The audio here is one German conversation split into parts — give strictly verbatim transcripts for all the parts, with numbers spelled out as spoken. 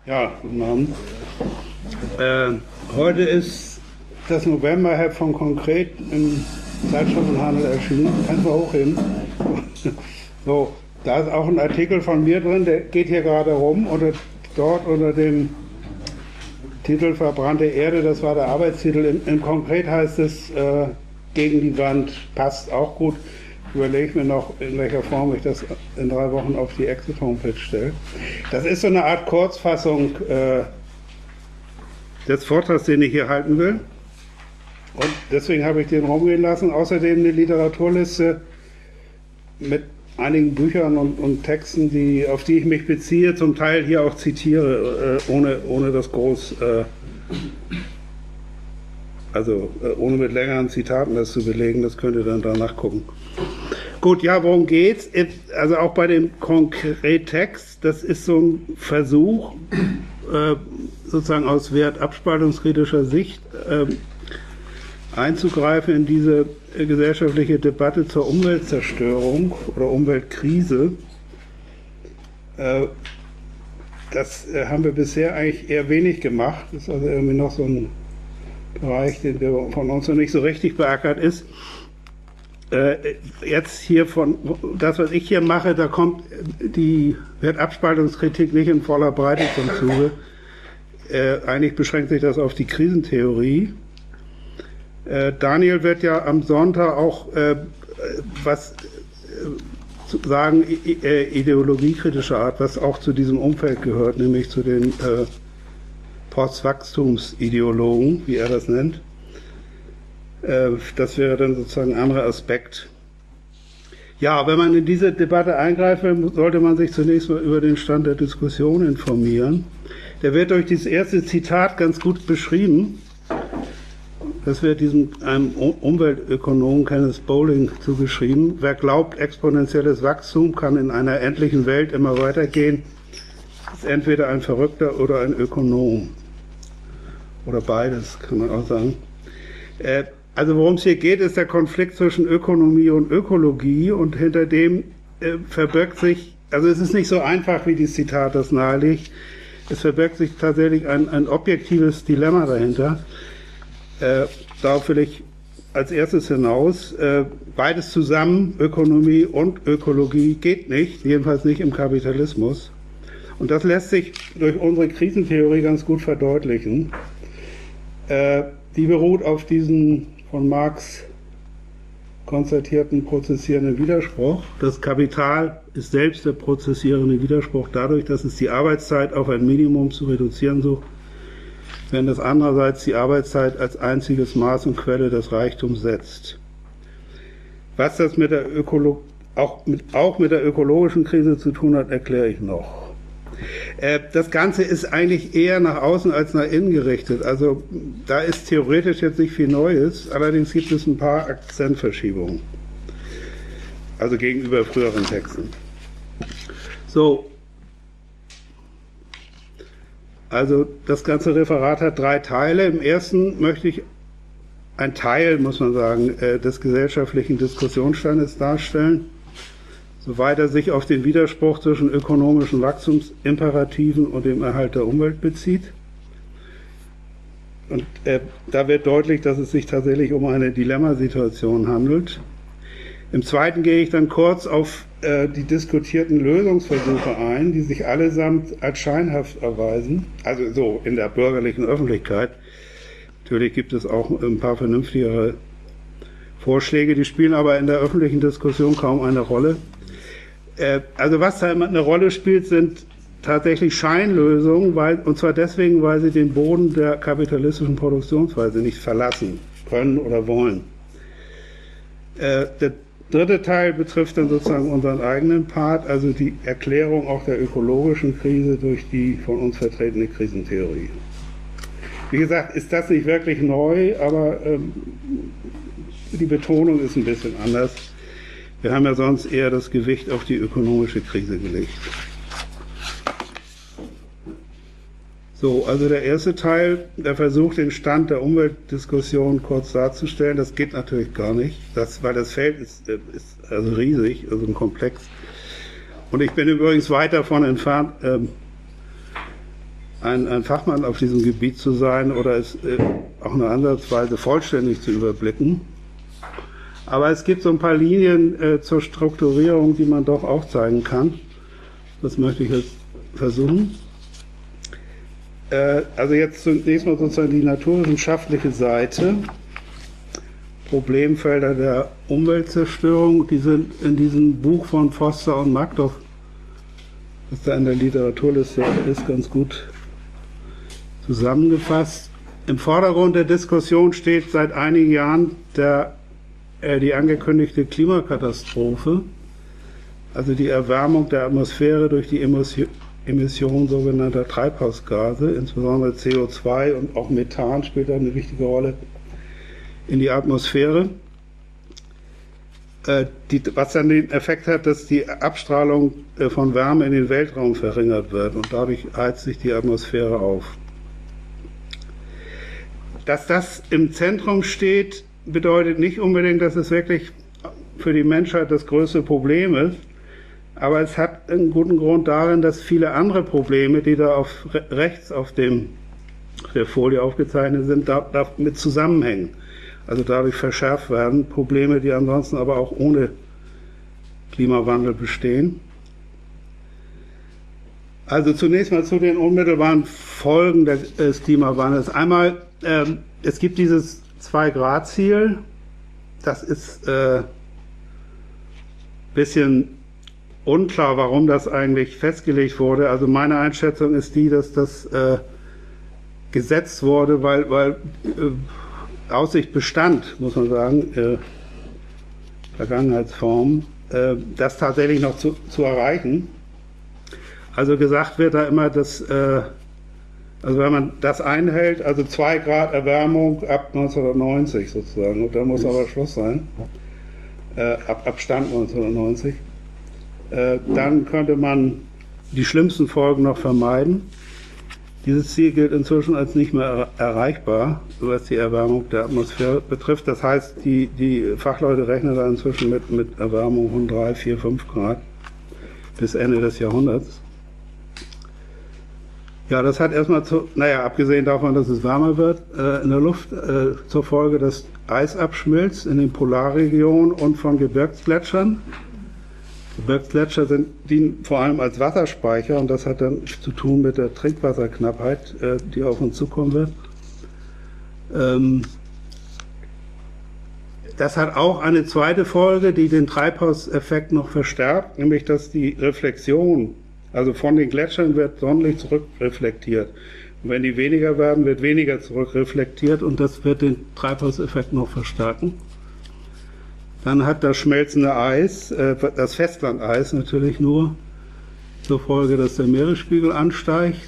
Ja, guten Abend. Äh, heute ist das Novemberheft von Konkret im Zeitschriftenhandel erschienen. Kannst du mal hochheben? So, da ist auch ein Artikel von mir drin, der geht hier gerade rum, unter, dort unter dem Titel Verbrannte Erde, das war der Arbeitstitel. Im, im Konkret heißt es äh, gegen die Wand, passt auch gut. Überlege mir noch, in welcher Form ich das in drei Wochen auf die Exit-Homepage stelle. Das ist so eine Art Kurzfassung äh, des Vortrags, den ich hier halten will. Und deswegen habe ich den rumgehen lassen. Außerdem eine Literaturliste mit einigen Büchern und, und Texten, die, auf die ich mich beziehe, zum Teil hier auch zitiere, äh, ohne, ohne das groß, äh, also äh, ohne mit längeren Zitaten das zu belegen. Das könnt ihr dann danach gucken. Gut, ja, worum geht's? Also auch bei dem Konkrettext, das ist so ein Versuch, äh, sozusagen aus wertabspaltungskritischer Sicht äh, einzugreifen in diese gesellschaftliche Debatte zur Umweltzerstörung oder Umweltkrise. Äh, das äh, haben wir bisher eigentlich eher wenig gemacht. Das ist also irgendwie noch so ein Bereich, der von uns noch nicht so richtig beackert ist. Jetzt hier von das, was ich hier mache, da kommt die Wertabspaltungskritik nicht in voller Breite zum Zuge. Äh, eigentlich beschränkt sich das auf die Krisentheorie. Äh, Daniel wird ja am Sonntag auch äh, was äh, zu sagen, äh, ideologiekritischer Art, was auch zu diesem Umfeld gehört, nämlich zu den äh, Postwachstumsideologen, wie er das nennt. Das wäre dann sozusagen ein anderer Aspekt. Ja, wenn man in diese Debatte eingreifen will, sollte man sich zunächst mal über den Stand der Diskussion informieren. Der wird durch dieses erste Zitat ganz gut beschrieben. Das wird diesem einem Umweltökonom Kenneth Bowling zugeschrieben. Wer glaubt, exponentielles Wachstum kann in einer endlichen Welt immer weitergehen, ist entweder ein Verrückter oder ein Ökonom. Oder beides, kann man auch sagen. Äh, Also worum es hier geht, ist der Konflikt zwischen Ökonomie und Ökologie, und hinter dem äh, verbirgt sich, also es ist nicht so einfach, wie dieses Zitat das nahelegt, es verbirgt sich tatsächlich ein, ein objektives Dilemma dahinter. Äh, darauf will ich als erstes hinaus. Äh, beides zusammen, Ökonomie und Ökologie, geht nicht, jedenfalls nicht im Kapitalismus. Und das lässt sich durch unsere Krisentheorie ganz gut verdeutlichen. Äh, die beruht auf diesen von Marx konstatierten prozessierenden Widerspruch. Das Kapital ist selbst der prozessierende Widerspruch dadurch, dass es die Arbeitszeit auf ein Minimum zu reduzieren sucht, während es andererseits die Arbeitszeit als einziges Maß und Quelle des Reichtums setzt. Was das mit der Ökolo- auch, mit, auch mit der ökologischen Krise zu tun hat, erkläre ich noch. Das Ganze ist eigentlich eher nach außen als nach innen gerichtet. Also da ist theoretisch jetzt nicht viel Neues, allerdings gibt es ein paar Akzentverschiebungen. Also gegenüber früheren Texten. So. Also das ganze Referat hat drei Teile. Im ersten möchte ich ein Teil, muss man sagen, des gesellschaftlichen Diskussionsstandes darstellen, soweit er sich auf den Widerspruch zwischen ökonomischen Wachstumsimperativen und dem Erhalt der Umwelt bezieht. Und äh, da wird deutlich, dass es sich tatsächlich um eine Dilemmasituation handelt. Im zweiten gehe ich dann kurz auf äh, die diskutierten Lösungsversuche ein, die sich allesamt als scheinhaft erweisen, also so in der bürgerlichen Öffentlichkeit. Natürlich gibt es auch ein paar vernünftigere Vorschläge, die spielen aber in der öffentlichen Diskussion kaum eine Rolle. Also was da eine Rolle spielt, sind tatsächlich Scheinlösungen, weil, und zwar deswegen, weil sie den Boden der kapitalistischen Produktionsweise nicht verlassen können oder wollen. Der dritte Teil betrifft dann sozusagen unseren eigenen Part, also die Erklärung auch der ökologischen Krise durch die von uns vertretene Krisentheorie. Wie gesagt, ist das nicht wirklich neu, aber ähm, die Betonung ist ein bisschen anders. Wir haben ja sonst eher das Gewicht auf die ökonomische Krise gelegt. So, also der erste Teil, der versucht, den Stand der Umweltdiskussion kurz darzustellen. Das geht natürlich gar nicht, das, weil das Feld ist, ist also riesig, also ein Komplex. Und ich bin übrigens weit davon entfernt, ähm, ein, ein Fachmann auf diesem Gebiet zu sein oder es äh, auch nur ansatzweise vollständig zu überblicken. Aber es gibt so ein paar Linien äh, zur Strukturierung, die man doch aufzeigen kann. Das möchte ich jetzt versuchen. Äh, also jetzt zunächst mal sozusagen die naturwissenschaftliche Seite. Problemfelder der Umweltzerstörung, die sind in diesem Buch von Foster und Magdoff, das da in der Literaturliste ist, ganz gut zusammengefasst. Im Vordergrund der Diskussion steht seit einigen Jahren der, äh, die angekündigte Klimakatastrophe, also die Erwärmung der Atmosphäre durch die Emission, Emission sogenannter Treibhausgase, insbesondere C O zwei und auch Methan spielt da eine wichtige Rolle in die Atmosphäre, äh, die, was dann den Effekt hat, dass die Abstrahlung äh, von Wärme in den Weltraum verringert wird und dadurch heizt sich die Atmosphäre auf. Dass das im Zentrum steht, bedeutet nicht unbedingt, dass es wirklich für die Menschheit das größte Problem ist, aber es hat einen guten Grund darin, dass viele andere Probleme, die da auf rechts auf dem, der Folie aufgezeichnet sind, da, damit zusammenhängen. Also dadurch verschärft werden, Probleme, die ansonsten aber auch ohne Klimawandel bestehen. Also zunächst mal zu den unmittelbaren Folgen des Klimawandels. Einmal, ähm, es gibt dieses zwei Grad Ziel, das ist ein äh, bisschen unklar, warum das eigentlich festgelegt wurde. Also meine Einschätzung ist die, dass das äh, gesetzt wurde, weil, weil äh, Aussicht bestand, muss man sagen, äh, Vergangenheitsform, äh, das tatsächlich noch zu, zu erreichen. Also gesagt wird da immer, dass, äh, also wenn man das einhält, also zwei Grad Erwärmung ab neunzehnhundertneunzig sozusagen, und da muss aber Schluss sein, äh, ab, ab Stand neunzehnhundertneunzig, äh, dann könnte man die schlimmsten Folgen noch vermeiden. Dieses Ziel gilt inzwischen als nicht mehr erreichbar, was die Erwärmung der Atmosphäre betrifft. Das heißt, die, die Fachleute rechnen da inzwischen mit, mit Erwärmung von drei, vier, fünf Grad bis Ende des Jahrhunderts. Ja, das hat erstmal, zu, naja, abgesehen davon, dass es wärmer wird äh, in der Luft, äh, zur Folge, dass Eis abschmilzt in den Polarregionen und von Gebirgsgletschern. Gebirgsgletscher sind, dienen vor allem als Wasserspeicher und das hat dann zu tun mit der Trinkwasserknappheit, äh, die auf uns zukommen wird. Ähm, das hat auch eine zweite Folge, die den Treibhauseffekt noch verstärkt, nämlich dass die Reflexion, also von den Gletschern wird Sonnenlicht zurückreflektiert. Und wenn die weniger werden, wird weniger zurückreflektiert und das wird den Treibhauseffekt noch verstärken. Dann hat das schmelzende Eis, äh, das Festlandeis natürlich nur, zur Folge, dass der Meeresspiegel ansteigt.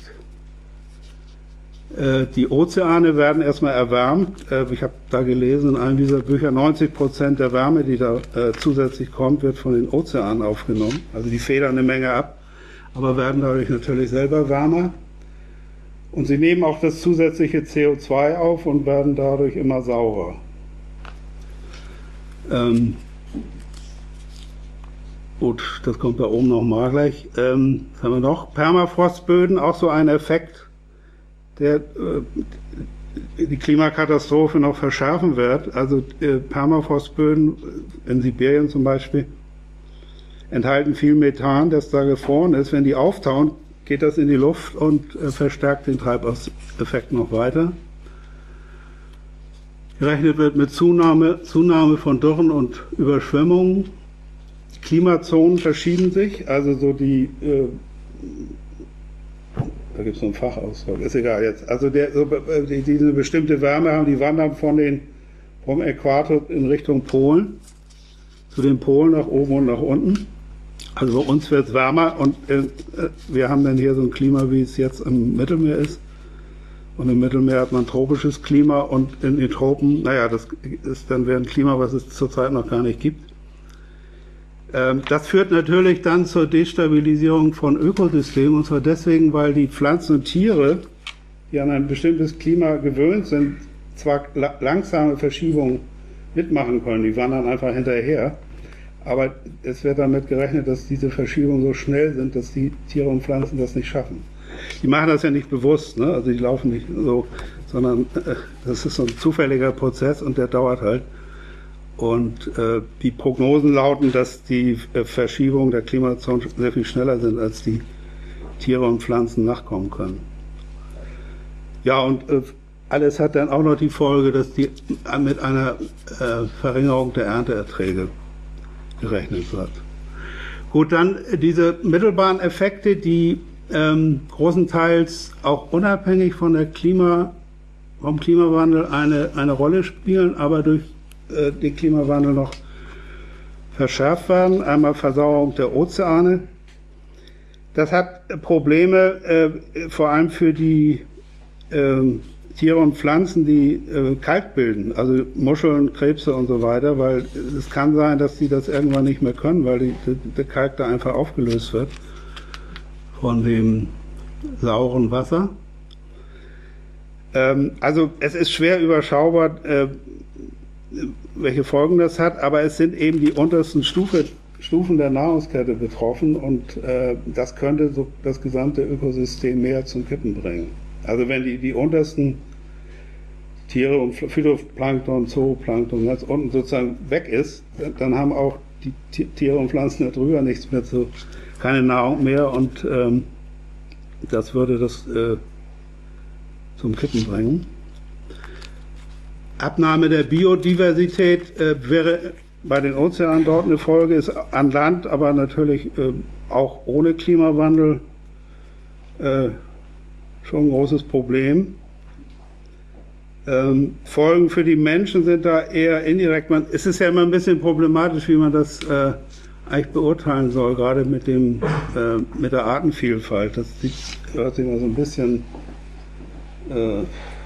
Äh, die Ozeane werden erstmal erwärmt. Äh, ich habe da gelesen in einem dieser Bücher, neunzig Prozent der Wärme, die da äh, zusätzlich kommt, wird von den Ozeanen aufgenommen. Also die federn eine Menge ab, aber werden dadurch natürlich selber wärmer. Und sie nehmen auch das zusätzliche C O zwei auf und werden dadurch immer saurer. Ähm, gut, das kommt da oben nochmal gleich. Ähm, was haben wir noch? Permafrostböden, auch so ein Effekt, der äh, die Klimakatastrophe noch verschärfen wird. Also äh, Permafrostböden in Sibirien zum Beispiel enthalten viel Methan, das da gefroren ist. Wenn die auftauen, geht das in die Luft und äh, verstärkt den Treibhauseffekt noch weiter. Gerechnet wird mit Zunahme, Zunahme von Dürren und Überschwemmungen. Die Klimazonen verschieben sich, also so die, äh, da gibt es so einen Fachausdruck, ist egal jetzt, also der, so, die, diese bestimmte Wärme haben, die wandern von den, vom Äquator in Richtung Polen, zu den Polen nach oben und nach unten. Also bei uns wird es wärmer und äh, wir haben dann hier so ein Klima, wie es jetzt im Mittelmeer ist. Und im Mittelmeer hat man tropisches Klima und in den Tropen, naja, das ist dann wieder ein Klima, was es zurzeit noch gar nicht gibt. Ähm, das führt natürlich dann zur Destabilisierung von Ökosystemen, und zwar deswegen, weil die Pflanzen und Tiere, die an ein bestimmtes Klima gewöhnt sind, zwar la langsame Verschiebungen mitmachen können, die wandern einfach hinterher, aber es wird damit gerechnet, dass diese Verschiebungen so schnell sind, dass die Tiere und Pflanzen das nicht schaffen. die machen das ja nicht bewusst, ne? Also die laufen nicht so, sondern äh, das ist so ein zufälliger Prozess und der dauert halt. Und äh, die Prognosen lauten, dass die äh, Verschiebungen der Klimazonen sehr viel schneller sind, als die Tiere und Pflanzen nachkommen können. Ja, und äh, alles hat dann auch noch die Folge, dass die mit einer äh, Verringerung der Ernteerträge gerechnet wird. Gut, dann diese mittelbaren Effekte, die ähm, großenteils auch unabhängig von der Klima, vom Klimawandel eine, eine Rolle spielen, aber durch äh, den Klimawandel noch verschärft werden. Einmal Versauerung der Ozeane. Das hat Probleme äh, vor allem für die äh, Tiere und Pflanzen, die äh, Kalk bilden, also Muscheln, Krebse und so weiter, weil es kann sein, dass die das irgendwann nicht mehr können, weil die, der Kalk da einfach aufgelöst wird von dem sauren Wasser. Ähm, also es ist schwer überschaubar, äh, welche Folgen das hat, aber es sind eben die untersten Stufe, Stufen der Nahrungskette betroffen und äh, das könnte so das gesamte Ökosystem mehr zum Kippen bringen. Also wenn die, die untersten Tiere und Phytoplankton, Zooplankton ganz unten sozusagen weg ist, dann haben auch die Tiere und Pflanzen darüber nichts mehr zu, keine Nahrung mehr und ähm, das würde das äh, zum Kippen bringen. Abnahme der Biodiversität äh, wäre bei den Ozeanen dort eine Folge, ist an Land, aber natürlich äh, auch ohne Klimawandel äh, schon ein großes Problem. Ähm, Folgen für die Menschen sind da eher indirekt. Man, es ist ja immer ein bisschen problematisch, wie man das äh, eigentlich beurteilen soll, gerade mit dem äh, mit der Artenvielfalt. Das sieht, hört sich mal so ein bisschen äh,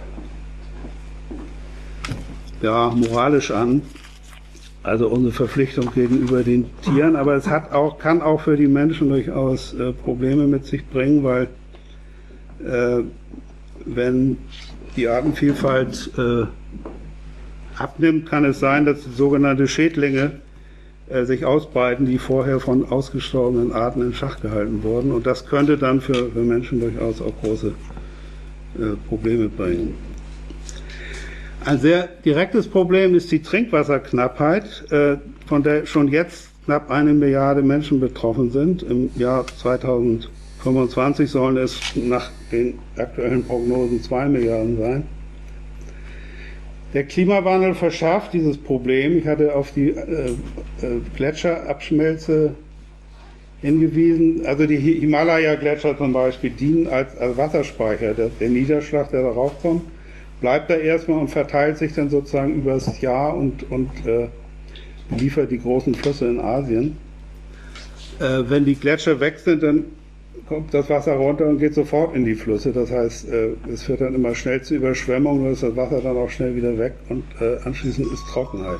ja, moralisch an. Also unsere Verpflichtung gegenüber den Tieren, aber es hat auch, kann auch für die Menschen durchaus äh, Probleme mit sich bringen, weil äh, wenn die Artenvielfalt äh, abnimmt, kann es sein, dass sogenannte Schädlinge äh, sich ausbreiten, die vorher von ausgestorbenen Arten in Schach gehalten wurden. Und das könnte dann für, für Menschen durchaus auch große äh, Probleme bringen. Ein sehr direktes Problem ist die Trinkwasserknappheit, äh, von der schon jetzt knapp eine Milliarde Menschen betroffen sind. Im Jahr zweitausendfünfundzwanzig sollen es nach den aktuellen Prognosen zwei Milliarden sein. Der Klimawandel verschärft dieses Problem. Ich hatte auf die äh, äh, Gletscherabschmelze hingewiesen. Also die Himalaya-Gletscher zum Beispiel dienen als, als Wasserspeicher. Der, der Niederschlag, der darauf kommt, bleibt da erstmal und verteilt sich dann sozusagen über das Jahr und, und äh, liefert die großen Flüsse in Asien. Äh, wenn die Gletscher weg sind, dann kommt das Wasser runter und geht sofort in die Flüsse. Das heißt, äh, es führt dann immer schnell zu Überschwemmungen, dann ist das Wasser dann auch schnell wieder weg und äh, anschließend ist Trockenheit.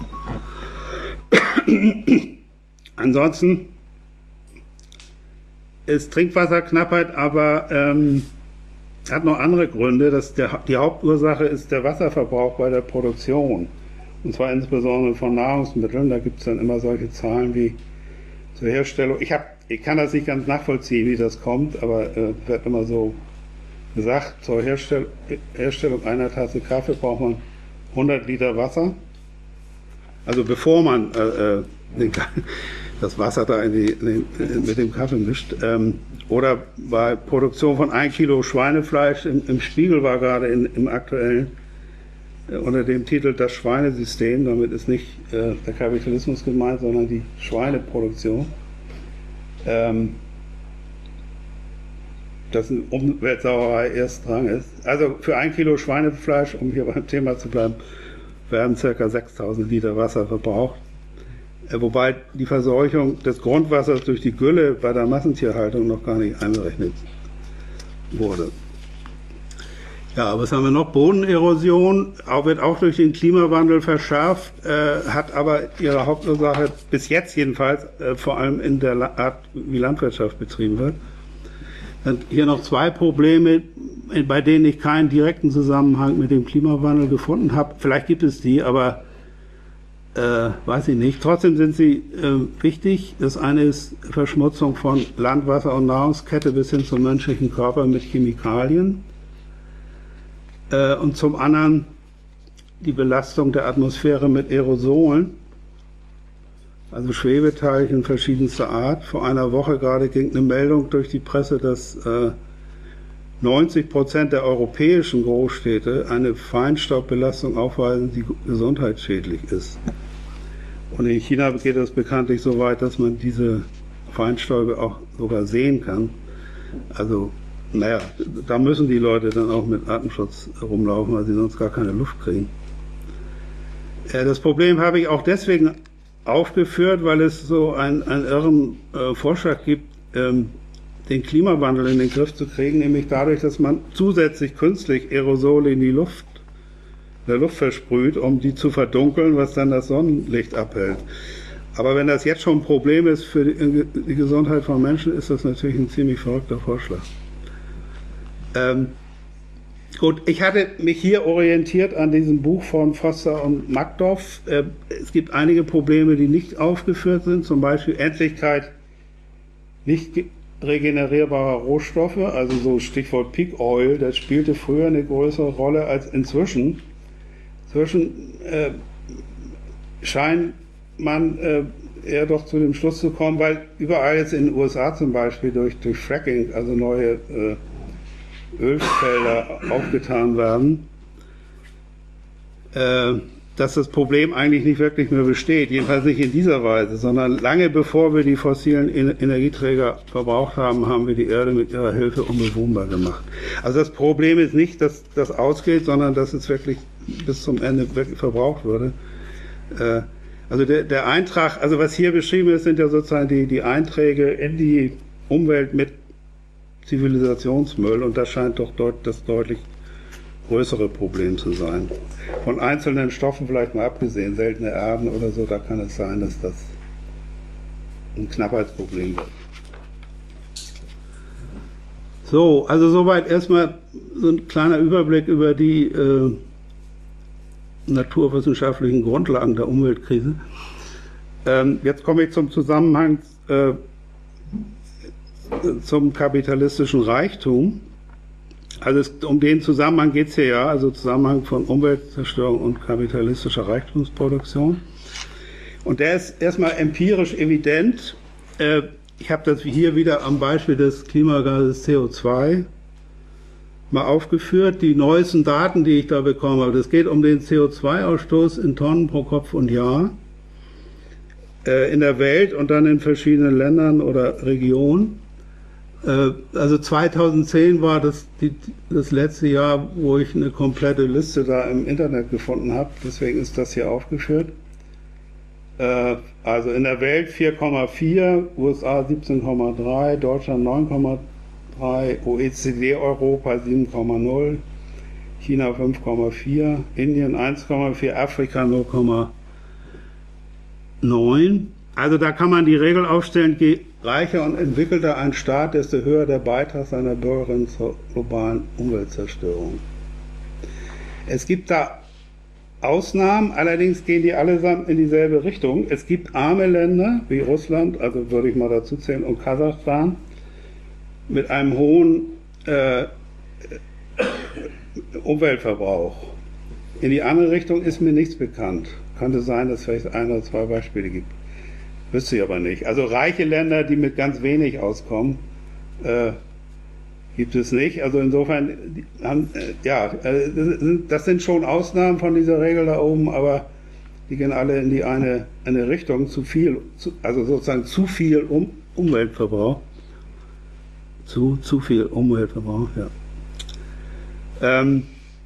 Ansonsten ist Trinkwasserknappheit aber ähm, hat noch andere Gründe. Dass der, die Hauptursache ist der Wasserverbrauch bei der Produktion. Und zwar insbesondere von Nahrungsmitteln. Da gibt es dann immer solche Zahlen wie zur Herstellung. Ich, hab, ich kann das nicht ganz nachvollziehen, wie das kommt, aber äh, wird immer so gesagt, zur Herstell Herstellung einer Tasse Kaffee braucht man hundert Liter Wasser. Also bevor man äh, äh, den, das Wasser da in die, in den, mit dem Kaffee mischt. Ähm, oder bei Produktion von ein Kilo Schweinefleisch im, im Spiegel war gerade in, im aktuellen äh, unter dem Titel Das Schweinesystem. Damit ist nicht äh, der Kapitalismus gemeint, sondern die Schweineproduktion. Ähm, dass eine Umweltsauerei erstrang ist. Also für ein Kilo Schweinefleisch, um hier beim Thema zu bleiben, werden ca. sechstausend Liter Wasser verbraucht. Wobei die Verseuchung des Grundwassers durch die Gülle bei der Massentierhaltung noch gar nicht einberechnet wurde. Ja, was haben wir noch? Bodenerosion auch, wird auch durch den Klimawandel verschärft, äh, hat aber ihre Hauptursache, bis jetzt jedenfalls, äh, vor allem in der Art, wie Landwirtschaft betrieben wird. Dann hier noch zwei Probleme, bei denen ich keinen direkten Zusammenhang mit dem Klimawandel gefunden habe. Vielleicht gibt es die, aber äh, weiß ich nicht. Trotzdem sind sie äh, wichtig. Das eine ist Verschmutzung von Land, Wasser und Nahrungskette bis hin zum menschlichen Körper mit Chemikalien. Äh, und zum anderen die Belastung der Atmosphäre mit Aerosolen, also Schwebeteilchen verschiedenster Art. Vor einer Woche gerade ging eine Meldung durch die Presse, dass äh, neunzig Prozent der europäischen Großstädte eine Feinstaubbelastung aufweisen, die gesundheitsschädlich ist. Und in China geht es bekanntlich so weit, dass man diese Feinstäube auch sogar sehen kann. Also, naja, da müssen die Leute dann auch mit Atemschutz rumlaufen, weil sie sonst gar keine Luft kriegen. Äh, das Problem habe ich auch deswegen aufgeführt, weil es so einen, einen irren äh, Vorschlag gibt, ähm, den Klimawandel in den Griff zu kriegen, nämlich dadurch, dass man zusätzlich künstlich Aerosole in die Luft, in der Luft versprüht, um die zu verdunkeln, was dann das Sonnenlicht abhält. Aber wenn das jetzt schon ein Problem ist für die, die Gesundheit von Menschen, ist das natürlich ein ziemlich verrückter Vorschlag. Ähm, gut, ich hatte mich hier orientiert an diesem Buch von Foster und Magdoff. Äh, es gibt einige Probleme, die nicht aufgeführt sind, zum Beispiel Endlichkeit nicht regenerierbarer Rohstoffe, also so Stichwort Peak Oil, das spielte früher eine größere Rolle als inzwischen. Inzwischen äh, scheint man äh, eher doch zu dem Schluss zu kommen, weil überall jetzt in den U S A zum Beispiel durch, durch Fracking, also neue äh, Ölfelder aufgetan werden, äh, dass das Problem eigentlich nicht wirklich mehr besteht, jedenfalls nicht in dieser Weise, sondern lange bevor wir die fossilen Energieträger verbraucht haben, haben wir die Erde mit ihrer Hilfe unbewohnbar gemacht. Also das Problem ist nicht, dass das ausgeht, sondern dass es wirklich bis zum Ende wirklich verbraucht wurde. Äh, also der, der Eintrag, also was hier beschrieben ist, sind ja sozusagen die, die Einträge in die Umwelt mit Zivilisationsmüll, und das scheint doch deut, das deutlich größere Problem zu sein. Von einzelnen Stoffen vielleicht mal abgesehen, seltene Erden oder so, da kann es sein, dass das ein Knappheitsproblem wird. So, also soweit erstmal so ein kleiner Überblick über die äh, naturwissenschaftlichen Grundlagen der Umweltkrise. Ähm, jetzt komme ich zum Zusammenhang äh, zum kapitalistischen Reichtum. Also es, um den Zusammenhang geht es hier ja, also Zusammenhang von Umweltzerstörung und kapitalistischer Reichtumsproduktion. Und der ist erstmal empirisch evident. Äh, ich habe das hier wieder am Beispiel des Klimagases C O zwei mal aufgeführt. Die neuesten Daten, die ich da bekommen habe, das geht um den C O zwei Ausstoß in Tonnen pro Kopf und Jahr äh, in der Welt und dann in verschiedenen Ländern oder Regionen. Also zweitausendzehn war das die, das letzte Jahr, wo ich eine komplette Liste da im Internet gefunden habe. Deswegen ist das hier aufgeführt. Also in der Welt vier Komma vier, U S A siebzehn Komma drei, Deutschland neun Komma drei, O E C D Europa sieben Komma null, China fünf Komma vier, Indien eins Komma vier, Afrika null Komma neun. Also da kann man die Regel aufstellen, je reicher und entwickelter ein Staat, desto höher der Beitrag seiner Bürgerinnen zur globalen Umweltzerstörung. Es gibt da Ausnahmen, allerdings gehen die allesamt in dieselbe Richtung. Es gibt arme Länder wie Russland, also würde ich mal dazu zählen, und Kasachstan, mit einem hohen äh, Umweltverbrauch. In die andere Richtung ist mir nichts bekannt. Könnte sein, dass es vielleicht ein oder zwei Beispiele gibt. Wüsste ich aber nicht. Also reiche Länder, die mit ganz wenig auskommen, äh, gibt es nicht. Also insofern, haben, äh, ja, äh, das, sind, das sind schon Ausnahmen von dieser Regel da oben, aber die gehen alle in die eine, eine Richtung. Zu viel, zu, also sozusagen zu viel um, Umweltverbrauch. Zu, zu viel Umweltverbrauch, ja. Ähm,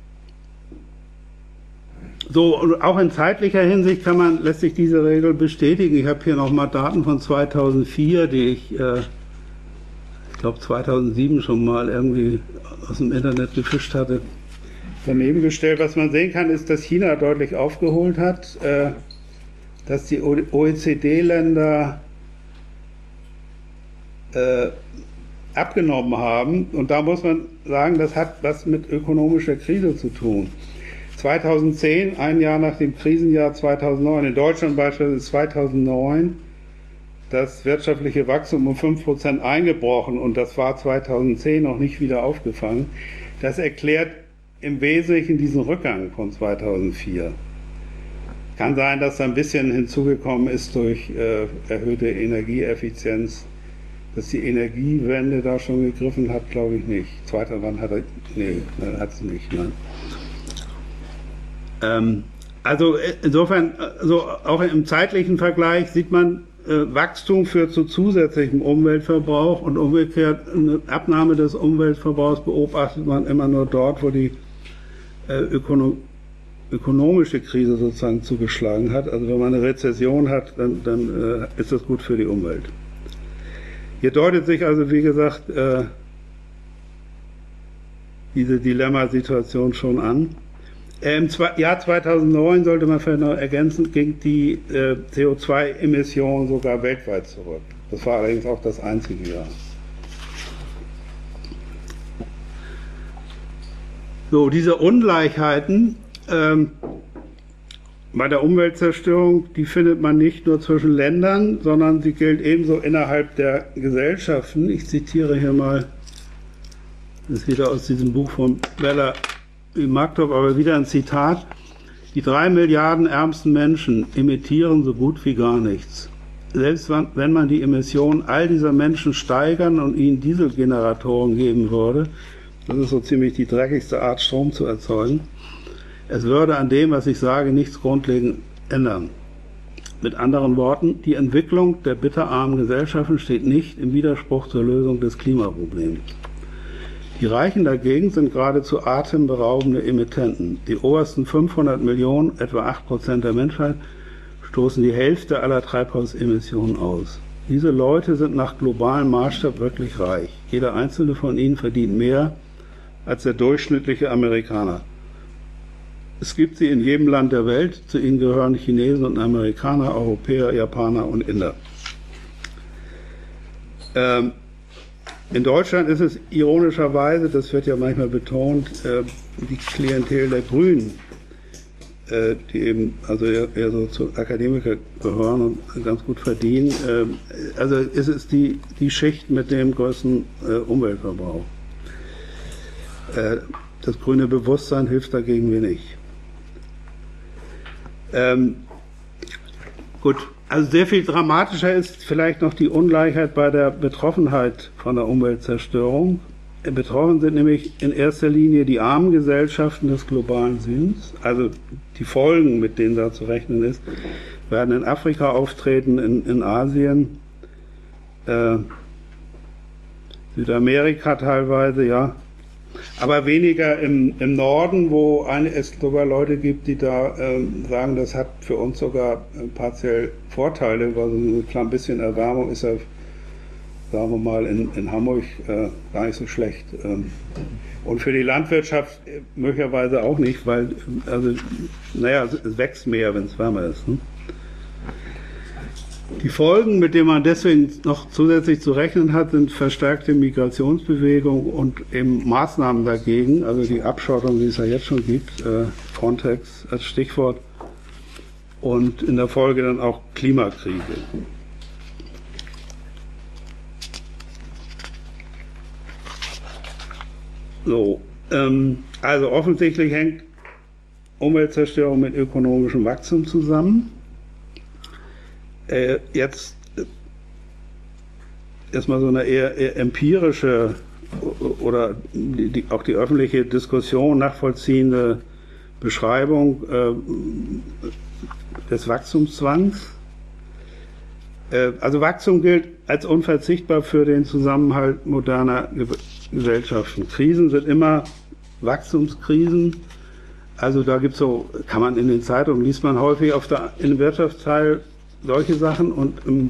So, und auch in zeitlicher Hinsicht kann man, lässt sich diese Regel bestätigen. Ich habe hier nochmal Daten von zweitausendvier, die ich, äh, ich glaube zweitausendsieben schon mal irgendwie aus dem Internet gefischt hatte, daneben gestellt. Was man sehen kann, ist, dass China deutlich aufgeholt hat, äh, dass die O E C D-Länder äh, abgenommen haben. Und da muss man sagen, das hat was mit ökonomischer Krise zu tun. zweitausendzehn, ein Jahr nach dem Krisenjahr zweitausendneun, in Deutschland beispielsweise ist zweitausendneun das wirtschaftliche Wachstum um fünf Prozent eingebrochen und das war zweitausendzehn noch nicht wieder aufgefangen. Das erklärt im Wesentlichen diesen Rückgang von zweitausendvier. Kann sein, dass da ein bisschen hinzugekommen ist durch äh, erhöhte Energieeffizienz. Dass die Energiewende da schon gegriffen hat, glaube ich nicht. Zweiter Wann hat er, nee, hat es nicht. Nein. Ähm, also insofern, also auch im zeitlichen Vergleich sieht man, äh, Wachstum führt zu zusätzlichem Umweltverbrauch und umgekehrt eine Abnahme des Umweltverbrauchs beobachtet man immer nur dort, wo die äh, Ökonom ökonomische Krise sozusagen zugeschlagen hat. Also wenn man eine Rezession hat, dann, dann äh, ist das gut für die Umwelt. Hier deutet sich also, wie gesagt, äh, diese Dilemmasituation schon an. Äh, Im Zwei Jahr zweitausendneun, sollte man vielleicht noch ergänzen, ging die äh, C O zwei Emission sogar weltweit zurück. Das war allerdings auch das einzige Jahr. So, diese Ungleichheiten ähm, bei der Umweltzerstörung, die findet man nicht nur zwischen Ländern, sondern sie gilt ebenso innerhalb der Gesellschaften. Ich zitiere hier mal, das ist wieder aus diesem Buch von Bella Magdorf, aber wieder ein Zitat. Die drei Milliarden ärmsten Menschen emittieren so gut wie gar nichts. Selbst wenn man die Emissionen all dieser Menschen steigern und ihnen Dieselgeneratoren geben würde, das ist so ziemlich die dreckigste Art, Strom zu erzeugen, es würde an dem, was ich sage, nichts grundlegend ändern. Mit anderen Worten, die Entwicklung der bitterarmen Gesellschaften steht nicht im Widerspruch zur Lösung des Klimaproblems. Die Reichen dagegen sind geradezu atemberaubende Emittenten. Die obersten fünfhundert Millionen, etwa acht Prozent der Menschheit, stoßen die Hälfte aller Treibhausemissionen aus. Diese Leute sind nach globalem Maßstab wirklich reich. Jeder einzelne von ihnen verdient mehr als der durchschnittliche Amerikaner. Es gibt sie in jedem Land der Welt, zu ihnen gehören Chinesen und Amerikaner, Europäer, Japaner und Inder. Ähm, in Deutschland ist es ironischerweise, das wird ja manchmal betont, äh, die Klientel der Grünen, äh, die eben also eher, eher so zu Akademiker gehören und ganz gut verdienen. Äh, also ist es die, die Schicht mit dem größten äh, Umweltverbrauch. Äh, das grüne Bewusstsein hilft dagegen wenig. Ähm, gut, also sehr viel dramatischer ist vielleicht noch die Ungleichheit bei der Betroffenheit von der Umweltzerstörung. Betroffen sind nämlich in erster Linie die armen Gesellschaften des globalen Südens, also die Folgen, mit denen da zu rechnen ist, werden in Afrika auftreten, in, in Asien, äh, Südamerika teilweise, ja. Aber weniger im, im Norden, wo eine, es sogar Leute gibt, die da ähm, sagen, das hat für uns sogar äh, partiell Vorteile, weil so ein klein bisschen Erwärmung ist ja, sagen wir mal, in, in Hamburg äh, gar nicht so schlecht. Ähm, und für die Landwirtschaft äh, möglicherweise auch nicht, weil, also, naja, es wächst mehr, wenn es wärmer ist. Ne? Die Folgen, mit denen man deswegen noch zusätzlich zu rechnen hat, sind verstärkte Migrationsbewegungen und eben Maßnahmen dagegen, also die Abschottung, die es ja jetzt schon gibt, äh, Frontex als Stichwort, und in der Folge dann auch Klimakrise. So, ähm, also offensichtlich hängt Umweltzerstörung mit ökonomischem Wachstum zusammen. Äh, jetzt erstmal so eine eher, eher empirische oder die, die, auch die öffentliche Diskussion nachvollziehende Beschreibung äh, des Wachstumszwangs. Äh, also Wachstum gilt als unverzichtbar für den Zusammenhalt moderner Ge Gesellschaften. Krisen sind immer Wachstumskrisen. Also da gibt es so, kann man in den Zeitungen, liest man häufig auf der, im Wirtschaftsteil solche Sachen und im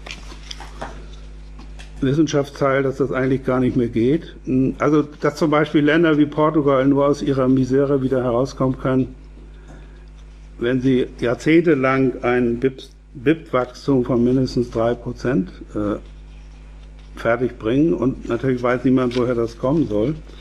Wissenschaftsteil, dass das eigentlich gar nicht mehr geht. Also, dass zum Beispiel Länder wie Portugal nur aus ihrer Misere wieder herauskommen können, wenn sie jahrzehntelang ein B I P-Wachstum von mindestens drei Prozent äh, fertig bringen und natürlich weiß niemand, woher das kommen soll.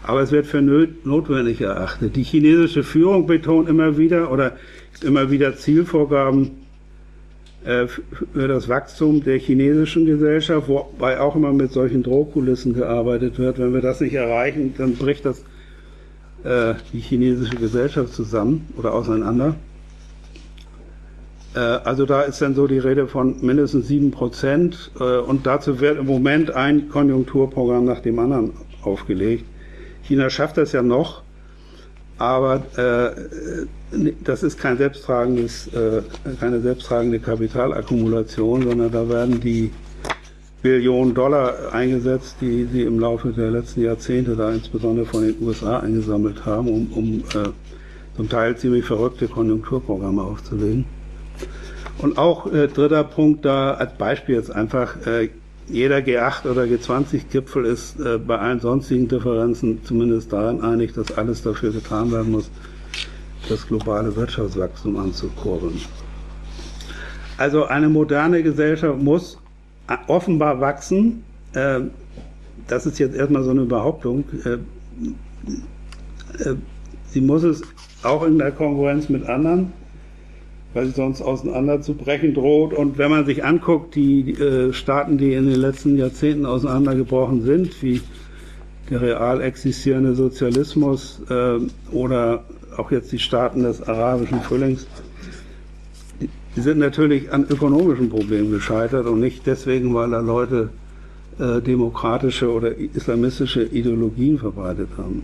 aber es wird für notwendig erachtet. Die chinesische Führung betont immer wieder oder immer wieder Zielvorgaben äh, für das Wachstum der chinesischen Gesellschaft, wobei auch immer mit solchen Drohkulissen gearbeitet wird. Wenn wir das nicht erreichen, dann bricht das äh, die chinesische Gesellschaft zusammen oder auseinander. Äh, also da ist dann so die Rede von mindestens sieben Prozent äh, und dazu wird im Moment ein Konjunkturprogramm nach dem anderen aufgelegt. China schafft das ja noch, aber äh, das ist kein selbsttragendes, äh, keine selbsttragende Kapitalakkumulation, sondern da werden die Billionen Dollar eingesetzt, die sie im Laufe der letzten Jahrzehnte da insbesondere von den U S A eingesammelt haben, um, um äh, zum Teil ziemlich verrückte Konjunkturprogramme aufzulegen. Und auch äh, dritter Punkt da als Beispiel jetzt einfach, äh, jeder G acht oder G zwanzig Gipfel ist äh, bei allen sonstigen Differenzen zumindest daran einig, dass alles dafür getan werden muss, das globale Wirtschaftswachstum anzukurbeln. Also eine moderne Gesellschaft muss offenbar wachsen. Äh, das ist jetzt erstmal so eine Behauptung. Äh, äh, sie muss es auch in der Konkurrenz mit anderen, weil sie sonst auseinanderzubrechen droht. Und wenn man sich anguckt, die äh, Staaten, die in den letzten Jahrzehnten auseinandergebrochen sind, wie der real existierende Sozialismus äh, oder auch jetzt die Staaten des arabischen Frühlings, die, die sind natürlich an ökonomischen Problemen gescheitert und nicht deswegen, weil da Leute äh, demokratische oder islamistische Ideologien verbreitet haben.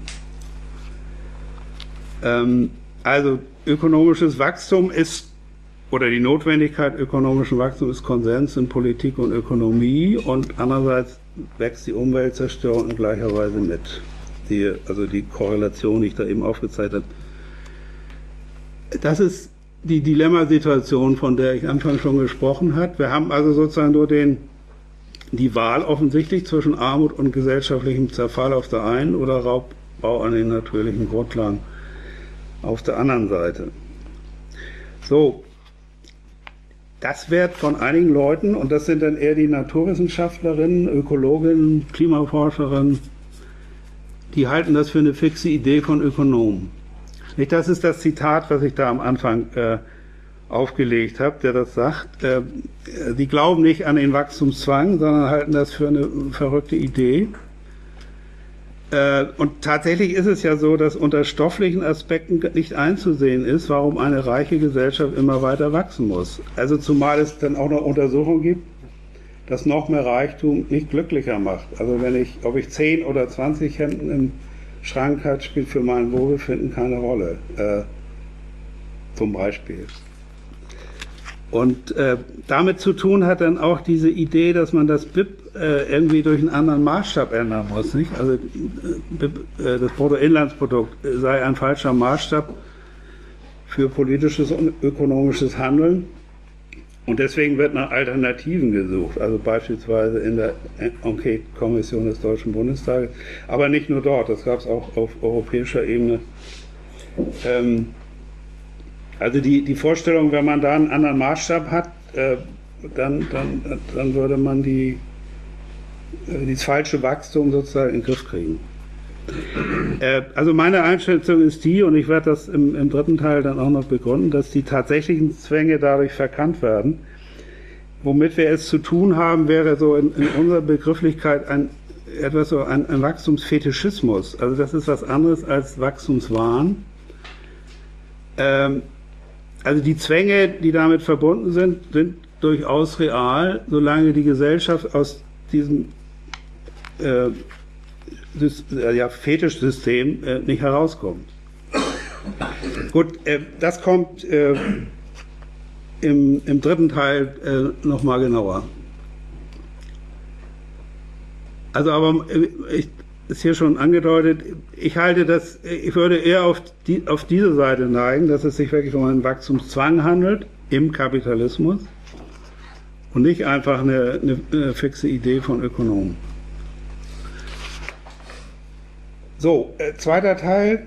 Ähm, also ökonomisches Wachstum ist oder die Notwendigkeit ökonomischen Wachstums ist Konsens in Politik und Ökonomie und andererseits wächst die Umweltzerstörung in gleicher Weise mit. Die, also die Korrelation, die ich da eben aufgezeigt habe. Das ist die Dilemmasituation, von der ich anfangs schon gesprochen habe. Wir haben also sozusagen nur den, die Wahl offensichtlich zwischen Armut und gesellschaftlichem Zerfall auf der einen oder Raubbau an den natürlichen Grundlagen auf der anderen Seite. So. Das wird von einigen Leuten, und das sind dann eher die Naturwissenschaftlerinnen, Ökologinnen, Klimaforscherinnen, die halten das für eine fixe Idee von Ökonomen. Nicht, das ist das Zitat, was ich da am Anfang äh, aufgelegt habe, der das sagt. Äh, sie glauben nicht an den Wachstumszwang, sondern halten das für eine verrückte Idee. Und tatsächlich ist es ja so, dass unter stofflichen Aspekten nicht einzusehen ist, warum eine reiche Gesellschaft immer weiter wachsen muss. Also zumal es dann auch noch Untersuchungen gibt, dass noch mehr Reichtum nicht glücklicher macht. Also wenn ich, ob ich zehn oder zwanzig Hemden im Schrank hat, spielt für mein Wohlbefinden keine Rolle. Äh, zum Beispiel. Und äh, damit zu tun hat dann auch diese Idee, dass man das B I P äh, irgendwie durch einen anderen Maßstab ändern muss. Nicht? Also äh, B I P, äh, das Bruttoinlandsprodukt sei ein falscher Maßstab für politisches und ökonomisches Handeln. Und deswegen wird nach Alternativen gesucht. Also beispielsweise in der Enquete-Kommission des Deutschen Bundestages. Aber nicht nur dort, das gab es auch auf europäischer Ebene. Ähm, Also die, die Vorstellung, wenn man da einen anderen Maßstab hat, äh, dann, dann, dann würde man die, äh, dieses falsche Wachstum sozusagen in den Griff kriegen. Äh, also meine Einschätzung ist die, und ich werde das im, im dritten Teil dann auch noch begründen, dass die tatsächlichen Zwänge dadurch verkannt werden. Womit wir es zu tun haben, wäre so in, in unserer Begrifflichkeit ein, etwas so ein, ein Wachstumsfetischismus. Also das ist was anderes als Wachstumswahn. Ähm, Also die Zwänge, die damit verbunden sind, sind durchaus real, solange die Gesellschaft aus diesem äh, ja, Fetischsystem äh, nicht herauskommt. Gut, äh, das kommt äh, im, im dritten Teil äh, nochmal genauer. Also aber äh, ich ist hier schon angedeutet, ich halte das, ich würde eher auf, die, auf diese Seite neigen, dass es sich wirklich um einen Wachstumszwang handelt im Kapitalismus und nicht einfach eine, eine, eine fixe Idee von Ökonomen. So, äh, zweiter Teil.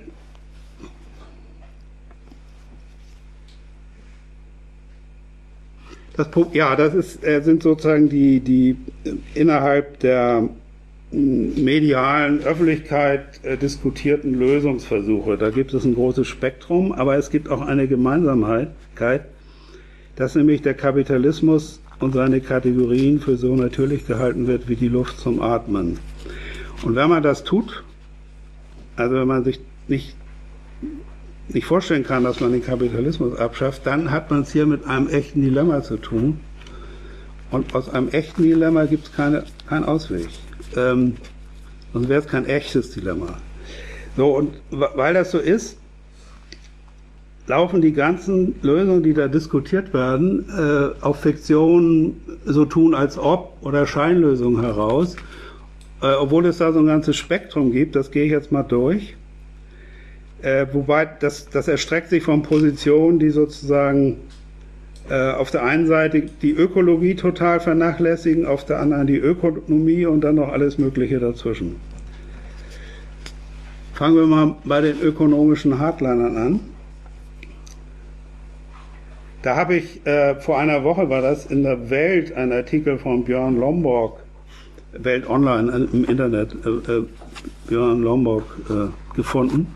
Das, ja, das ist, äh, sind sozusagen die, die äh, innerhalb der medialen Öffentlichkeit äh, diskutierten Lösungsversuche. Da gibt es ein großes Spektrum, aber es gibt auch eine Gemeinsamkeit, dass nämlich der Kapitalismus und seine Kategorien für so natürlich gehalten wird wie die Luft zum Atmen. Und wenn man das tut, also wenn man sich nicht, nicht vorstellen kann, dass man den Kapitalismus abschafft, dann hat man es hier mit einem echten Dilemma zu tun. Und aus einem echten Dilemma gibt es keine, keinen Ausweg. Ähm, sonst wäre es kein echtes Dilemma. So, und weil das so ist, laufen die ganzen Lösungen, die da diskutiert werden, äh, auf Fiktionen, so tun als ob oder Scheinlösungen heraus, äh, obwohl es da so ein ganzes Spektrum gibt, das gehe ich jetzt mal durch. Äh, wobei das, das erstreckt sich von Positionen, die sozusagen äh, auf der einen Seite die Ökologie total vernachlässigen, auf der anderen die Ökonomie und dann noch alles Mögliche dazwischen. Fangen wir mal bei den ökonomischen Hardlinern an. Da habe ich, äh, vor einer Woche war das, in der Welt einen Artikel von Björn Lomborg, Welt Online äh, im Internet, äh, äh, Björn Lomborg äh, gefunden.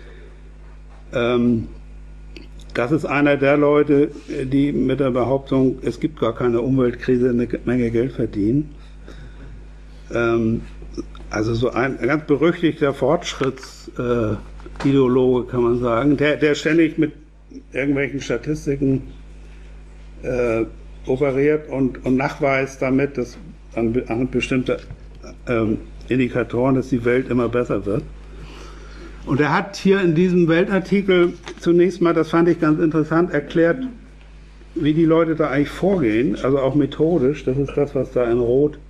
Ähm, das ist einer der Leute, die mit der Behauptung, es gibt gar keine Umweltkrise, eine Menge Geld verdienen. Ähm, also so ein ganz berüchtigter Fortschrittsideologe, äh, kann man sagen, der, der ständig mit irgendwelchen Statistiken äh, operiert und, und nachweist damit, dass an, an bestimmte ähm, Indikatoren, dass die Welt immer besser wird. Und er hat hier in diesem Weltartikel zunächst mal, das fand ich ganz interessant, erklärt, wie die Leute da eigentlich vorgehen, also auch methodisch. Das ist das, was da in Rot.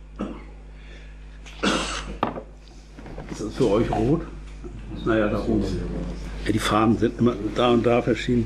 Ist das für euch rot? Naja, da oben. Ja, die Farben sind immer da und da verschieden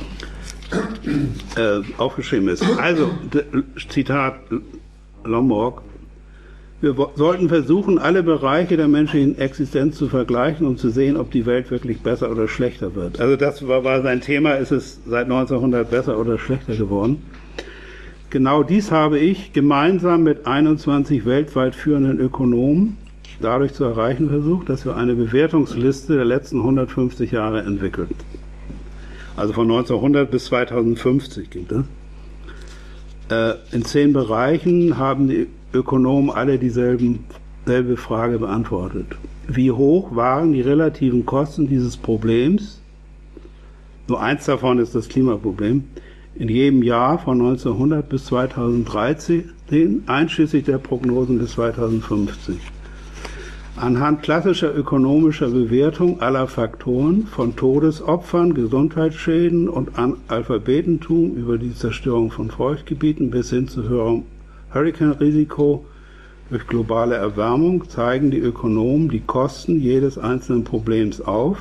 äh, aufgeschrieben ist. Also, Zitat Lomborg: Wir sollten versuchen, alle Bereiche der menschlichen Existenz zu vergleichen, um zu sehen, ob die Welt wirklich besser oder schlechter wird. Also das war, war sein Thema, ist es seit neunzehnhundert besser oder schlechter geworden. Genau dies habe ich gemeinsam mit einundzwanzig weltweit führenden Ökonomen dadurch zu erreichen versucht, dass wir eine Bewertungsliste der letzten hundertfünfzig Jahre entwickeln. Also von neunzehnhundert bis zweitausendfünfzig ging das. Äh, in zehn Bereichen haben die Ökonomen alle dieselben, dieselbe Frage beantwortet. Wie hoch waren die relativen Kosten dieses Problems? Nur eins davon ist das Klimaproblem. In jedem Jahr von neunzehnhundert bis zweitausenddreizehn, einschließlich der Prognosen bis zweitausendfünfzig. Anhand klassischer ökonomischer Bewertung aller Faktoren, von Todesopfern, Gesundheitsschäden und Analphabetentum über die Zerstörung von Feuchtgebieten bis hin zu höherem Hurrikanrisiko durch globale Erwärmung, zeigen die Ökonomen die Kosten jedes einzelnen Problems auf.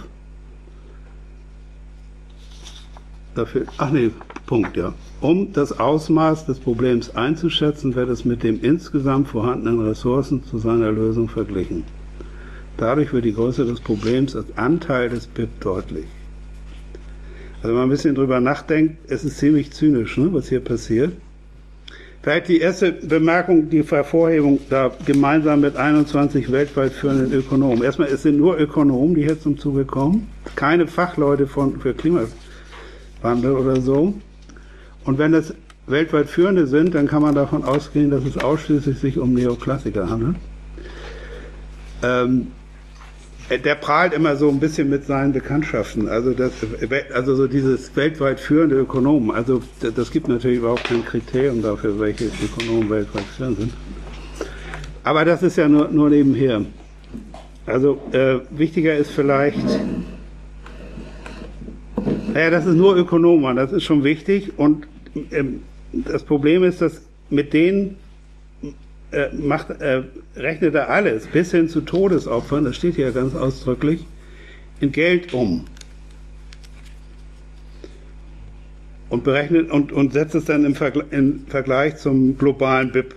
Dafür, ach nee, Punkt, ja. Um das Ausmaß des Problems einzuschätzen, wird es mit den insgesamt vorhandenen Ressourcen zu seiner Lösung verglichen. Dadurch wird die Größe des Problems als Anteil des B I P deutlich. Also wenn man ein bisschen drüber nachdenkt, es ist ziemlich zynisch, ne, was hier passiert. Vielleicht die erste Bemerkung, die Hervorhebung da gemeinsam mit einundzwanzig weltweit führenden Ökonomen. Erstmal, es sind nur Ökonomen, die hier zum Zuge kommen, keine Fachleute von, für Klimawandel oder so. Und wenn es weltweit führende sind, dann kann man davon ausgehen, dass es ausschließlich sich um Neoklassiker handelt. Ähm, der prahlt immer so ein bisschen mit seinen Bekanntschaften, also, das, also so dieses weltweit führende Ökonomen, also das gibt natürlich überhaupt kein Kriterium dafür, welche Ökonomen weltweit führend sind. Aber das ist ja nur, nur nebenher. Also äh, wichtiger ist vielleicht, naja, das ist nur Ökonomen, das ist schon wichtig und ähm, das Problem ist, dass mit denen Äh, macht, äh, rechnet er alles, bis hin zu Todesopfern, das steht hier ganz ausdrücklich, in Geld um. Und berechnet und, und setzt es dann im, Vergl im Vergleich zum globalen B I P.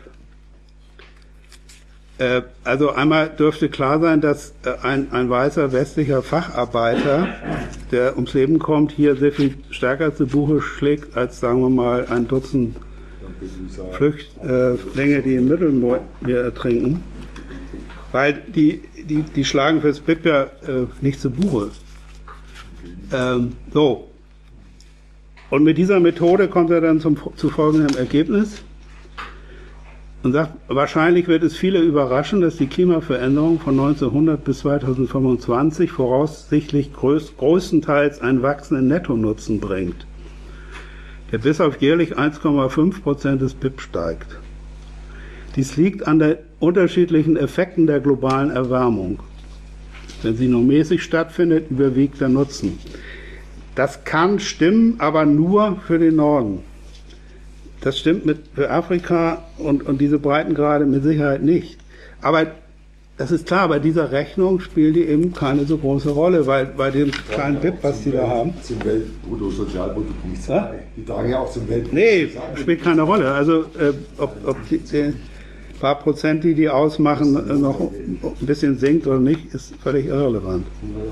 Äh, also einmal dürfte klar sein, dass äh, ein, ein weißer westlicher Facharbeiter, der ums Leben kommt, hier sehr viel stärker zu Buche schlägt, als sagen wir mal ein Dutzend Flüchtlinge, äh, die im Mittelmeer ertrinken. Weil die, die, die schlagen fürs B I P ja äh, nicht zu Buche. Ähm, so. Und mit dieser Methode kommt er dann zum, zu folgendem Ergebnis und sagt, wahrscheinlich wird es viele überraschen, dass die Klimaveränderung von neunzehnhundert bis zweitausendfünfundzwanzig voraussichtlich größ, größtenteils einen wachsenden Nettonutzen bringt, der bis auf jährlich eins Komma fünf Prozent des B I P steigt. Dies liegt an den unterschiedlichen Effekten der globalen Erwärmung. Wenn sie nur mäßig stattfindet, überwiegt der Nutzen. Das kann stimmen, aber nur für den Norden. Das stimmt mit, für Afrika und, und diese Breitengrade mit Sicherheit nicht. Aber das ist klar, bei dieser Rechnung spielt die eben keine so große Rolle, weil bei dem kleinen B I P, was die da haben. Zum Weltbruttosozialprodukt nicht zwei. Die tragen ja auch zum Weltbrutto. Nee, spielt keine Rolle. Also äh, ob, ob die, die paar Prozent, die die ausmachen, noch ein bisschen sinkt oder nicht, ist völlig irrelevant.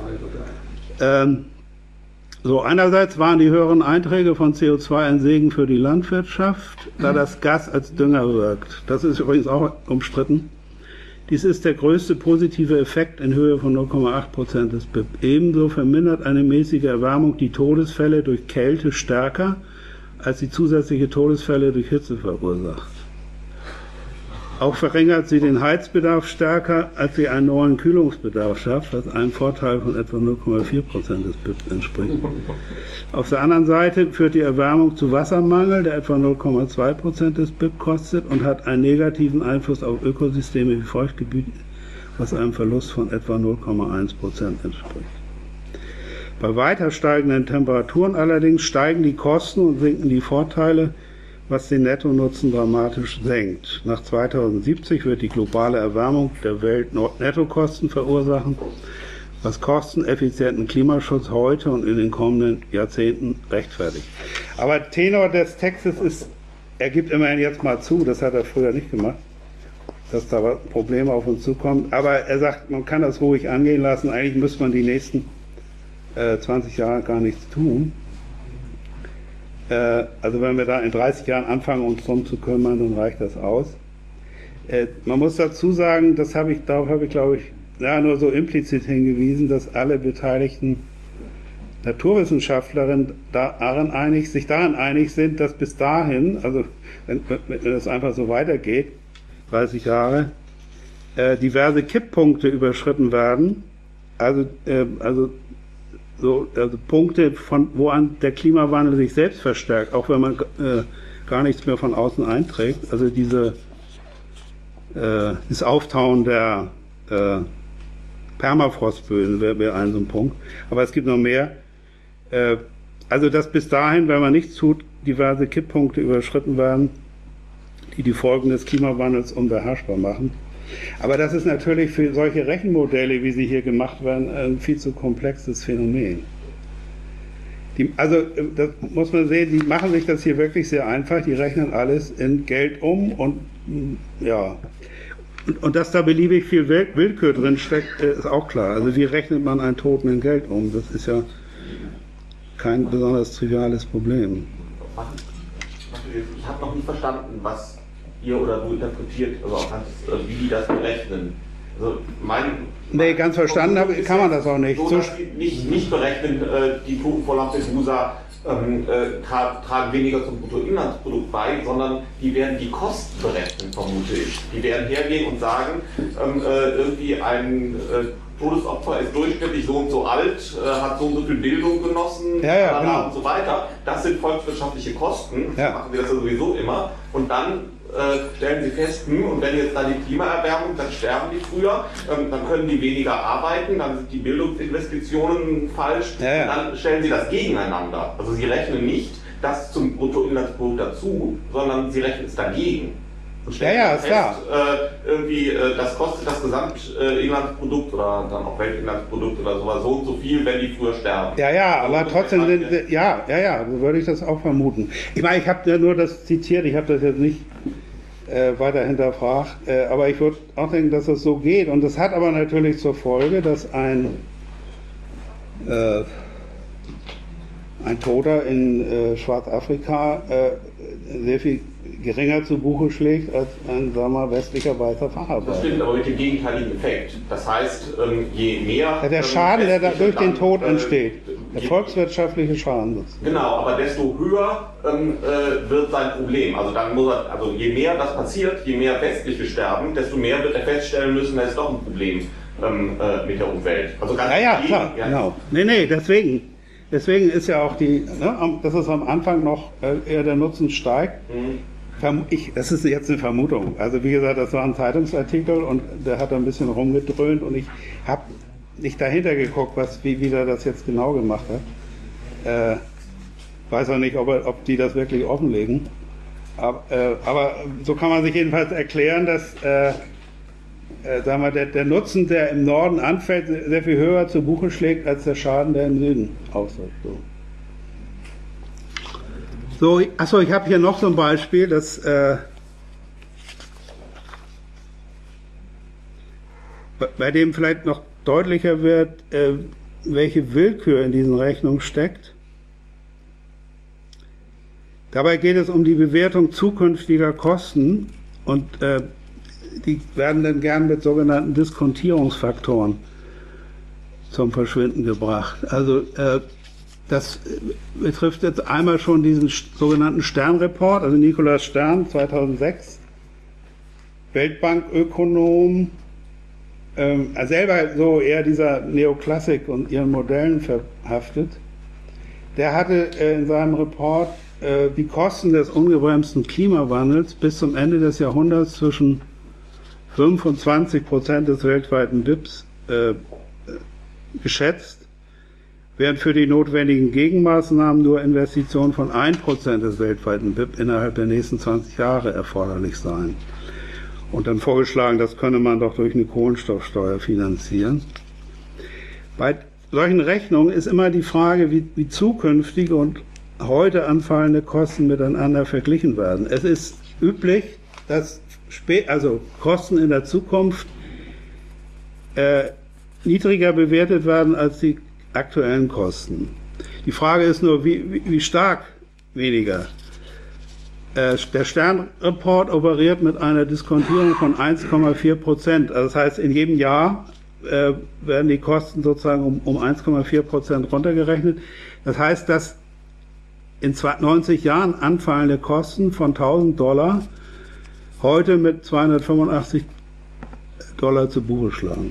Ähm, so, einerseits waren die höheren Einträge von C O zwei ein Segen für die Landwirtschaft, da das Gas als Dünger wirkt. Das ist übrigens auch umstritten. Dies ist der größte positive Effekt in Höhe von null Komma acht Prozent des B I P. Ebenso vermindert eine mäßige Erwärmung die Todesfälle durch Kälte stärker, als sie zusätzliche Todesfälle durch Hitze verursacht. Auch verringert sie den Heizbedarf stärker, als sie einen neuen Kühlungsbedarf schafft, was einem Vorteil von etwa null Komma vier Prozent des B I P entspricht. Auf der anderen Seite führt die Erwärmung zu Wassermangel, der etwa null Komma zwei Prozent des B I P kostet und hat einen negativen Einfluss auf Ökosysteme wie Feuchtgebiete, was einem Verlust von etwa null Komma eins Prozent entspricht. Bei weiter steigenden Temperaturen allerdings steigen die Kosten und sinken die Vorteile, was den Nettonutzen dramatisch senkt. Nach zweitausendsiebzig wird die globale Erwärmung der Welt Nettokosten verursachen, was kosteneffizienten Klimaschutz heute und in den kommenden Jahrzehnten rechtfertigt. Aber Tenor des Textes ist, er gibt immerhin jetzt mal zu, das hat er früher nicht gemacht, dass da Probleme auf uns zukommen, aber er sagt, man kann das ruhig angehen lassen, eigentlich müsste man die nächsten äh, zwanzig Jahre gar nichts tun. Also wenn wir da in dreißig Jahren anfangen, uns drum zu kümmern, dann reicht das aus. Man muss dazu sagen, das habe ich, darauf habe ich, glaube ich, ja, nur so implizit hingewiesen, dass alle beteiligten Naturwissenschaftlerinnen daran einig, sich daran einig sind, dass bis dahin, also wenn, wenn das einfach so weitergeht, dreißig Jahre, äh, diverse Kipppunkte überschritten werden, also, äh, also So, also Punkte, von wo an der Klimawandel sich selbst verstärkt, auch wenn man äh, gar nichts mehr von außen einträgt. Also diese, äh, das Auftauen der äh, Permafrostböden wäre wär ein so ein Punkt. Aber es gibt noch mehr. Äh, also dass bis dahin, wenn man nichts tut, diverse Kipppunkte überschritten werden, die die Folgen des Klimawandels unbeherrschbar machen. Aber das ist natürlich für solche Rechenmodelle, wie sie hier gemacht werden, ein viel zu komplexes Phänomen. Die, also das muss man sehen, die machen sich das hier wirklich sehr einfach, die rechnen alles in Geld um und ja, und, und dass da beliebig viel Willkür drin steckt, ist auch klar. Also wie rechnet man einen Toten in Geld um? Das ist ja kein besonders triviales Problem. Ich habe noch nicht verstanden, was ihr oder du interpretiert, also auch ganz, wie die das berechnen. Also mein, nee, ganz verstanden habe, kann man das auch nicht. So, dass die nicht, nicht berechnen, äh, die Toten vor Lampedusa ähm, äh, tragen weniger zum Bruttoinlandsprodukt bei, sondern die werden die Kosten berechnen, vermute ich. Die werden hergehen und sagen, ähm, äh, irgendwie ein äh, Todesopfer ist durchschnittlich so und so alt, äh, hat so und so viel Bildung genossen, ja, ja, genau. und so weiter. Das sind volkswirtschaftliche Kosten, ja. Machen wir das ja sowieso immer. Und dann stellen sie fest, hm, und wenn jetzt da die Klimaerwärmung, dann sterben die früher, ähm, dann können die weniger arbeiten, dann sind die Bildungsinvestitionen falsch, ja, ja. Und dann stellen sie das gegeneinander. Also sie rechnen nicht das zum Bruttoinlandsprodukt dazu, sondern sie rechnen es dagegen. Und ja, ja, ist fest, klar. Äh, irgendwie, äh, das kostet das Gesamtinlandsprodukt oder dann auch Weltinlandsprodukt oder sowas so und so viel, wenn die früher sterben. Ja, ja, also aber trotzdem, sind, ja, ja, ja, so würde ich das auch vermuten. Ich meine, ich habe ja nur das zitiert, ich habe das jetzt nicht äh, weiter hinterfragt, äh, aber ich würde auch denken, dass das so geht. Und das hat aber natürlich zur Folge, dass ein, äh, ein Toter in äh, Schwarzafrika äh, sehr viel geringer zu Buche schlägt als ein, sagen wir mal, westlicher weißer Facharbeiter. Das stimmt, aber mit dem gegenteiligen Effekt. Das heißt, je mehr... Ja, der Schaden, der da durch den Tod entsteht, der volkswirtschaftliche Schaden. Genau, aber desto höher ähm, äh, wird sein Problem. Also dann muss er, also je mehr das passiert, je mehr westliche sterben, desto mehr wird er feststellen müssen, da ist doch ein Problem ähm, äh, mit der Umwelt. Also ganz ja, ja, gegen, klar, ja. Genau. Nee, nee, deswegen. Deswegen ist ja auch die, ne, dass es am Anfang noch äh, eher der Nutzen steigt. Mhm. Ich, das ist jetzt eine Vermutung. Also wie gesagt, das war ein Zeitungsartikel und der hat ein bisschen rumgedröhnt und ich habe nicht dahinter geguckt, was, wie, wie der das jetzt genau gemacht hat. Äh, weiß auch nicht, ob, er, ob die das wirklich offenlegen. Aber, äh, aber so kann man sich jedenfalls erklären, dass äh, äh, sagen wir, der, der Nutzen, der im Norden anfällt, sehr viel höher zu Buche schlägt, als der Schaden, der im Süden ausfällt. So. So, achso, ich habe hier noch so ein Beispiel, das äh, bei dem vielleicht noch deutlicher wird, äh, welche Willkür in diesen Rechnungen steckt. Dabei geht es um die Bewertung zukünftiger Kosten und äh, die werden dann gern mit sogenannten Diskontierungsfaktoren zum Verschwinden gebracht. Also äh, das betrifft jetzt einmal schon diesen sogenannten Stern-Report, also Nikolaus Stern zweitausendsechs, Weltbankökonom, ähm, er selber so eher dieser Neoklassik und ihren Modellen verhaftet. Der hatte äh, in seinem Report äh, die Kosten des ungebremsten Klimawandels bis zum Ende des Jahrhunderts zwischen fünf und zwanzig Prozent des weltweiten B I Ps äh, geschätzt, während für die notwendigen Gegenmaßnahmen nur Investitionen von ein Prozent des weltweiten B I P innerhalb der nächsten zwanzig Jahre erforderlich seien. Und dann vorgeschlagen, das könne man doch durch eine Kohlenstoffsteuer finanzieren. Bei solchen Rechnungen ist immer die Frage, wie, wie zukünftige und heute anfallende Kosten miteinander verglichen werden. Es ist üblich, dass spät, also Kosten in der Zukunft äh, niedriger bewertet werden als die aktuellen Kosten. Die Frage ist nur, wie, wie, wie stark weniger. Äh, der Stern-Report operiert mit einer Diskontierung von eins Komma vier Prozent. Also das heißt, in jedem Jahr äh, werden die Kosten sozusagen um, um eins Komma vier Prozent runtergerechnet. Das heißt, dass in neunzig Jahren anfallende Kosten von tausend Dollar heute mit zweihundertfünfundachtzig Dollar zu Buche schlagen.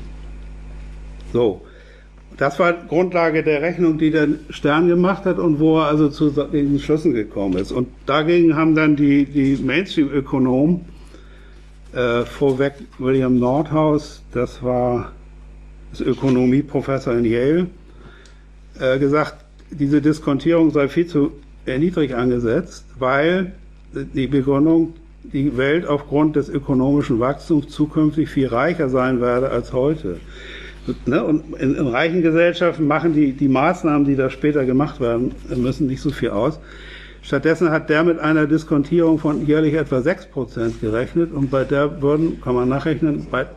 So. Das war Grundlage der Rechnung, die der Stern gemacht hat und wo er also zu diesen Schlüssen gekommen ist. Und dagegen haben dann die, die Mainstream-Ökonomen, äh, vorweg William Nordhaus, das war das Ökonomieprofessor in Yale, äh, gesagt, diese Diskontierung sei viel zu niedrig angesetzt, weil die Begründung, die Welt aufgrund des ökonomischen Wachstums zukünftig viel reicher sein werde als heute. Und in, in reichen Gesellschaften machen die, die Maßnahmen, die da später gemacht werden, müssen nicht so viel aus. Stattdessen hat der mit einer Diskontierung von jährlich etwa sechs Prozent gerechnet und bei der würden, kann man nachrechnen, bei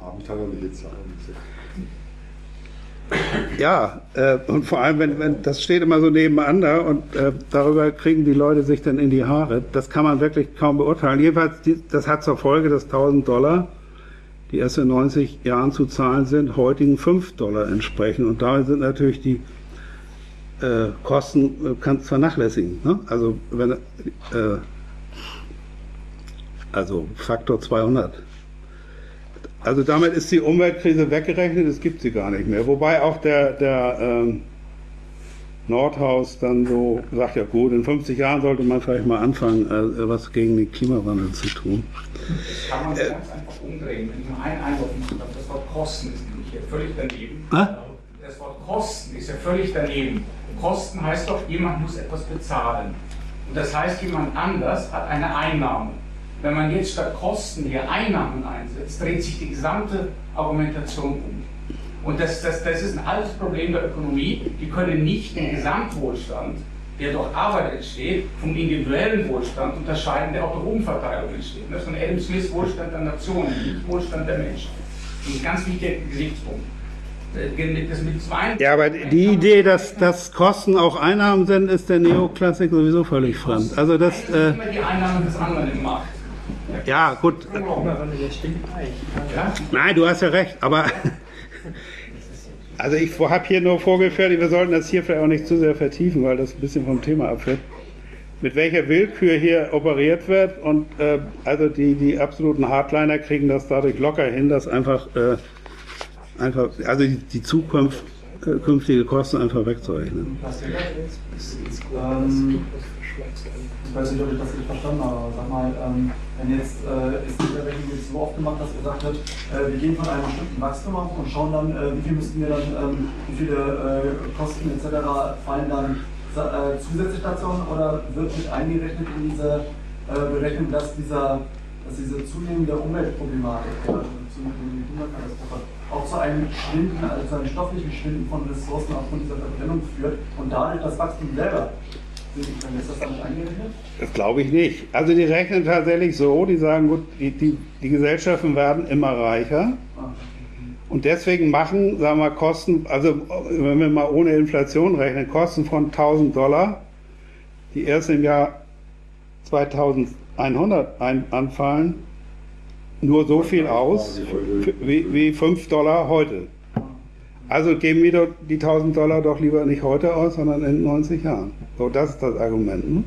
ja, äh, und vor allem, wenn, wenn das steht immer so nebeneinander und äh, darüber kriegen die Leute sich dann in die Haare. Das kann man wirklich kaum beurteilen. Jedenfalls, die, das hat zur Folge, dass tausend Dollar, die erst in neunzig Jahren zu zahlen sind, heutigen fünf Dollar entsprechen. Und damit sind natürlich die äh, Kosten, äh, kannst vernachlässigen. Ne? Also, wenn, äh, also Faktor zweihundert. Also damit ist die Umweltkrise weggerechnet, es gibt sie gar nicht mehr. Wobei auch der, der ähm, Nordhaus dann so sagt, ja gut, in fünfzig Jahren sollte man vielleicht mal anfangen, äh, was gegen den Klimawandel zu tun. Kann man es äh, ganz einfach umdrehen, wenn ich mal einen Einwurf mache. Das Wort Kosten ist nämlich hier völlig daneben. Ah? Das Wort Kosten ist ja völlig daneben. Kosten heißt doch, jemand muss etwas bezahlen. Und das heißt, jemand anders hat eine Einnahme. Wenn man jetzt statt Kosten hier Einnahmen einsetzt, dreht sich die gesamte Argumentation um. Und das, das, das ist ein altes Problem der Ökonomie. Die können nicht den Gesamtwohlstand, der durch Arbeit entsteht, vom individuellen Wohlstand unterscheiden, der auch durch Umverteilung entsteht. Das ist von Adam Smith Wohlstand der Nationen, nicht Wohlstand der Menschen. Das ist ein ganz wichtiger Gesichtspunkt. Das mit zwei ja, aber die Idee, dass, dass Kosten auch Einnahmen sind, ist der Neoklassik sowieso völlig fremd. Also das, äh, immer die Einnahmen des anderen im Markt. Ja, gut. Nein, du hast ja recht, aber also ich habe hier nur vorgefertigt, wir sollten das hier vielleicht auch nicht zu sehr vertiefen, weil das ein bisschen vom Thema abfällt. Mit welcher Willkür hier operiert wird und äh, also die, die absoluten Hardliner kriegen das dadurch locker hin, dass einfach, äh, einfach also die, die Zukunft, künftige Kosten einfach wegzurechnen. Ähm, ich weiß nicht, ob ich das nicht verstanden habe, aber sag mal, ähm, wenn jetzt äh, ist die Rechnung jetzt so oft gemacht, dass gesagt wird, äh, wir gehen von einem bestimmten Wachstum auf und schauen dann, äh, wie viel müssten wir dann, ähm, wie viele äh, Kosten et cetera fallen dann äh, zusätzlich dazu, oder wird mit eingerechnet in diese äh, Berechnung, dass dieser, dass diese zunehmende Umweltproblematik, also zunehmende Klimakatastrophe, auch zu einem Schwinden, also zu einem stofflichen Schwinden von Ressourcen aufgrund dieser Verbrennung führt und dadurch das Wachstum selber. Ist das damit eingerechnet? Das glaube ich nicht. Also die rechnen tatsächlich so, die sagen, gut, die, die, die Gesellschaften werden immer reicher und deswegen machen, sagen wir mal, Kosten, also wenn wir mal ohne Inflation rechnen, Kosten von tausend Dollar, die erst im Jahr zweitausendeinhundert ein, anfallen, nur so viel aus wie, wie fünf Dollar heute. Also geben wir die tausend Dollar doch lieber nicht heute aus, sondern in neunzig Jahren. So, das ist das Argument. Ne?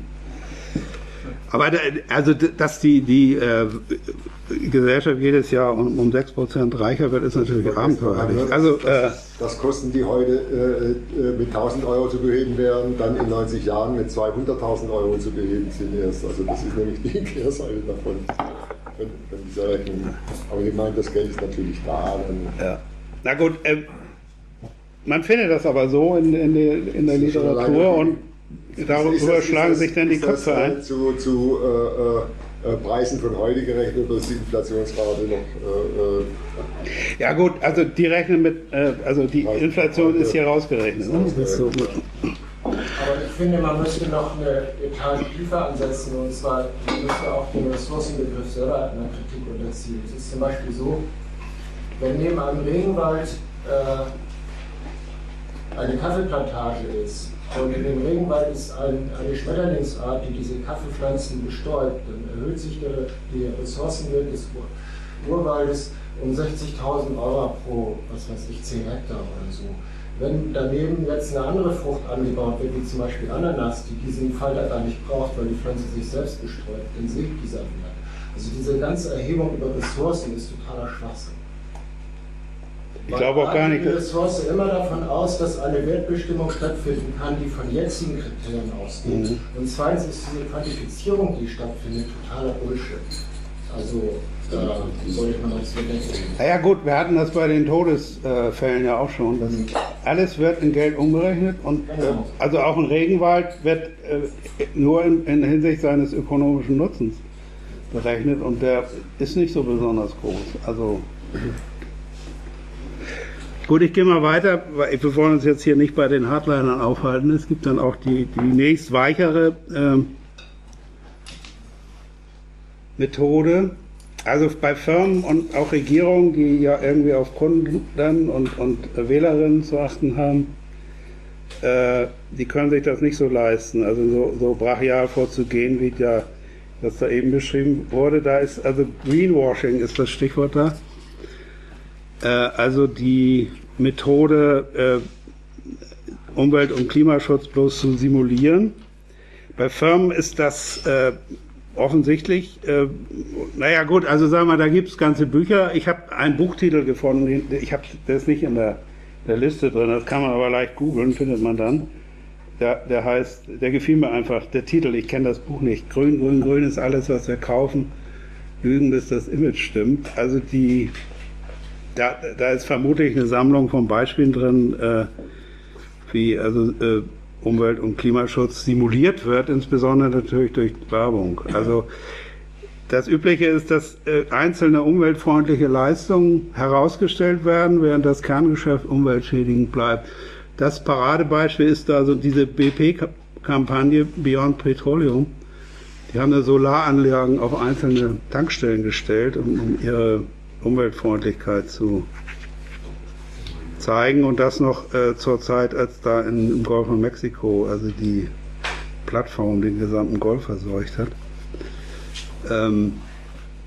Aber da, also, dass die, die äh, Gesellschaft jedes Jahr um, um sechs Prozent reicher wird, ist natürlich abenteuerlich. Also, äh, dass Kosten, die heute äh, mit tausend Euro zu beheben wären, dann in neunzig Jahren mit zweihunderttausend Euro zu beheben sind erst. Also das ist nämlich die Kehrseite davon, von, von dieser Rechnung. Aber ich meine, das Geld ist natürlich da. Dann ja. Na gut, äh, man findet das aber so in, in, der, in der Literatur und darüber das, schlagen das, sich dann die Köpfe das, ein. Zu, zu äh, äh, Preisen von heute gerechnet, oder ist die Inflationsrate noch? Äh, äh, ja gut, also die rechnen mit, äh, also die Inflation ist hier rausgerechnet. Ne? Ist so. Aber ich finde, man müsste noch eine Etage tiefer ansetzen, und zwar man müsste auch den Ressourcenbegriff selber einer Kritik unterziehen. Es ist zum Beispiel so, wenn neben einem Regenwald äh, eine Kaffeeplantage ist und in dem Regenwald ist ein, eine Schmetterlingsart, die diese Kaffeepflanzen bestäubt, dann erhöht sich der, der Ressourcenwert des Urwaldes um sechzigtausend Euro pro, was weiß ich, zehn Hektar oder so. Wenn daneben jetzt eine andere Frucht angebaut wird, wie zum Beispiel Ananas, die diesen Falter gar nicht braucht, weil die Pflanze sich selbst bestäubt, dann sinkt dieser Wert. Also diese ganze Erhebung über Ressourcen ist totaler Schwachsinn. Ich glaube auch gar nicht. Die Ressource immer davon aus, dass eine Wertbestimmung stattfinden kann, die von jetzigen Kriterien ausgeht. Mhm. Und zweitens ist diese Quantifizierung, die stattfindet, totaler Bullshit. Also da sollte man uns bedenken. Na ja gut, wir hatten das bei den Todesfällen ja auch schon. Dass mhm. alles wird in Geld umgerechnet und genau. äh, also auch ein Regenwald wird äh, nur in, in Hinsicht seines ökonomischen Nutzens berechnet und der ist nicht so besonders groß. Also gut, ich gehe mal weiter, weil wir wollen uns jetzt hier nicht bei den Hardlinern aufhalten. Es gibt dann auch die, die nächst weichere ähm, Methode. Also bei Firmen und auch Regierungen, die ja irgendwie auf Kunden und, und Wählerinnen zu achten haben, äh, die können sich das nicht so leisten. Also so, so brachial vorzugehen, wie ja das da eben beschrieben wurde. Da ist also Greenwashing ist das Stichwort da. Also die Methode, äh, Umwelt- und Klimaschutz bloß zu simulieren. Bei Firmen ist das äh, offensichtlich, äh, naja gut, also sagen wir, da gibt es ganze Bücher. Ich habe einen Buchtitel gefunden, ich habe der ist nicht in der, der Liste drin, das kann man aber leicht googeln, findet man dann. Der, der heißt, der gefiel mir einfach, der Titel, ich kenne das Buch nicht. Grün, grün, grün ist alles, was wir kaufen. Lügen, bis das Image stimmt. Also die Da, da ist vermutlich eine Sammlung von Beispielen drin, äh, wie also äh, Umwelt- und Klimaschutz simuliert wird, insbesondere natürlich durch Werbung. Also das Übliche ist, dass äh, einzelne umweltfreundliche Leistungen herausgestellt werden, während das Kerngeschäft umweltschädigend bleibt. Das Paradebeispiel ist da so diese B P-Kampagne Beyond Petroleum. Die haben da Solaranlagen auf einzelne Tankstellen gestellt, um, um ihre Umweltfreundlichkeit zu zeigen, und das noch äh, zur Zeit, als da in, im Golf von Mexiko, also die Plattform den gesamten Golf verseucht hat. Ähm,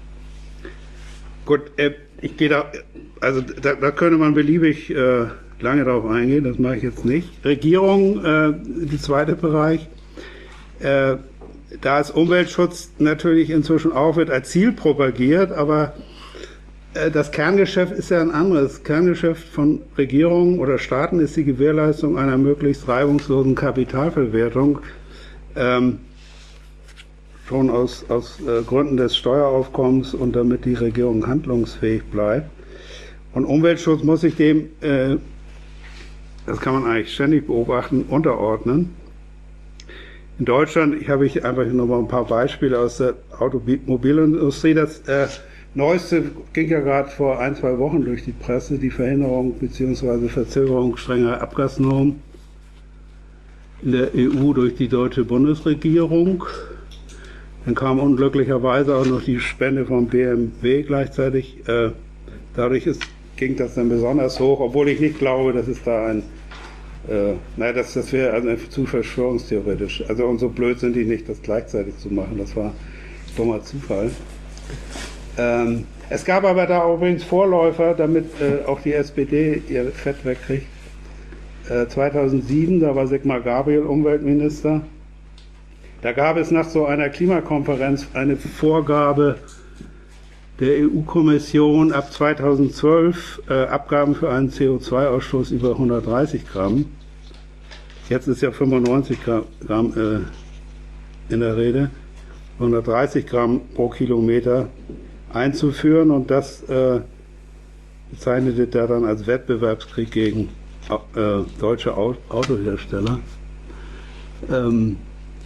Gut, äh, ich gehe da, also da, da könnte man beliebig äh, lange darauf eingehen, das mache ich jetzt nicht. Regierung, äh, der zweite Bereich, äh, da ist Umweltschutz natürlich inzwischen auch wird als Ziel propagiert, aber äh, das Kerngeschäft ist ja ein anderes. Das Kerngeschäft von Regierungen oder Staaten ist die Gewährleistung einer möglichst reibungslosen Kapitalverwertung, ähm, schon aus, aus äh, Gründen des Steueraufkommens und damit die Regierung handlungsfähig bleibt. Und Umweltschutz muss sich dem, äh, das kann man eigentlich ständig beobachten, unterordnen. In Deutschland, ich habe ich einfach noch mal ein paar Beispiele aus der Automobilindustrie. Das äh, Neueste ging ja gerade vor ein, zwei Wochen durch die Presse, die Verhinderung bzw. Verzögerung strenger Abgasnormen in der E U durch die deutsche Bundesregierung. Dann kam unglücklicherweise auch noch die Spende vom B M W gleichzeitig. Äh, dadurch ist, ging das dann besonders hoch, obwohl ich nicht glaube, dass es da ein Äh, nein, das, das wäre also zu verschwörungstheoretisch. Also und so blöd sind die nicht, das gleichzeitig zu machen. Das war dummer Zufall. Ähm, es gab aber da übrigens Vorläufer, damit äh, auch die S P D ihr Fett wegkriegt. Äh, zweitausendsieben, da war Sigmar Gabriel Umweltminister. Da gab es nach so einer Klimakonferenz eine Vorgabe der E U-Kommission ab zweitausendzwölf äh, Abgaben für einen C O zwei Ausstoß über hundertdreißig Gramm. Jetzt ist ja fünfundneunzig Gramm äh, in der Rede, hundertdreißig Gramm pro Kilometer einzuführen, und das äh, bezeichnete er dann als Wettbewerbskrieg gegen äh, deutsche Autohersteller. Ähm,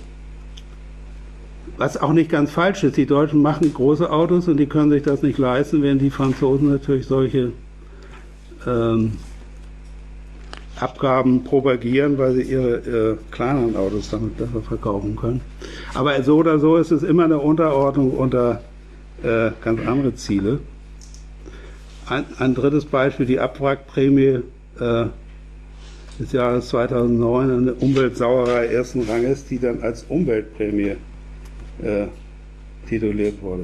Was auch nicht ganz falsch ist, die Deutschen machen große Autos und die können sich das nicht leisten, während die Franzosen natürlich solche ähm, Abgaben propagieren, weil sie ihre äh, kleineren Autos damit besser verkaufen können. Aber so oder so ist es immer eine Unterordnung unter äh, ganz andere Ziele. Ein, ein drittes Beispiel, die Abwrackprämie äh, des Jahres zweitausendneun, eine Umweltsauerei ersten Ranges, die dann als Umweltprämie Äh, tituliert wurde.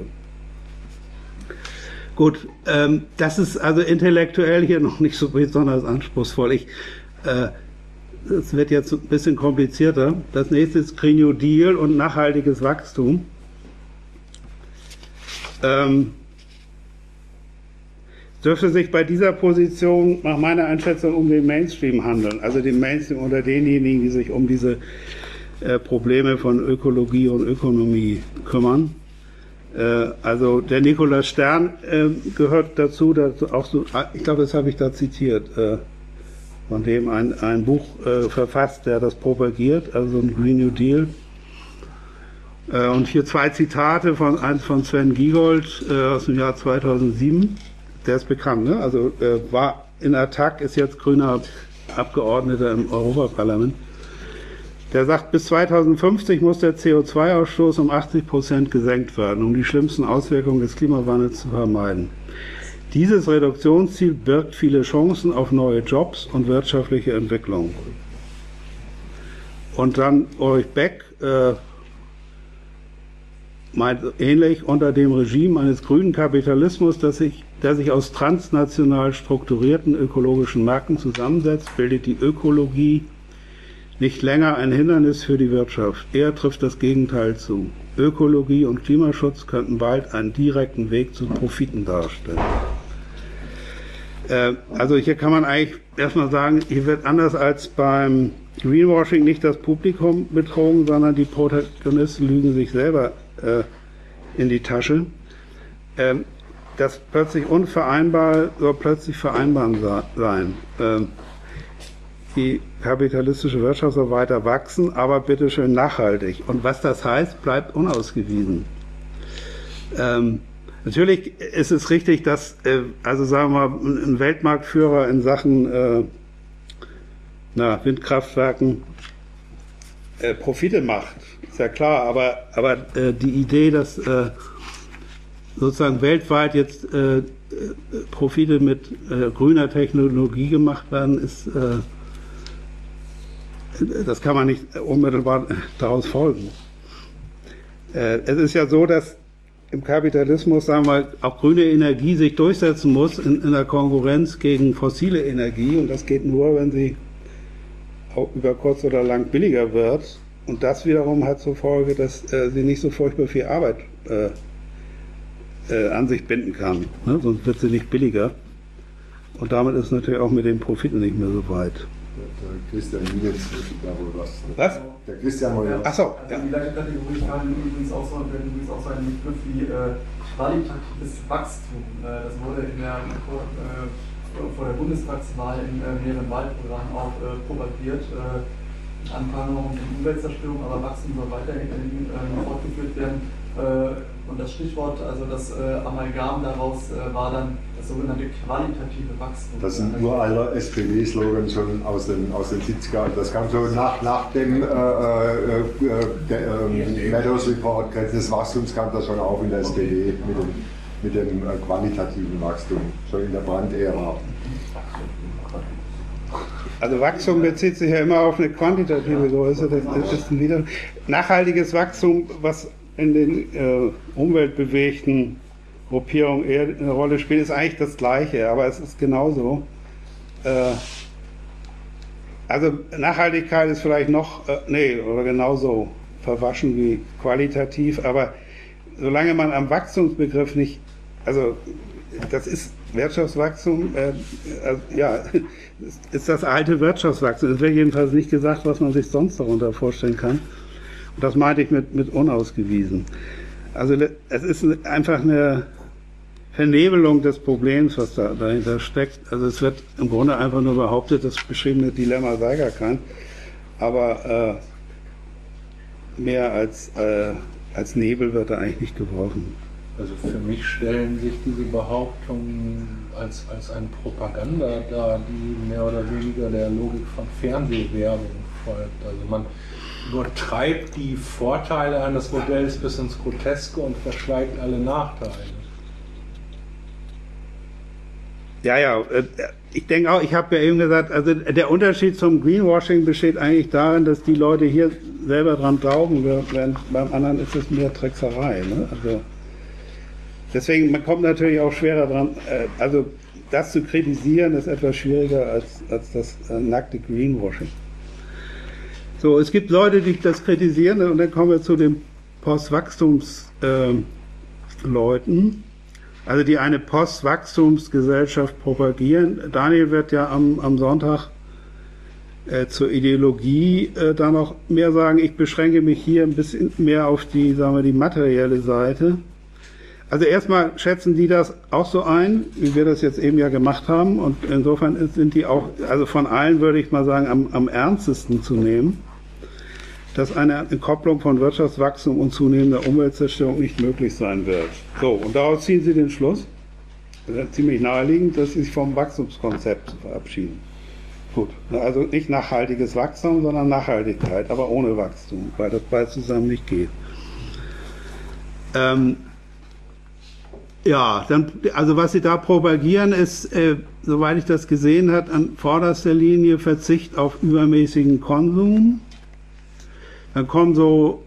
Gut, ähm, das ist also intellektuell hier noch nicht so besonders anspruchsvoll. Ich, äh, es wird jetzt ein bisschen komplizierter. Das nächste ist Green New Deal und nachhaltiges Wachstum. Ähm, dürfte sich bei dieser Position nach meiner Einschätzung um den Mainstream handeln, also den Mainstream unter denjenigen, die sich um diese Äh, Probleme von Ökologie und Ökonomie kümmern. Äh, also der Nikolaus Stern äh, gehört dazu, dazu auch so, ich glaube, das habe ich da zitiert, äh, von dem ein, ein Buch äh, verfasst, der das propagiert, also ein Green New Deal. Äh, und hier zwei Zitate, von eins von Sven Giegold äh, aus dem Jahr zweitausendsieben, der ist bekannt, ne? Also äh, war in Attac, ist jetzt grüner Abgeordneter im Europaparlament. Der sagt, bis zweitausendfünfzig muss der C O zwei Ausstoß um achtzig Prozent gesenkt werden, um die schlimmsten Auswirkungen des Klimawandels zu vermeiden. Dieses Reduktionsziel birgt viele Chancen auf neue Jobs und wirtschaftliche Entwicklung. Und dann Ulrich Beck äh, meint ähnlich, unter dem Regime eines grünen Kapitalismus, das sich, der sich aus transnational strukturierten ökologischen Märkten zusammensetzt, bildet die Ökologie nicht länger ein Hindernis für die Wirtschaft. Eher trifft das Gegenteil zu. Ökologie und Klimaschutz könnten bald einen direkten Weg zu Profiten darstellen. Äh, also hier kann man eigentlich erstmal sagen, hier wird anders als beim Greenwashing nicht das Publikum betrogen, sondern die Protagonisten lügen sich selber äh, in die Tasche. Ähm, das plötzlich unvereinbar soll plötzlich vereinbar sein. Ähm, Die kapitalistische Wirtschaft soll weiter wachsen, aber bitteschön nachhaltig. Und was das heißt, bleibt unausgewiesen. Ähm, natürlich ist es richtig, dass, äh, also sagen wir mal, ein Weltmarktführer in Sachen äh, na, Windkraftwerken äh, Profite macht, ist ja klar. Aber, aber äh, die Idee, dass äh, sozusagen weltweit jetzt äh, Profite mit äh, grüner Technologie gemacht werden, ist äh, das kann man nicht unmittelbar daraus folgen. Äh, es ist ja so, dass im Kapitalismus, sagen wir, auch grüne Energie sich durchsetzen muss in, in der Konkurrenz gegen fossile Energie. Und das geht nur, wenn sie auch über kurz oder lang billiger wird. Und das wiederum hat zur Folge, dass äh, sie nicht so furchtbar viel Arbeit äh, äh, an sich binden kann. Ne? Sonst wird sie nicht billiger. Und damit ist natürlich auch mit den Profiten nicht mehr so weit. Der Christian Jens da wohl was. Was? Der Christian wohl was. Achso, Also ja. die gleiche Kategorie kann übrigens auch so, übrigens auch so ein Begriff wie äh, qualitatives Wachstum. Äh, das wurde in der, äh, vor der Bundestagswahl in äh, mehreren Wahlprogrammen auch äh, propagiert. Äh, Anfang und Umweltzerstörung, aber Wachstum soll weiterhin äh, fortgeführt werden. Äh, und das Stichwort, also das äh, Amalgam daraus äh, war dann das sogenannte qualitative Wachstum. Das ist ein uralter S P D-Slogan schon aus den, aus den siebziger Jahren. Das kam so nach, nach dem äh, äh, äh, Meadows Report, Grenzen des Wachstums, kam das schon auf in der S P D mit dem, mit dem äh, qualitativen Wachstum, schon in der Brandt-Ära. Also Wachstum bezieht sich ja immer auf eine quantitative Größe. Das ist ein wieder nachhaltiges Wachstum, was in den äh, umweltbewegten Gruppierungen eher eine Rolle spielt, ist eigentlich das Gleiche, aber es ist genauso. Äh, also Nachhaltigkeit ist vielleicht noch, äh, nee, oder genauso verwaschen wie qualitativ, aber solange man am Wachstumsbegriff nicht, also das ist Wirtschaftswachstum, äh, also, ja, ist das alte Wirtschaftswachstum. Es wird jedenfalls nicht gesagt, was man sich sonst darunter vorstellen kann. Und das meinte ich mit, mit unausgewiesen. Also es ist einfach eine Vernebelung des Problems, was da dahinter steckt. Also es wird im Grunde einfach nur behauptet, das beschriebene Dilemma sei gar kein, aber äh, mehr als, äh, als Nebel wird da eigentlich nicht geworfen. Also für mich stellen sich diese Behauptungen als, als eine Propaganda dar, die mehr oder weniger der Logik von Fernsehwerbung folgt. Also man übertreibt die Vorteile eines Modells bis ins Groteske und verschweigt alle Nachteile. Ja, ja, ich denke auch, ich habe ja eben gesagt, also der Unterschied zum Greenwashing besteht eigentlich darin, dass die Leute hier selber dran glauben, während beim anderen ist es mehr Trickserei. Ne? Also deswegen, man kommt natürlich auch schwerer dran, also das zu kritisieren ist etwas schwieriger als, als das nackte Greenwashing. So, es gibt Leute, die das kritisieren, und dann kommen wir zu den Postwachstumsleuten, äh, also die eine Postwachstumsgesellschaft propagieren. Daniel wird ja am, am Sonntag äh, zur Ideologie äh, da noch mehr sagen. Ich beschränke mich hier ein bisschen mehr auf die, sagen wir, die materielle Seite. Also erstmal schätzen die das auch so ein, wie wir das jetzt eben ja gemacht haben, und insofern sind die auch, also von allen würde ich mal sagen, am, am ernstesten zu nehmen, dass eine Entkopplung von Wirtschaftswachstum und zunehmender Umweltzerstörung nicht möglich sein wird. So, und daraus ziehen sie den Schluss, ziemlich naheliegend, dass sie sich vom Wachstumskonzept verabschieden. Gut, also nicht nachhaltiges Wachstum, sondern Nachhaltigkeit, aber ohne Wachstum, weil das beides zusammen nicht geht. Ähm, Ja, dann, also was sie da propagieren ist, äh, soweit ich das gesehen habe, an vorderster Linie Verzicht auf übermäßigen Konsum. Dann kommen so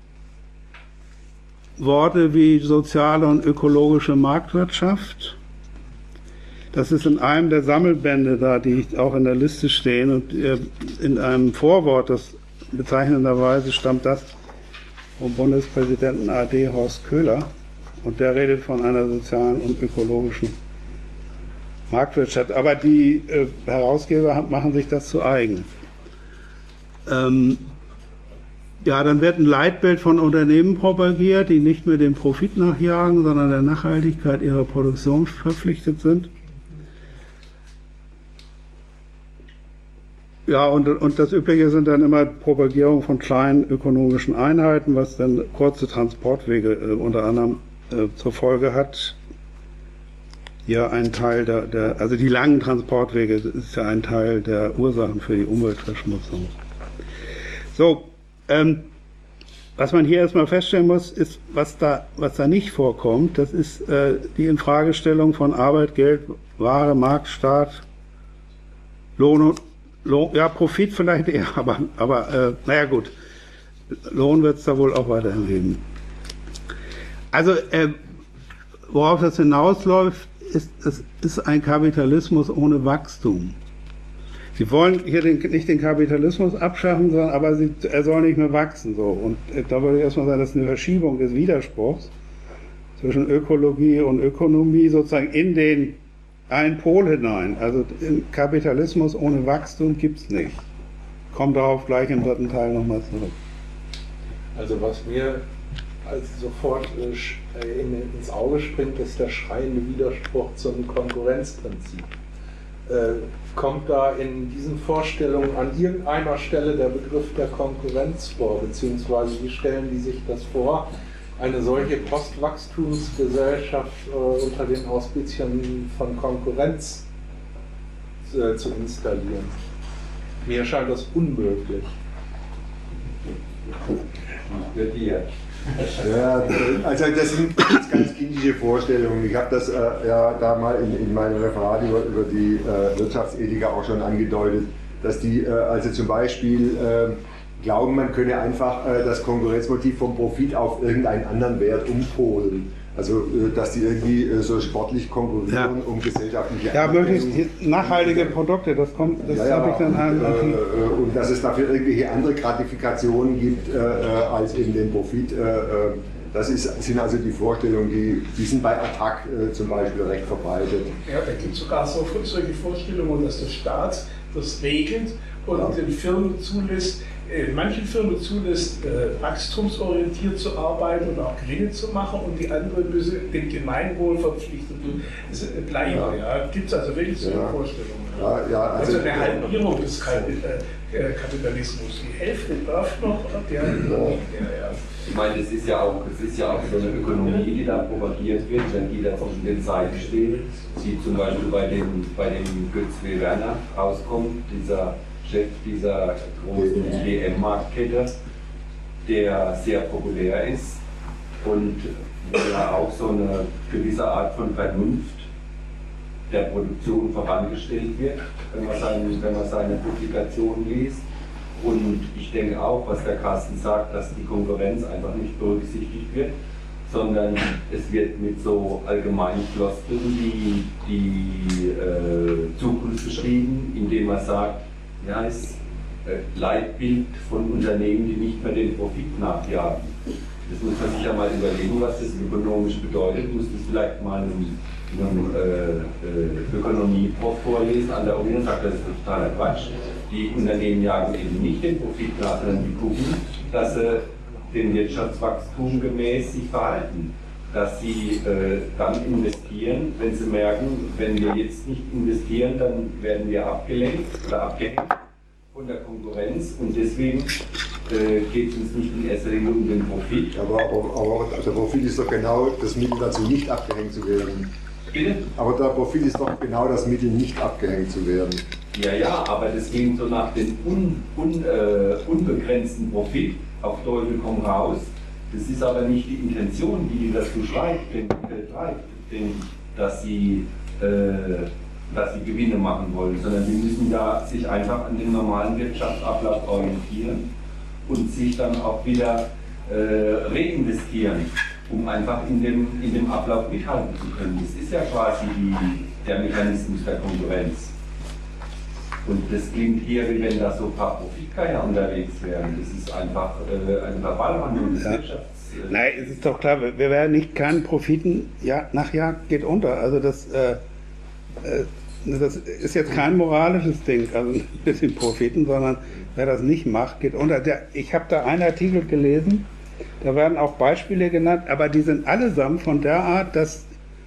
Worte wie soziale und ökologische Marktwirtschaft. Das ist in einem der Sammelbände da, die auch in der Liste stehen, und äh, in einem Vorwort, das bezeichnenderweise stammt das vom Bundespräsidenten A D Horst Köhler. Und der redet von einer sozialen und ökologischen Marktwirtschaft. Aber die äh, Herausgeber machen sich das zu eigen. Ähm, ja, dann wird ein Leitbild von Unternehmen propagiert, die nicht mehr dem Profit nachjagen, sondern der Nachhaltigkeit ihrer Produktion verpflichtet sind. Ja, und, und das Übliche sind dann immer Propagierung von kleinen ökonomischen Einheiten, was dann kurze Transportwege äh, unter anderem zur Folge hat. Ja, ein Teil der, der, also die langen Transportwege ist ja ein Teil der Ursachen für die Umweltverschmutzung. So, ähm, was man hier erstmal feststellen muss, ist, was da, was da nicht vorkommt, das ist äh, die Infragestellung von Arbeit, Geld, Ware, Markt, Staat, Lohn und Lohn, ja, Profit vielleicht eher, aber, aber äh, naja gut, Lohn wird es da wohl auch weiterhin geben. Also, äh, worauf das hinausläuft, ist, es ist ein Kapitalismus ohne Wachstum. Sie wollen hier den, nicht den Kapitalismus abschaffen, sondern aber sie, er soll nicht mehr wachsen. So. Und äh, da würde ich erstmal sagen, das ist eine Verschiebung des Widerspruchs zwischen Ökologie und Ökonomie sozusagen in den einen Pol hinein. Also Kapitalismus ohne Wachstum gibt es nicht. Kommt darauf gleich im dritten Teil nochmal zurück. Also was mir als sofort äh, in, ins Auge springt, ist der schreiende Widerspruch zum Konkurrenzprinzip. Äh, kommt da in diesen Vorstellungen an irgendeiner Stelle der Begriff der Konkurrenz vor, beziehungsweise wie stellen die sich das vor, eine solche Postwachstumsgesellschaft äh, unter den Auspizien von Konkurrenz äh, zu installieren? Mir scheint das unmöglich. Ja, also das sind ganz, ganz kindische Vorstellungen. Ich habe das äh, ja da mal in, in meinem Referat über, über die äh, Wirtschaftsethiker auch schon angedeutet, dass die äh, also zum Beispiel äh, glauben, man könne einfach äh, das Konkurrenzmotiv vom Profit auf irgendeinen anderen Wert umpolen. Also, äh, dass die irgendwie äh, so sportlich konkurrieren Ja. um gesellschaftliche Ja, Anerkennung. möglichst nachhaltige Produkte, das kommt, das Ja, ja, habe ich dann an. und, äh, und dass es dafür irgendwelche andere Gratifikationen gibt äh, als in den Profit. Äh, das ist, sind also die Vorstellungen, die, die sind bei Attac äh, zum Beispiel recht verbreitet. Ja, da gibt es sogar so solche Vorstellungen, dass der Staat das regelt und Ja. den Firmen zulässt, in manchen Firmen zulässt, äh, wachstumsorientiert zu arbeiten und auch Gewinne zu machen und die anderen müssen dem Gemeinwohl verpflichtet bleiben. Ja. Ja. Gibt es also wirklich so Ja. Vorstellungen. Ja, ja, also, also eine Halbierung des Kapitalismus. Die Hälfte darf noch, der, der ja. Ich meine, das ist ja auch, das ist ja auch so eine Ökonomie, die da propagiert wird, wenn die da zwischen den Seiten stehen, die zum Beispiel bei dem, bei dem Götz W. Werner rauskommt, dieser Chef dieser großen D M-Marktkette, der sehr populär ist und ja auch so eine gewisse Art von Vernunft der Produktion vorangestellt wird, wenn man, seine, wenn man seine Publikationen liest. Und ich denke auch, was der Carsten sagt, dass die Konkurrenz einfach nicht berücksichtigt wird, sondern es wird mit so allgemeinen Floskeln die, die äh, Zukunft beschrieben, indem man sagt, ja, es äh, Leitbild von Unternehmen, die nicht mehr den Profit nachjagen. Das muss man sich ja mal überlegen, was das ökonomisch bedeutet. Muss das vielleicht mal einem, einem äh, äh, Ökonomie-Prof vorlesen an der Uni und sagt, das ist totaler Quatsch. Die Unternehmen jagen eben nicht den Profit nach, sondern die gucken, dass sie dem Wirtschaftswachstum gemäß sich verhalten. Dass sie äh, dann investieren, wenn sie merken, wenn wir jetzt nicht investieren, dann werden wir abgelenkt oder abgehängt von der Konkurrenz und deswegen äh, geht es uns nicht in erster Linie um den Profit. aber, aber, aber der Profit ist doch genau das Mittel dazu, nicht abgehängt zu werden. Bitte? Aber der Profit ist doch genau das Mittel, nicht abgehängt zu werden. Ja, ja, aber das ging so nach dem un, un, äh, unbegrenzten Profit auf Teufel komm raus. Das ist aber nicht die Intention, die die dazu schreibt, denn, äh, treibt, denn, dass, sie, äh, dass sie Gewinne machen wollen, sondern sie müssen da sich einfach an den normalen Wirtschaftsablauf orientieren und sich dann auch wieder äh, reinvestieren, um einfach in dem, in dem Ablauf mithalten zu können. Das ist ja quasi die, der Mechanismus der Konkurrenz. Und das klingt hier, wie wenn da so ein paar Profitgeier unterwegs wären. Das ist einfach äh, eine Verfallwandlung des Ja. Wirtschafts. Äh, Nein, es ist doch klar, wir werden nicht keinen Profiten, ja, nach Jagd geht unter. Also das, äh, äh, das ist jetzt kein moralisches Ding, also mit den Profiten, sondern wer das nicht macht, geht unter. Der, ich habe da einen Artikel gelesen, da werden auch Beispiele genannt, aber die sind allesamt von der Art, dass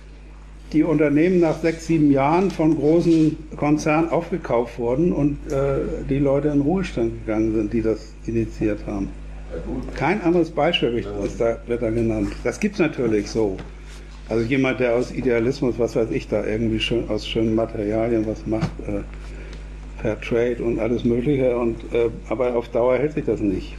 die Unternehmen nach sechs, sieben Jahren von großen Konzernen aufgekauft wurden und äh, die Leute in Ruhestand gegangen sind, die das initiiert haben. Kein anderes Beispiel ist da, wird da genannt. Das gibt es natürlich so. Also jemand, der aus Idealismus, was weiß ich, da irgendwie schön aus schönen Materialien was macht, äh, Fair Trade und alles Mögliche, und, äh, aber auf Dauer hält sich das nicht.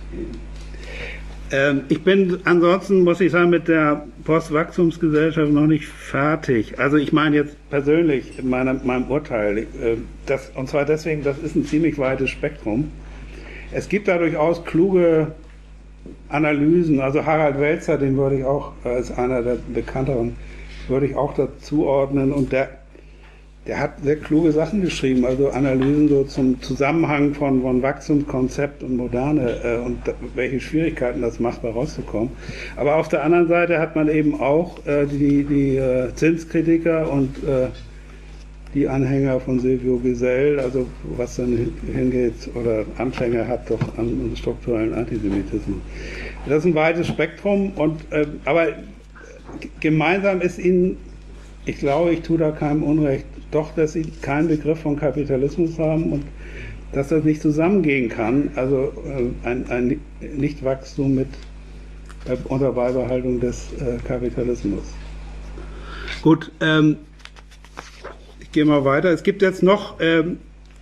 Ähm, ich bin ansonsten, muss ich sagen, mit der Postwachstumsgesellschaft noch nicht fertig. Also ich meine jetzt persönlich in meiner, meinem Urteil, äh, das, und zwar deswegen, das ist ein ziemlich weites Spektrum. Es gibt da durchaus kluge Analysen, also Harald Welzer, den würde ich auch als einer der bekannteren, würde ich auch dazu ordnen, und der, der hat sehr kluge Sachen geschrieben, also Analysen so zum Zusammenhang von, von Wachstumskonzept und Moderne äh, und welche Schwierigkeiten das macht, da rauszukommen. Aber auf der anderen Seite hat man eben auch äh, die, die äh, Zinskritiker und äh, die Anhänger von Silvio Gesell, also was dann hingeht oder Anfänge hat doch an strukturellen Antisemitismus. Das ist ein weites Spektrum, und äh, aber gemeinsam ist ihnen, ich glaube, ich tue da keinem Unrecht, doch, dass sie keinen Begriff von Kapitalismus haben und dass das nicht zusammengehen kann, also äh, ein, ein Nichtwachstum mit äh, unter Beibehaltung des äh, Kapitalismus. Gut, ähm, ich gehe mal weiter. Es gibt jetzt noch, ähm,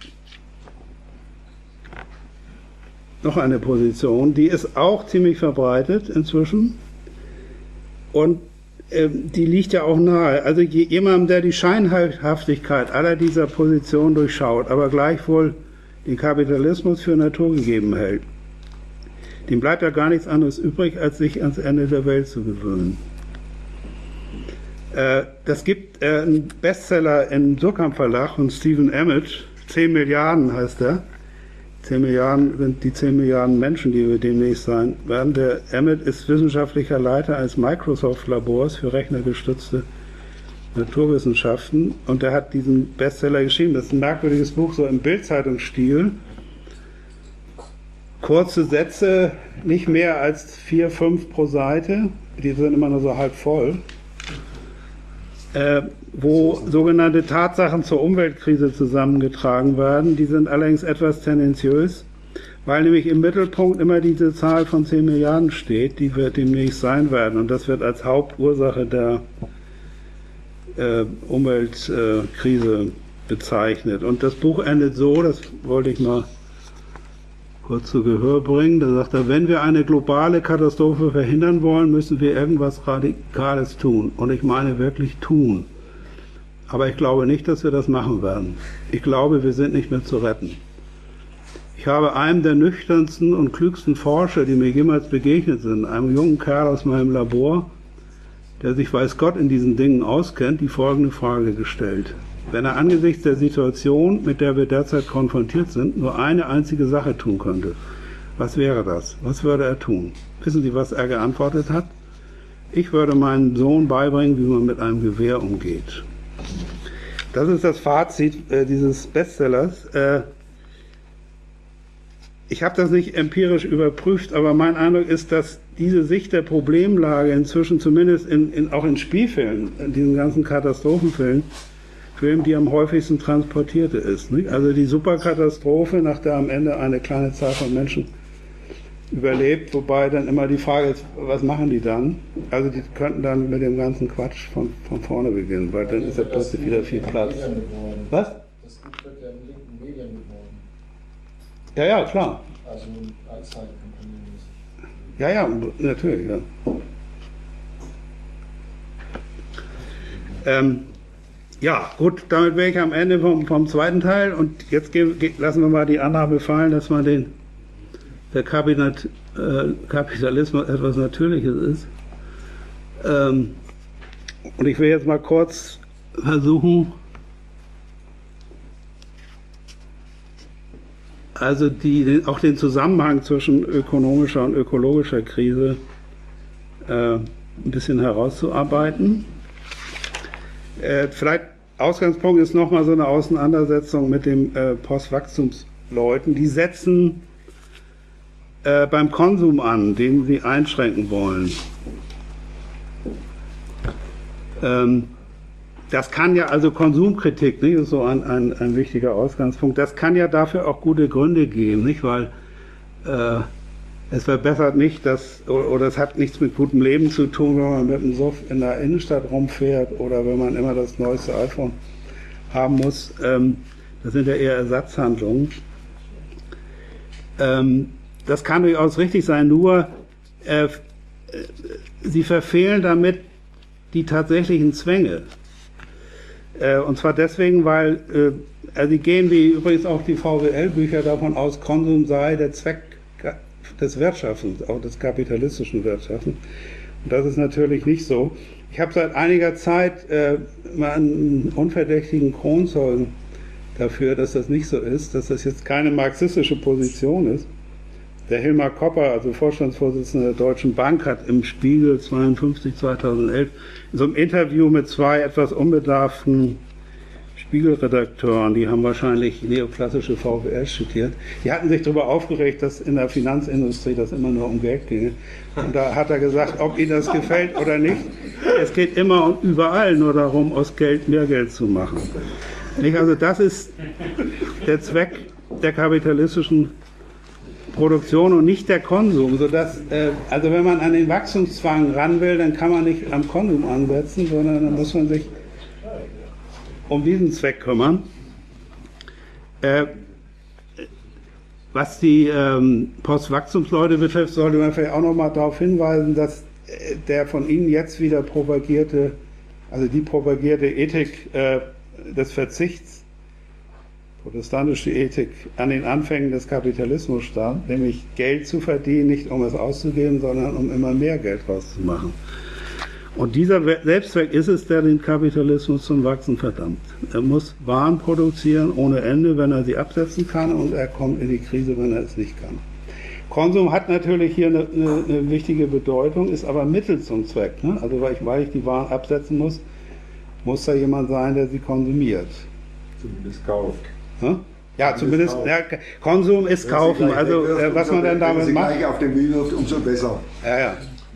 noch eine Position, die ist auch ziemlich verbreitet inzwischen, und die liegt ja auch nahe. Also jemandem, der die Scheinhaftigkeit aller dieser Positionen durchschaut, aber gleichwohl den Kapitalismus für naturgegeben hält, dem bleibt ja gar nichts anderes übrig, als sich ans Ende der Welt zu gewöhnen. Äh, das gibt äh, einen Bestseller im Surkamp Verlag von Stephen Emmett, zehn Milliarden heißt der. zehn Milliarden sind die zehn Milliarden Menschen, die wir demnächst sein werden. Der Emmett ist wissenschaftlicher Leiter eines Microsoft-Labors für rechnergestützte Naturwissenschaften, und der hat diesen Bestseller geschrieben. Das ist ein merkwürdiges Buch, so im Bild-Zeitungsstil. Kurze Sätze, nicht mehr als vier, fünf pro Seite, die sind immer nur so halb voll, äh, wo sogenannte Tatsachen zur Umweltkrise zusammengetragen werden. Die sind allerdings etwas tendenziös, weil nämlich im Mittelpunkt immer diese Zahl von zehn Milliarden steht, die wir demnächst sein werden. Und das wird als Hauptursache der äh, Umweltkrise äh, bezeichnet. Und das Buch endet so, das wollte ich mal kurz zu Gehör bringen. Da sagt er, wenn wir eine globale Katastrophe verhindern wollen, müssen wir irgendwas Radikales tun. Und ich meine wirklich tun. Aber ich glaube nicht, dass wir das machen werden. Ich glaube, wir sind nicht mehr zu retten. Ich habe einem der nüchternsten und klügsten Forscher, die mir jemals begegnet sind, einem jungen Kerl aus meinem Labor, der sich weiß Gott in diesen Dingen auskennt, die folgende Frage gestellt. Wenn er angesichts der Situation, mit der wir derzeit konfrontiert sind, nur eine einzige Sache tun könnte, was wäre das? Was würde er tun? Wissen Sie, was er geantwortet hat? Ich würde meinem Sohn beibringen, wie man mit einem Gewehr umgeht. Das ist das Fazit äh, dieses Bestsellers. Äh, ich habe das nicht empirisch überprüft, aber mein Eindruck ist, dass diese Sicht der Problemlage inzwischen zumindest in, in, auch in Spielfilmen, in diesen ganzen Katastrophenfilmen, Film, die am häufigsten transportierte ist. Nicht? Also die Superkatastrophe, nach der am Ende eine kleine Zahl von Menschen überlebt, wobei dann immer die Frage ist, was machen die dann? Also die könnten dann mit dem ganzen Quatsch von, von vorne beginnen, weil dann ist ja plötzlich wieder viel Platz. Was? Das Buch wird ja in linken Medien geworden. Ja, ja, klar. Also Allzeitkampagnenmäßig. Ja, ja, natürlich, ja. Ähm, ja, gut, damit wäre ich am Ende vom, vom zweiten Teil, und jetzt ge, ge, lassen wir mal die Annahme fallen, dass man den der Kabinett, äh, Kapitalismus etwas Natürliches ist. Ähm, und ich will jetzt mal kurz versuchen, also die, den, auch den Zusammenhang zwischen ökonomischer und ökologischer Krise äh, ein bisschen herauszuarbeiten. Äh, vielleicht Ausgangspunkt ist nochmal so eine Auseinandersetzung mit den äh, Postwachstumsleuten. Die setzen Äh, beim Konsum an, den sie einschränken wollen. Ähm, das kann ja, also Konsumkritik, nicht, ist so ein, ein, ein wichtiger Ausgangspunkt, das kann ja dafür auch gute Gründe geben, nicht, weil äh, es verbessert nicht, dass, oder, oder es hat nichts mit gutem Leben zu tun, wenn man mit einem Suff in der Innenstadt rumfährt oder wenn man immer das neueste iPhone haben muss. Ähm, das sind ja eher Ersatzhandlungen. Ähm, Das kann durchaus richtig sein, nur äh, sie verfehlen damit die tatsächlichen Zwänge. Äh, und zwar deswegen, weil äh, also sie gehen, wie übrigens auch die V W L-Bücher, davon aus, Konsum sei der Zweck des Wirtschaftens, auch des kapitalistischen Wirtschaftens. Und das ist natürlich nicht so. Ich habe seit einiger Zeit äh, mal einen unverdächtigen Kronzeugen dafür, dass das nicht so ist, dass das jetzt keine marxistische Position ist. Der Hilmar Kopper, also Vorstandsvorsitzender der Deutschen Bank, hat im Spiegel zweiundfünfzig zweitausendelf in so einem Interview mit zwei etwas unbedarften Spiegelredakteuren, die haben wahrscheinlich neoklassische V W S studiert, die hatten sich darüber aufgeregt, dass in der Finanzindustrie das immer nur um Geld ginge. Und da hat er gesagt, ob Ihnen das gefällt oder nicht, es geht immer und überall nur darum, aus Geld mehr Geld zu machen. Nicht? Also das ist der Zweck der kapitalistischen Produktion und nicht der Konsum. Sodass, äh, also wenn man an den Wachstumszwang ran will, dann kann man nicht am Konsum ansetzen, sondern dann muss man sich um diesen Zweck kümmern. Äh, was die ähm, Postwachstumsleute betrifft, sollte man vielleicht auch noch mal darauf hinweisen, dass äh, der von Ihnen jetzt wieder propagierte, also die propagierte Ethik äh, des Verzichts, protestantische Ethik, an den Anfängen des Kapitalismus stand, nämlich Geld zu verdienen, nicht um es auszugeben, sondern um immer mehr Geld rauszumachen. Und dieser Selbstzweck ist es, der den Kapitalismus zum Wachsen verdammt. Er muss Waren produzieren ohne Ende, wenn er sie absetzen kann, und er kommt in die Krise, wenn er es nicht kann. Konsum hat natürlich hier eine, eine, eine wichtige Bedeutung, ist aber Mittel zum Zweck. Ne? Also weil ich, weil ich die Waren absetzen muss, muss da jemand sein, der sie konsumiert. Zumindest kauft. Hm? Ja, zumindest, ja, Konsum ist kaufen. Also äh, was man dann damit macht. Wenn sie gleich auf den Müll wirft, umso besser. Ja, ja.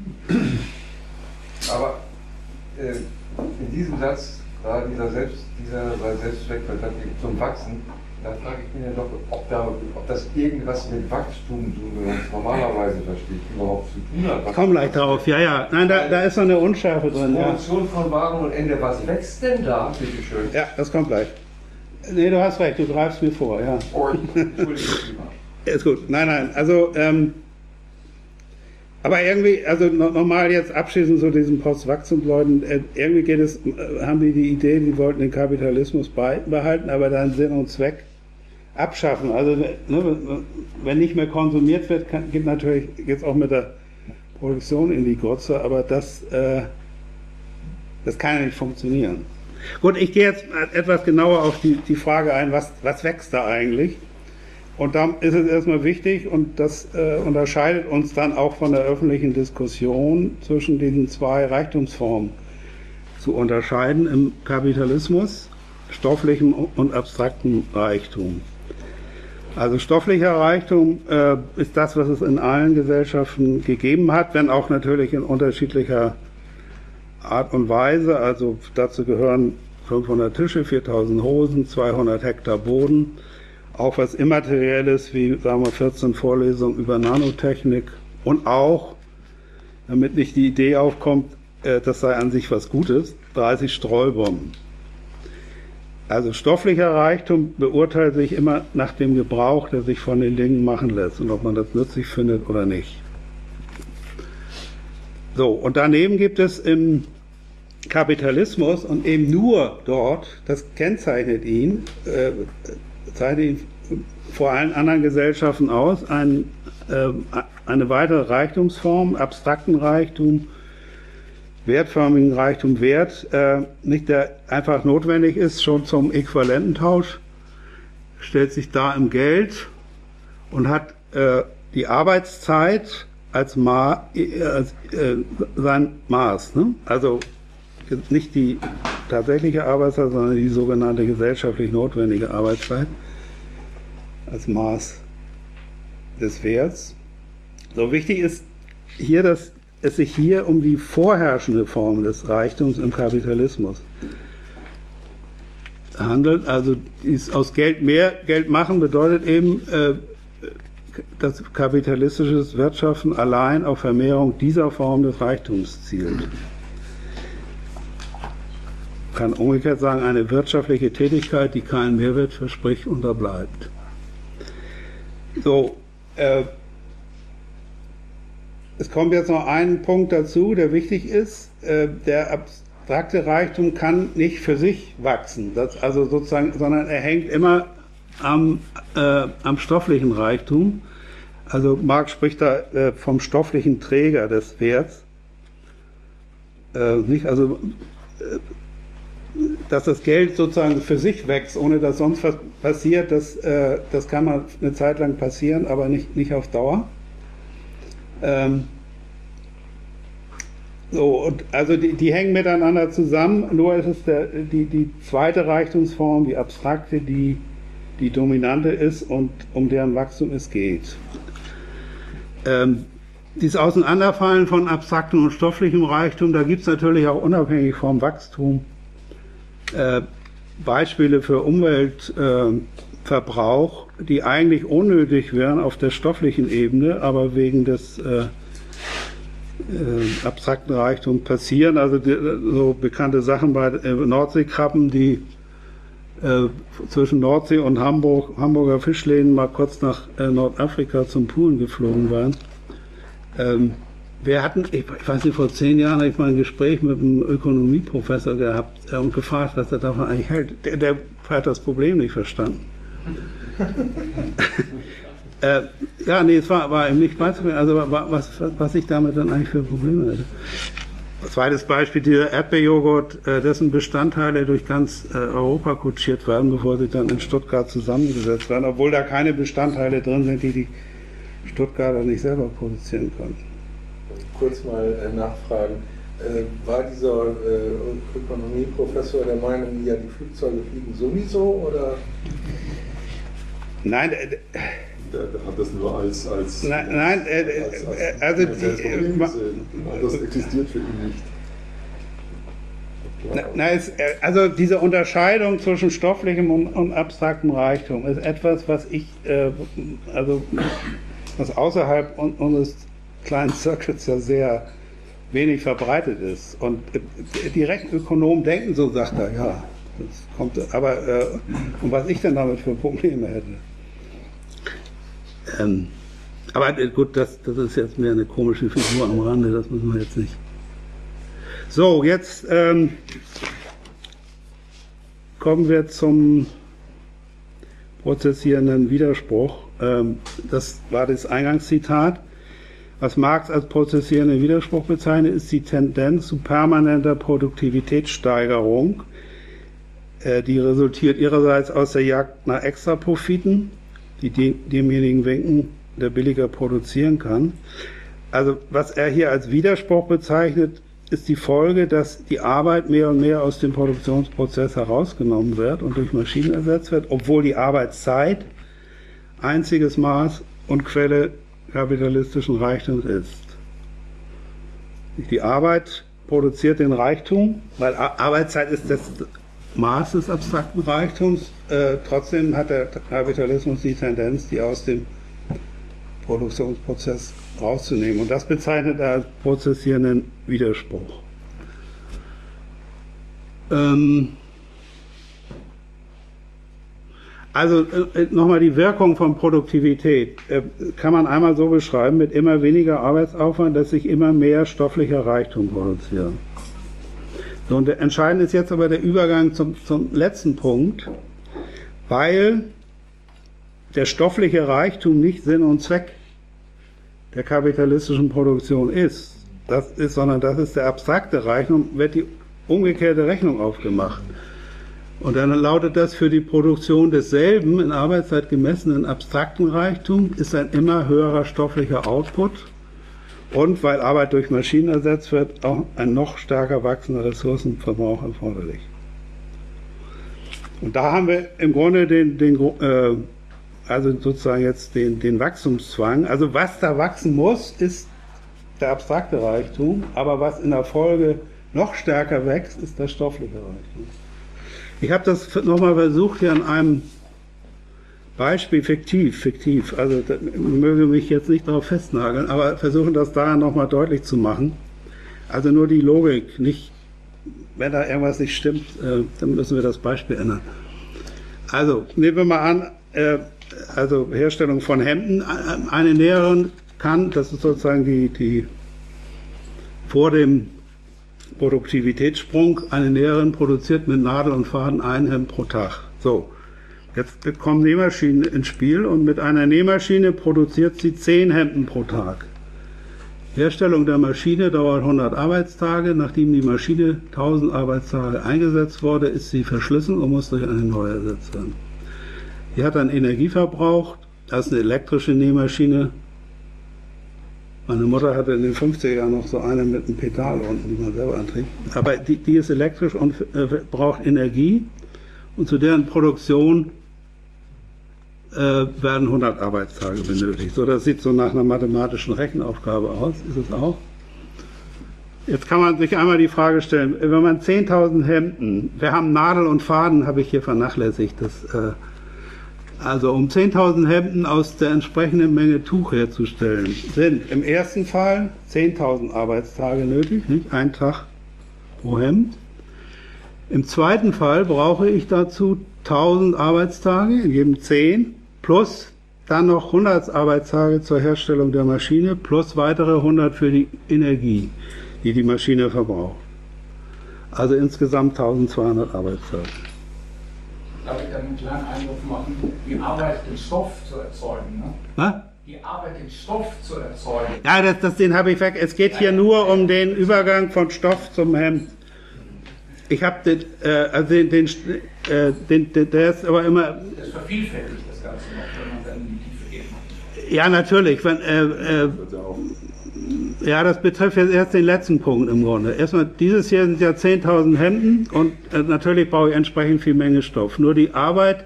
Aber äh, in diesem Satz war dieser, Selbst, dieser Selbstzweck zum Wachsen, da frage ich mich ja doch, ob, da, ob das irgendwas mit Wachstum, so wie man es normalerweise versteht, überhaupt zu tun hat. Ich komme gleich darauf, ja, ja. Nein, da, da ist noch eine Unschärfe drin. Produktion Ja. von Waren und Ende, was wächst denn da, bitteschön? Ja, das kommt gleich. Nee, du hast recht, du greifst mir vor, ja. Oh, Entschuldigung. Ist gut. Nein, nein, also, ähm, aber irgendwie, also nochmal jetzt abschließend zu diesen Postwachstumsleuten, äh, irgendwie geht es, äh, haben die die Idee, die wollten den Kapitalismus beibehalten, aber dann Sinn und Zweck abschaffen. Also ne, wenn nicht mehr konsumiert wird, kann, geht natürlich jetzt auch mit der Produktion in die Grütze, aber das, äh, das kann ja nicht funktionieren. Gut, ich gehe jetzt etwas genauer auf die, die Frage ein, was, was wächst da eigentlich? Und da ist es erstmal wichtig, und das äh, unterscheidet uns dann auch von der öffentlichen Diskussion zwischen diesen zwei Reichtumsformen zu unterscheiden im Kapitalismus, stofflichem und abstraktem Reichtum. Also stofflicher Reichtum äh, ist das, was es in allen Gesellschaften gegeben hat, wenn auch natürlich in unterschiedlicher Art und Weise. Also dazu gehören fünfhundert Tische, viertausend Hosen, zweihundert Hektar Boden, auch was Immaterielles wie, sagen wir, vierzehn Vorlesungen über Nanotechnik, und auch, damit nicht die Idee aufkommt, äh, das sei an sich was Gutes, dreißig Streubomben. Also stofflicher Reichtum beurteilt sich immer nach dem Gebrauch, der sich von den Dingen machen lässt, und ob man das nützlich findet oder nicht. So, und daneben gibt es im Kapitalismus, und eben nur dort, das kennzeichnet ihn, äh, zeichnet ihn vor allen anderen Gesellschaften aus, ein, äh, eine weitere Reichtumsform, abstrakten Reichtum, wertförmigen Reichtum, Wert, äh, nicht der einfach notwendig ist, schon zum Äquivalententausch, stellt sich da im Geld und hat äh, die Arbeitszeit als, Ma äh, als äh, sein Maß. Ne? Also nicht die tatsächliche Arbeitszeit, sondern die sogenannte gesellschaftlich notwendige Arbeitszeit als Maß des Werts. So wichtig ist hier, dass es sich hier um die vorherrschende Form des Reichtums im Kapitalismus handelt. Also dies aus Geld mehr Geld machen bedeutet eben, äh, dass kapitalistisches Wirtschaften allein auf Vermehrung dieser Form des Reichtums zielt. Man kann umgekehrt sagen, eine wirtschaftliche Tätigkeit, die keinen Mehrwert verspricht, unterbleibt. So, äh, es kommt jetzt noch ein Punkt dazu, der wichtig ist. Äh, der abstrakte Reichtum kann nicht für sich wachsen, das also sozusagen, sondern er hängt immer am, äh, am stofflichen Reichtum. Also Marx spricht da äh, vom stofflichen Träger des Werts. Äh, nicht, also, äh, dass das Geld sozusagen für sich wächst, ohne dass sonst was passiert, das, äh, das kann mal eine Zeit lang passieren, aber nicht, nicht auf Dauer. Ähm, so, und also die, die hängen miteinander zusammen, nur ist es der, die, die zweite Reichtumsform, die abstrakte, die die dominante ist und um deren Wachstum es geht. Ähm, dieses Auseinanderfallen von abstraktem und stofflichem Reichtum, da gibt es natürlich auch unabhängig vom Wachstum äh, Beispiele für Umweltverbrauch, äh, die eigentlich unnötig wären auf der stofflichen Ebene, aber wegen des äh, äh, abstrakten Reichtums passieren. Also die, so bekannte Sachen bei äh, Nordseekrabben, die äh, zwischen Nordsee und Hamburg, Hamburger Fischläden mal kurz nach äh, Nordafrika zum Poolen geflogen waren. Ähm, wir hatten, ich, ich weiß nicht, vor zehn Jahren habe ich mal ein Gespräch mit einem Ökonomieprofessor gehabt äh, und gefragt, was er davon eigentlich hält. Der, der hat das Problem nicht verstanden. äh, ja, nee, es war, war ihm nicht beizubringen, also was, was ich damit dann eigentlich für Probleme hätte. Zweites Beispiel, dieser Erdbeerjoghurt, äh, dessen Bestandteile durch ganz äh, Europa kutschiert werden, bevor sie dann in Stuttgart zusammengesetzt werden, obwohl da keine Bestandteile drin sind, die die Stuttgarter nicht selber produzieren können. Kurz mal äh, nachfragen, äh, war dieser äh, Ökonomieprofessor der Meinung, ja, die Flugzeuge fliegen sowieso, oder? Nein, äh, Der, der hat das nur als, als, nein, nein äh, als, als, als also die, äh, das existiert für ihn nicht. Na, na, es, also diese Unterscheidung zwischen stofflichem und, und abstraktem Reichtum ist etwas, was ich, äh, also was außerhalb un, unseres kleinen Circuits ja sehr wenig verbreitet ist. Und äh, die Rechenökonomen denken so, sagt er, ja, das kommt, aber äh, und was ich denn damit für Probleme hätte. Ähm, aber äh, gut, das, das ist jetzt mehr eine komische Figur am Rande, das müssen wir jetzt nicht. So, jetzt ähm, kommen wir zum prozessierenden Widerspruch. Ähm, das war das Eingangszitat. Was Marx als prozessierenden Widerspruch bezeichnet, ist die Tendenz zu permanenter Produktivitätssteigerung, äh, die resultiert ihrerseits aus der Jagd nach Extraprofiten, die demjenigen winken, der billiger produzieren kann. Also was er hier als Widerspruch bezeichnet, ist die Folge, dass die Arbeit mehr und mehr aus dem Produktionsprozess herausgenommen wird und durch Maschinen ersetzt wird, obwohl die Arbeitszeit einziges Maß und Quelle kapitalistischen Reichtums ist. Die Arbeit produziert den Reichtum, weil Arbeitszeit ist das Maß des abstrakten Reichtums. Äh, trotzdem hat der Kapitalismus die Tendenz, die aus dem Produktionsprozess rauszunehmen. Und das bezeichnet er als prozessierenden Widerspruch. Ähm also äh, nochmal die Wirkung von Produktivität. Äh, kann man einmal so beschreiben, mit immer weniger Arbeitsaufwand, dass sich immer mehr stofflicher Reichtum produziert. So, und entscheidend ist jetzt aber der Übergang zum, zum letzten Punkt, weil der stoffliche Reichtum nicht Sinn und Zweck der kapitalistischen Produktion ist, das ist, sondern das ist der abstrakte Reichtum, wird die umgekehrte Rechnung aufgemacht. Und dann lautet das, für die Produktion desselben in Arbeitszeit gemessenen abstrakten Reichtum ist ein immer höherer stofflicher Output und, weil Arbeit durch Maschinen ersetzt wird, auch ein noch stärker wachsender Ressourcenverbrauch erforderlich. Und da haben wir im Grunde den, den äh, also sozusagen jetzt den, den Wachstumszwang. Also was da wachsen muss, ist der abstrakte Reichtum, aber was in der Folge noch stärker wächst, ist der stoffliche Reichtum. Ich habe das nochmal versucht, hier an einem Beispiel fiktiv, fiktiv, also da, möge mich jetzt nicht darauf festnageln, aber versuchen das daran nochmal deutlich zu machen. Also nur die Logik, nicht, wenn da irgendwas nicht stimmt, äh, dann müssen wir das Beispiel ändern. Also, nehmen wir mal an, äh, also Herstellung von Hemden, eine Näherin kann, das ist sozusagen die, die vor dem Produktivitätssprung, eine Näherin produziert mit Nadel und Faden ein Hemd pro Tag. So. Jetzt kommen Nähmaschinen ins Spiel und mit einer Nähmaschine produziert sie zehn Hemden pro Tag. Herstellung der Maschine dauert hundert Arbeitstage. Nachdem die Maschine tausend Arbeitstage eingesetzt wurde, ist sie verschlissen und muss durch eine neue ersetzt werden. Die hat dann Energie verbraucht. Das ist eine elektrische Nähmaschine. Meine Mutter hatte in den fünfziger Jahren noch so eine mit einem Pedal unten, die man selber antrieb. Aber die, die ist elektrisch und äh, braucht Energie. Und zu deren Produktion äh, werden hundert Arbeitstage benötigt. So, das sieht so nach einer mathematischen Rechenaufgabe aus, ist es auch. Jetzt kann man sich einmal die Frage stellen, wenn man zehntausend Hemden, wir haben Nadel und Faden, habe ich hier vernachlässigt, das, äh, also um zehntausend Hemden aus der entsprechenden Menge Tuch herzustellen, sind im ersten Fall zehntausend Arbeitstage nötig, nicht? Ein Tag pro Hemd. Im zweiten Fall brauche ich dazu tausend Arbeitstage, in jedem zehn, plus dann noch hundert Arbeitstage zur Herstellung der Maschine, plus weitere hundert für die Energie, die die Maschine verbraucht. Also insgesamt eintausendzweihundert Arbeitstage. Darf ich da einen kleinen Einwurf machen? Die Arbeit, den Stoff zu erzeugen. Ne? Was? Die Arbeit, den Stoff zu erzeugen. Ja, das, das, den habe ich weg. Es geht hier nur um den Übergang von Stoff zum Hemd. Ich habe den, äh, also den, den, äh, den, den, der ist aber immer. Das vervielfältigt das Ganze noch, wenn man dann in die Tiefe geht. Ja, natürlich. Wenn, äh, äh, ja, das betrifft jetzt erst den letzten Punkt im Grunde. Erstmal, dieses hier sind ja zehntausend Hemden und äh, natürlich brauche ich entsprechend viel Menge Stoff. Nur die Arbeit,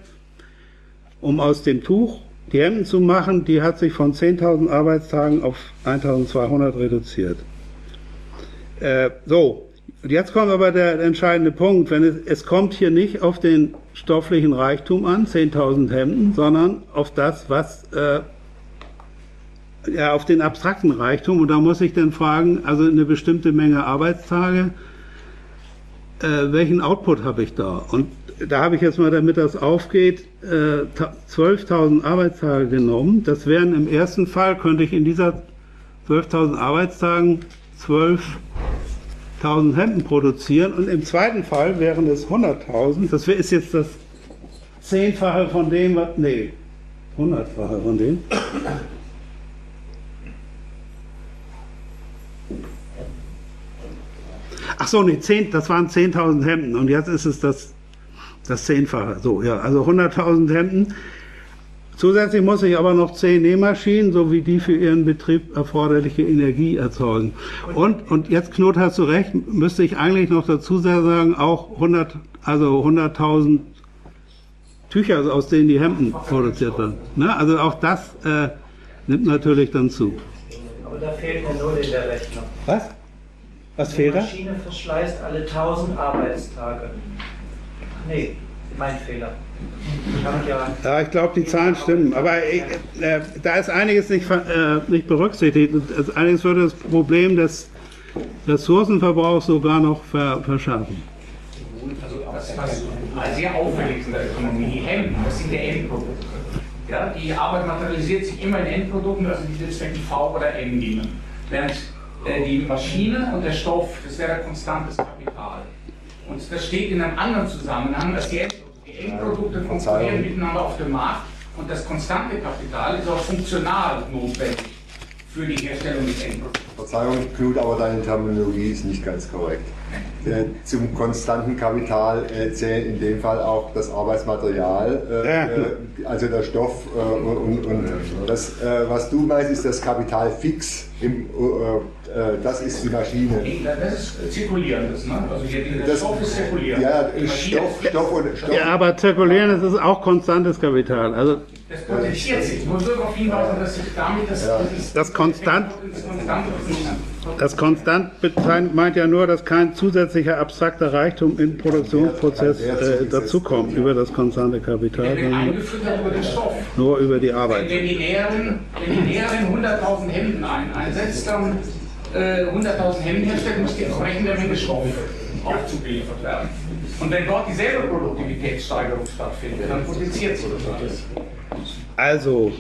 um aus dem Tuch die Hemden zu machen, die hat sich von zehntausend Arbeitstagen auf eintausendzweihundert reduziert. Äh, so. Und jetzt kommt aber der, der entscheidende Punkt, wenn es, es kommt hier nicht auf den stofflichen Reichtum an, zehntausend Hemden, sondern auf das, was, äh, ja, auf den abstrakten Reichtum. Und da muss ich dann fragen, also eine bestimmte Menge Arbeitstage, äh, welchen Output habe ich da? Und da habe ich jetzt mal, damit das aufgeht, äh, zwölftausend Arbeitstage genommen. Das wären im ersten Fall, könnte ich in dieser zwölftausend Arbeitstagen zwölftausend Hemden produzieren und im zweiten Fall wären es hunderttausend. Das ist jetzt das Zehnfache von dem, was, nee, Hundertfache von dem. Ach so, nee, zehn, das waren zehntausend Hemden und jetzt ist es das, das Zehnfache. So, ja, also hunderttausend Hemden. Zusätzlich muss ich aber noch zehn Nähmaschinen sowie die für ihren Betrieb erforderliche Energie erzeugen. Und, und jetzt, Knut, hast du recht, müsste ich eigentlich noch dazu sagen, auch hundert, also hunderttausend Tücher, aus denen die Hemden produziert werden. Ne? Also auch das äh, nimmt natürlich dann zu. Aber da fehlt eine Null in der Rechnung. Was? Was fehlt da? Die Maschine verschleißt alle tausend Arbeitstage. Nee, mein Fehler. Ja, ja, ich glaube, die Zahlen stimmen. Aber äh, äh, da ist einiges nicht, äh, nicht berücksichtigt. Und einiges würde das Problem des Ressourcenverbrauchs sogar noch ver verschärfen. Also das, was sehr auffällig ist in der Ökonomie, die Hemden, das sind ja Endprodukte. Ja, die Arbeit materialisiert sich immer in Endprodukten, also die letztendlich V oder M nehmen. Während äh, die Maschine und der Stoff, das wäre konstantes Kapital. Und das steht in einem anderen Zusammenhang, dass die Endprodukte, die Endprodukte konkurrieren miteinander auf dem Markt und das konstante Kapital ist auch funktional notwendig für die Herstellung des Endprodukts. Verzeihung, Knut, aber deine Terminologie ist nicht ganz korrekt. Äh, zum konstanten Kapital äh, zählt in dem Fall auch das Arbeitsmaterial, äh, ja. äh, also der Stoff äh, und, und das, äh, was du meinst, ist das Kapital fix. Im, äh, äh, das ist die Maschine. Das ist zirkulierendes, ne? Also hier, der das, Stoff ist zirkulierend. Ja, Stoff, Stoff und Stoff. Ja, aber zirkulieren, das ist auch konstantes Kapital. Also das potenziert sich. Nur so darauf hinweisen, dass sich damit das, ja. das, das konstant, das konstant meint ja nur, dass kein zusätzlicher abstrakter Reichtum im Produktionsprozess äh, dazukommt über das konstante Kapital, sondern über den Stoff. nur über die Arbeit. Wenn die Näherin, wenn die Näherin hunderttausend Hemden ein, einsetzt, dann äh, hunderttausend Hemden herstellt, muss die entsprechende Menge Stoff auch zugeliefert werden. Und wenn dort dieselbe Produktivitätssteigerung stattfindet, dann potenziert sich das alles. Also,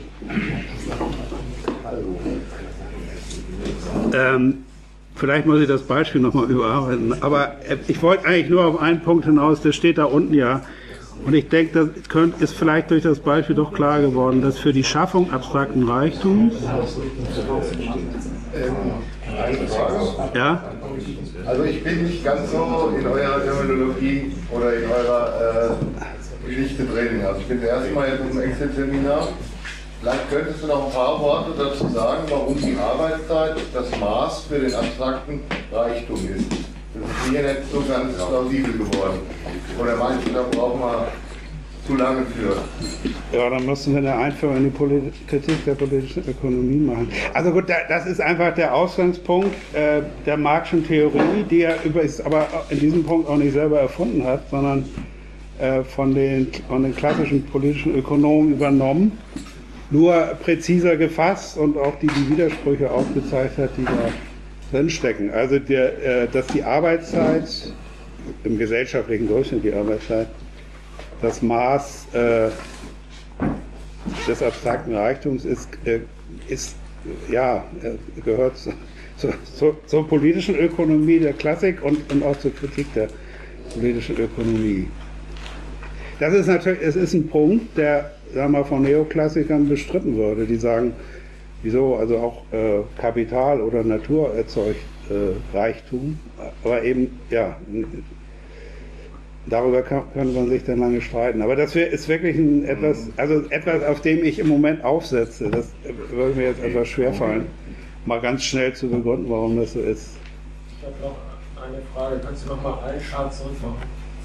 ähm, vielleicht muss ich das Beispiel nochmal überarbeiten, aber äh, ich wollte eigentlich nur auf einen Punkt hinaus, der steht da unten ja, Und ich denke, das könnt, ist vielleicht durch das Beispiel doch klar geworden, dass für die Schaffung abstrakten Reichtums, Ähm, eine Frage. ja, Also ich bin nicht ganz so in eurer Terminologie oder in eurer äh, Geschichte drin. Also ich bin das erste Mal jetzt im Excel-Seminar. Vielleicht könntest du noch ein paar Worte dazu sagen, warum die Arbeitszeit das Maß für den abstrakten Reichtum ist. Das ist mir nicht so ganz plausibel geworden. Oder meinst du, da brauchen wir zu lange für? Ja, dann müssen wir eine Einführung in die Polit Kritik der politischen Ökonomie machen. Also gut, da, das ist einfach der Ausgangspunkt äh, der Marxischen Theorie, die er übrigens aber in diesem Punkt auch nicht selber erfunden hat, sondern äh, von, den, von den klassischen politischen Ökonomen übernommen, nur präziser gefasst und auch die, die Widersprüche aufgezeigt hat, die da drinstecken. Also der, äh, dass die Arbeitszeit, im gesellschaftlichen Durchschnitt die Arbeitszeit, das Maß äh, des abstrakten Reichtums ist, äh, ist ja, äh, gehört zu, zu, zu, zur politischen Ökonomie der Klassik und, und auch zur Kritik der politischen Ökonomie. Das ist natürlich, es ist ein Punkt, der, sagen wir mal, von Neoklassikern bestritten wurde, die sagen, wieso, also auch äh, Kapital oder Natur erzeugt äh, Reichtum, aber eben, ja, darüber kann, kann man sich dann lange streiten. Aber das ist wirklich ein etwas, also etwas, auf dem ich im Moment aufsetze. Das würde mir jetzt etwas schwerfallen, mal ganz schnell zu begründen, warum das so ist. Ich habe noch eine Frage. Kannst du noch mal einen Schritt zurück machen?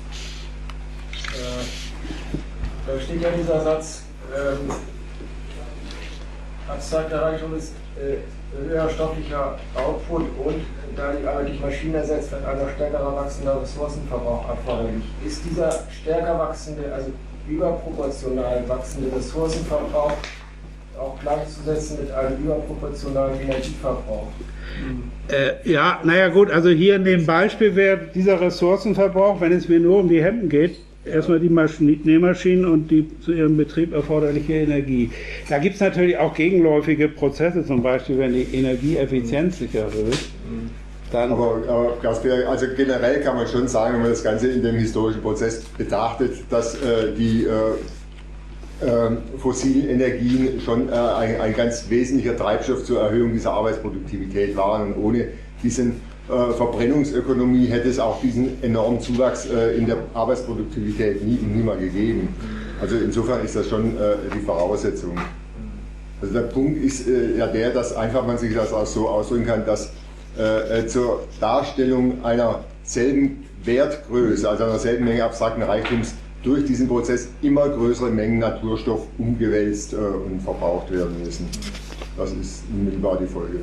Äh, da steht ja dieser Satz, ähm, abstrakter Reichtum ist äh, höher stofflicher Output und da die Arbeit durch Maschinen ersetzt wird, ein stärker wachsender Ressourcenverbrauch erforderlich. Ist dieser stärker wachsende, also überproportional wachsende Ressourcenverbrauch auch gleichzusetzen mit einem überproportionalen Energieverbrauch? Äh, ja, naja gut, also hier in dem Beispiel wäre dieser Ressourcenverbrauch, wenn es mir nur um die Hemden geht, erstmal die Maschinen, Nähmaschinen und die zu ihrem Betrieb erforderliche Energie. Da gibt es natürlich auch gegenläufige Prozesse, zum Beispiel wenn die Energieeffizienz sich erhöht. Dann aber, aber also generell kann man schon sagen, wenn man das Ganze in dem historischen Prozess betrachtet, dass äh, die äh, äh, fossilen Energien schon äh, ein, ein ganz wesentlicher Treibstoff zur Erhöhung dieser Arbeitsproduktivität waren. Und ohne diesen äh, Verbrennungsökonomie hätte es auch diesen enormen Zuwachs äh, in der Arbeitsproduktivität nie, nie mal gegeben. Also insofern ist das schon äh, die Voraussetzung. Also der Punkt ist äh, ja der, dass einfach man sich das auch so ausdrücken kann, dass äh, zur Darstellung einer selben Wertgröße, also einer selben Menge abstrakten Reichtums, durch diesen Prozess immer größere Mengen Naturstoff umgewälzt äh, und verbraucht werden müssen. Das ist unmittelbar die Folge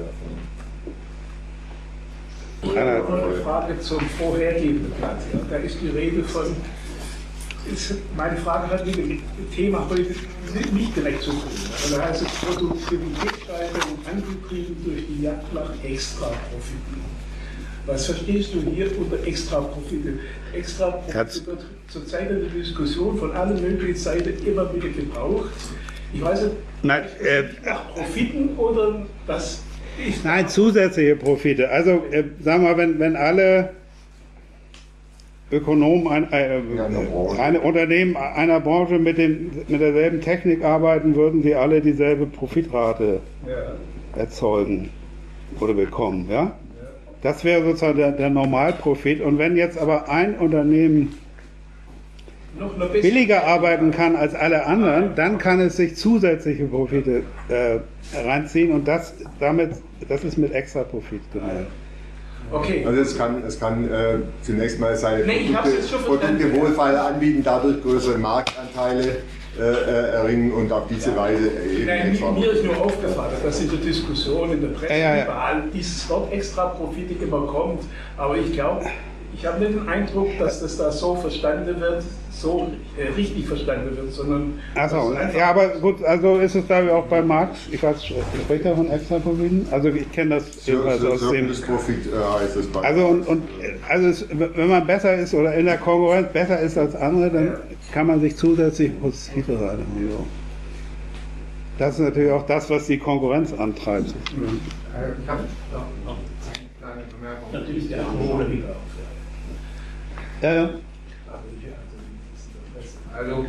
davon. Eine Frage zum vorhergehenden Blatt. Ja. Da ist die Rede von, ist, meine Frage hat mit dem Thema heute nicht direkt zu tun. Also da heißt es Produktivitätssteigerung angetrieben durch die Jagd nach Extraprofiten. Was verstehst du hier unter Extraprofite? Extraprofite wird zurzeit in der Diskussion von allen möglichen Seiten immer wieder gebraucht. Ich weiß nicht, Nein, äh, nach Profiten oder was? Nein, zusätzliche Profite. Also, äh, sagen wir mal, wenn, wenn alle Ökonomen, ein, äh, eine Unternehmen einer Branche mit, dem, mit derselben Technik arbeiten, würden sie alle dieselbe Profitrate ja. erzeugen oder bekommen. Ja? Das wäre sozusagen der, der Normalprofit. Und wenn jetzt aber ein Unternehmen billiger arbeiten kann als alle anderen, dann kann es sich zusätzliche Profite äh, reinziehen und das, damit, das ist mit Extraprofit gemeint. Okay. Also es kann, es kann äh, zunächst mal seine nee, Produkte, Produkte wohlfeil anbieten, dadurch größere Marktanteile äh, erringen und auf diese Weise eben Nein, mir, mir ist nur aufgefallen, dass in der Diskussion, in der Presse, ja, ja. überall dieses Wort Extraprofite immer kommt, aber ich glaube, ich habe nicht den Eindruck, dass das da so verstanden wird, so äh, richtig verstanden wird, sondern... Achso, ja, aber gut, also ist es da auch bei Marx, ich weiß, spricht er von Extraprofiten? Also ich kenne das jedenfalls aus dem... Profit äh, heißt es bei Also, und, und, also es, wenn man besser ist oder in der Konkurrenz besser ist als andere, dann ja. kann man sich zusätzlich Profite rein. Das ist natürlich auch das, was die Konkurrenz antreibt. Mhm. Ich habe noch, noch eine kleine Bemerkung. Natürlich der Alkohol wieder auf. Ja, ja. Also,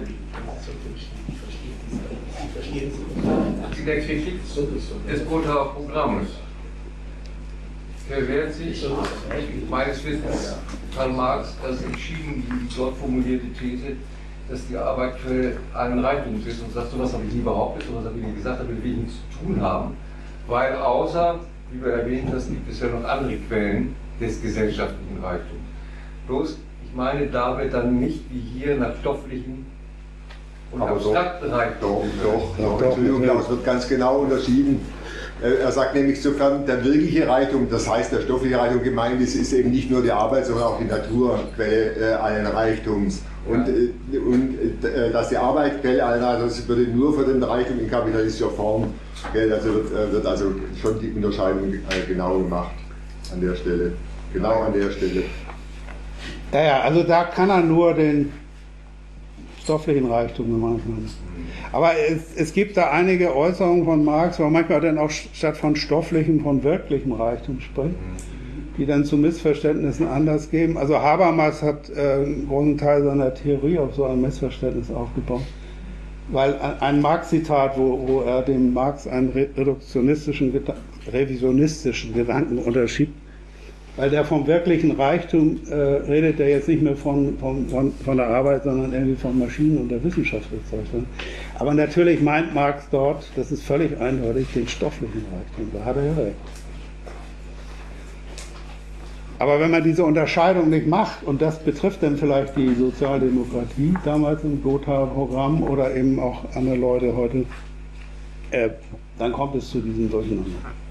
die der Kritik des Gothaer Programmes verwehrt sich meines Wissens Karl Marx das entschieden die dort formulierte These, dass die Arbeit Quelle allen Reichtums ist, und sagt, so was habe ich nie behauptet, so was habe ich nie gesagt, damit will ich nichts zu tun haben, weil außer, wie wir erwähnt haben, gibt es ja noch andere Quellen des gesellschaftlichen Reichtums. Bloß, ich meine damit dann nicht wie hier nach stofflichen und abstrakten Reichtum. Doch, doch, doch, Entschuldigung, aber es wird ganz genau unterschieden. Er sagt nämlich, sofern der wirkliche Reichtum, das heißt der stoffliche Reichtum gemeint ist, ist eben nicht nur die Arbeit, sondern auch die Naturquelle äh, allen Reichtums. Und, äh, und äh, dass die Arbeit Quelle allen Reichtums würde nur für den Reichtum in kapitalistischer Form, gell, also wird, äh, wird also schon die Unterscheidung äh, genau gemacht an der Stelle. Genau an der Stelle. Ja, ja, also da kann er nur den stofflichen Reichtum gemeint haben. Aber es, es gibt da einige Äußerungen von Marx, wo manchmal dann auch statt von stofflichem, von wirklichem Reichtum spricht, die dann zu Missverständnissen Anlass geben. Also Habermas hat äh, einen großen Teil seiner Theorie auf so ein Missverständnis aufgebaut. Weil ein Marx-Zitat, wo, wo er dem Marx einen reduktionistischen, revisionistischen Gedanken unterschiebt, weil der vom wirklichen Reichtum äh, redet er jetzt nicht mehr von, von, von, von der Arbeit, sondern irgendwie von Maschinen und der Wissenschaft. Aber natürlich meint Marx dort, das ist völlig eindeutig, den stofflichen Reichtum. Da hat er ja recht. Aber wenn man diese Unterscheidung nicht macht, und das betrifft dann vielleicht die Sozialdemokratie damals im Gothaer Programm oder eben auch andere Leute heute, äh, dann kommt es zu diesem Durcheinander.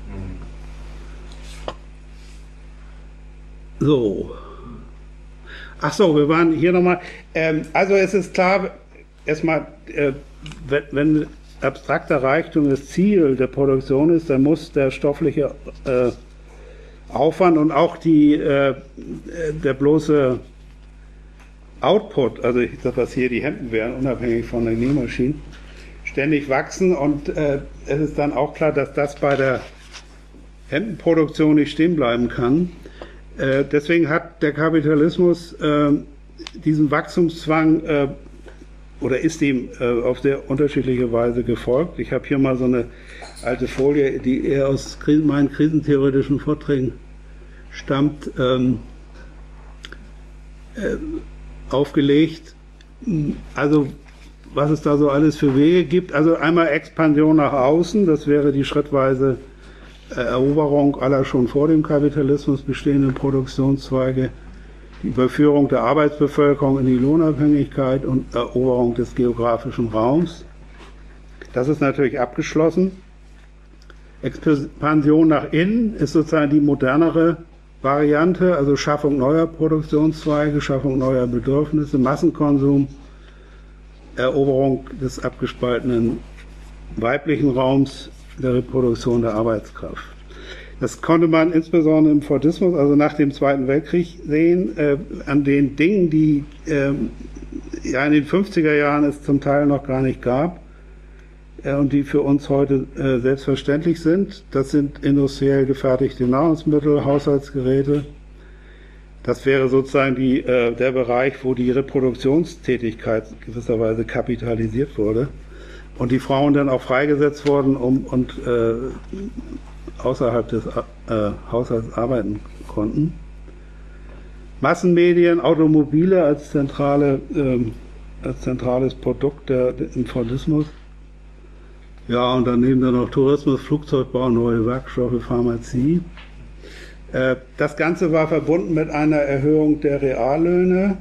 So. Ach so, wir waren hier nochmal. Ähm, also es ist klar, erstmal, äh, wenn, wenn abstrakter Reichtum das Ziel der Produktion ist, dann muss der stoffliche äh, Aufwand und auch die, äh, der bloße Output, also ich sag, was hier die Hemden wären, unabhängig von den Nähmaschinen, ständig wachsen, und äh, es ist dann auch klar, dass das bei der Hemdenproduktion nicht stehen bleiben kann. Äh, deswegen hat der Kapitalismus äh, diesen Wachstumszwang äh, oder ist ihm äh, auf sehr unterschiedliche Weise gefolgt. Ich habe hier mal so eine alte Folie, die eher aus Krisen, meinen krisentheoretischen Vorträgen stammt, ähm, äh, aufgelegt. Also was es da so alles für Wege gibt. Also einmal Expansion nach außen, das wäre die schrittweise Eroberung aller schon vor dem Kapitalismus bestehenden Produktionszweige, die Überführung der Arbeitsbevölkerung in die Lohnabhängigkeit und Eroberung des geografischen Raums. Das ist natürlich abgeschlossen. Expansion nach innen ist sozusagen die modernere Variante, also Schaffung neuer Produktionszweige, Schaffung neuer Bedürfnisse, Massenkonsum, Eroberung des abgespaltenen weiblichen Raums, der Reproduktion der Arbeitskraft. Das konnte man insbesondere im Fordismus, also nach dem Zweiten Weltkrieg, sehen, äh, an den Dingen, die äh, ja in den fünfziger Jahren es zum Teil noch gar nicht gab äh, und die für uns heute äh, selbstverständlich sind. Das sind industriell gefertigte Nahrungsmittel, Haushaltsgeräte. Das wäre sozusagen die, äh, der Bereich, wo die Reproduktionstätigkeit gewisserweise kapitalisiert wurde. Und die Frauen dann auch freigesetzt wurden um, und äh, außerhalb des äh, Haushalts arbeiten konnten. Massenmedien, Automobile als, zentrale, äh, als zentrales Produkt der, der, im Fordismus. Ja, und daneben dann noch Tourismus, Flugzeugbau, neue Werkstoffe, Pharmazie. Äh, das Ganze war verbunden mit einer Erhöhung der Reallöhne.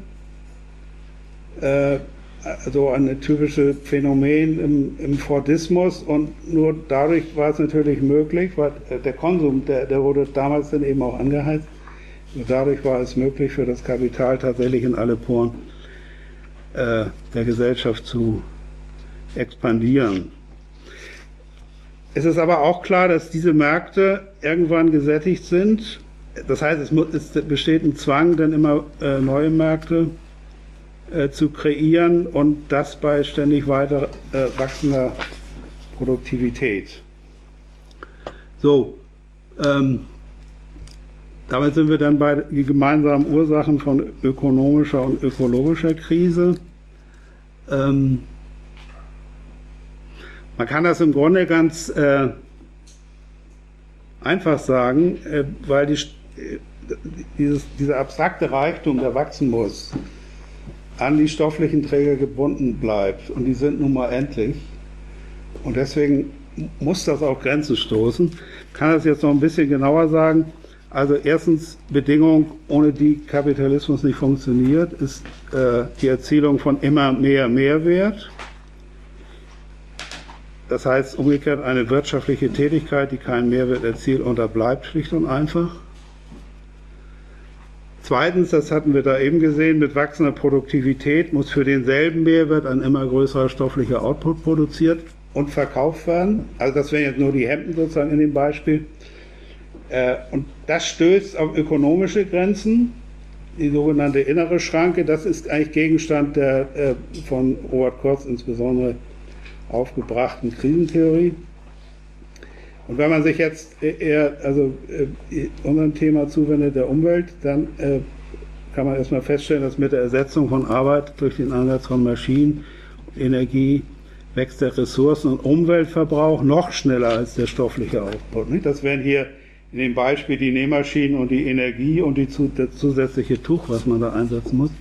Äh, Also ein typisches Phänomen im, im Fordismus, und nur dadurch war es natürlich möglich, weil der Konsum, der, der wurde damals dann eben auch angeheizt, und dadurch war es möglich für das Kapital tatsächlich in alle Poren äh, der Gesellschaft zu expandieren. Es ist aber auch klar, dass diese Märkte irgendwann gesättigt sind. Das heißt, es, muss, es besteht ein Zwang, dann immer äh, neue Märkte zu kreieren, und das bei ständig weiter äh, wachsender Produktivität. So, ähm, damit sind wir dann bei den gemeinsamen Ursachen von ökonomischer und ökologischer Krise. ähm, man kann das im Grunde ganz äh, einfach sagen, äh, weil die, äh, dieses, dieser abstrakte Reichtum, der wachsen muss, an die stofflichen Träger gebunden bleibt. Und die sind nun mal endlich. Und deswegen muss das auf Grenzen stoßen. Ich kann das jetzt noch ein bisschen genauer sagen. Also erstens, Bedingung, ohne die Kapitalismus nicht funktioniert, ist äh, die Erzielung von immer mehr Mehrwert. Das heißt umgekehrt, eine wirtschaftliche Tätigkeit, die keinen Mehrwert erzielt, unterbleibt schlicht und einfach. Zweitens, das hatten wir da eben gesehen, mit wachsender Produktivität muss für denselben Mehrwert ein immer größerer stofflicher Output produziert und verkauft werden. Also das wären jetzt nur die Hemden sozusagen in dem Beispiel. Äh, und das stößt auf ökonomische Grenzen, die sogenannte innere Schranke. Das ist eigentlich Gegenstand der äh, von Robert Kurz insbesondere aufgebrachten Krisentheorie. Und wenn man sich jetzt eher also äh, unserem Thema zuwendet, der Umwelt, dann äh, kann man erstmal feststellen, dass mit der Ersetzung von Arbeit durch den Einsatz von Maschinen, Energie, wächst der Ressourcen- und Umweltverbrauch noch schneller als der stoffliche Output. Nicht? Das wären hier in dem Beispiel die Nähmaschinen und die Energie und die, das zusätzliche Tuch, was man da einsetzen muss.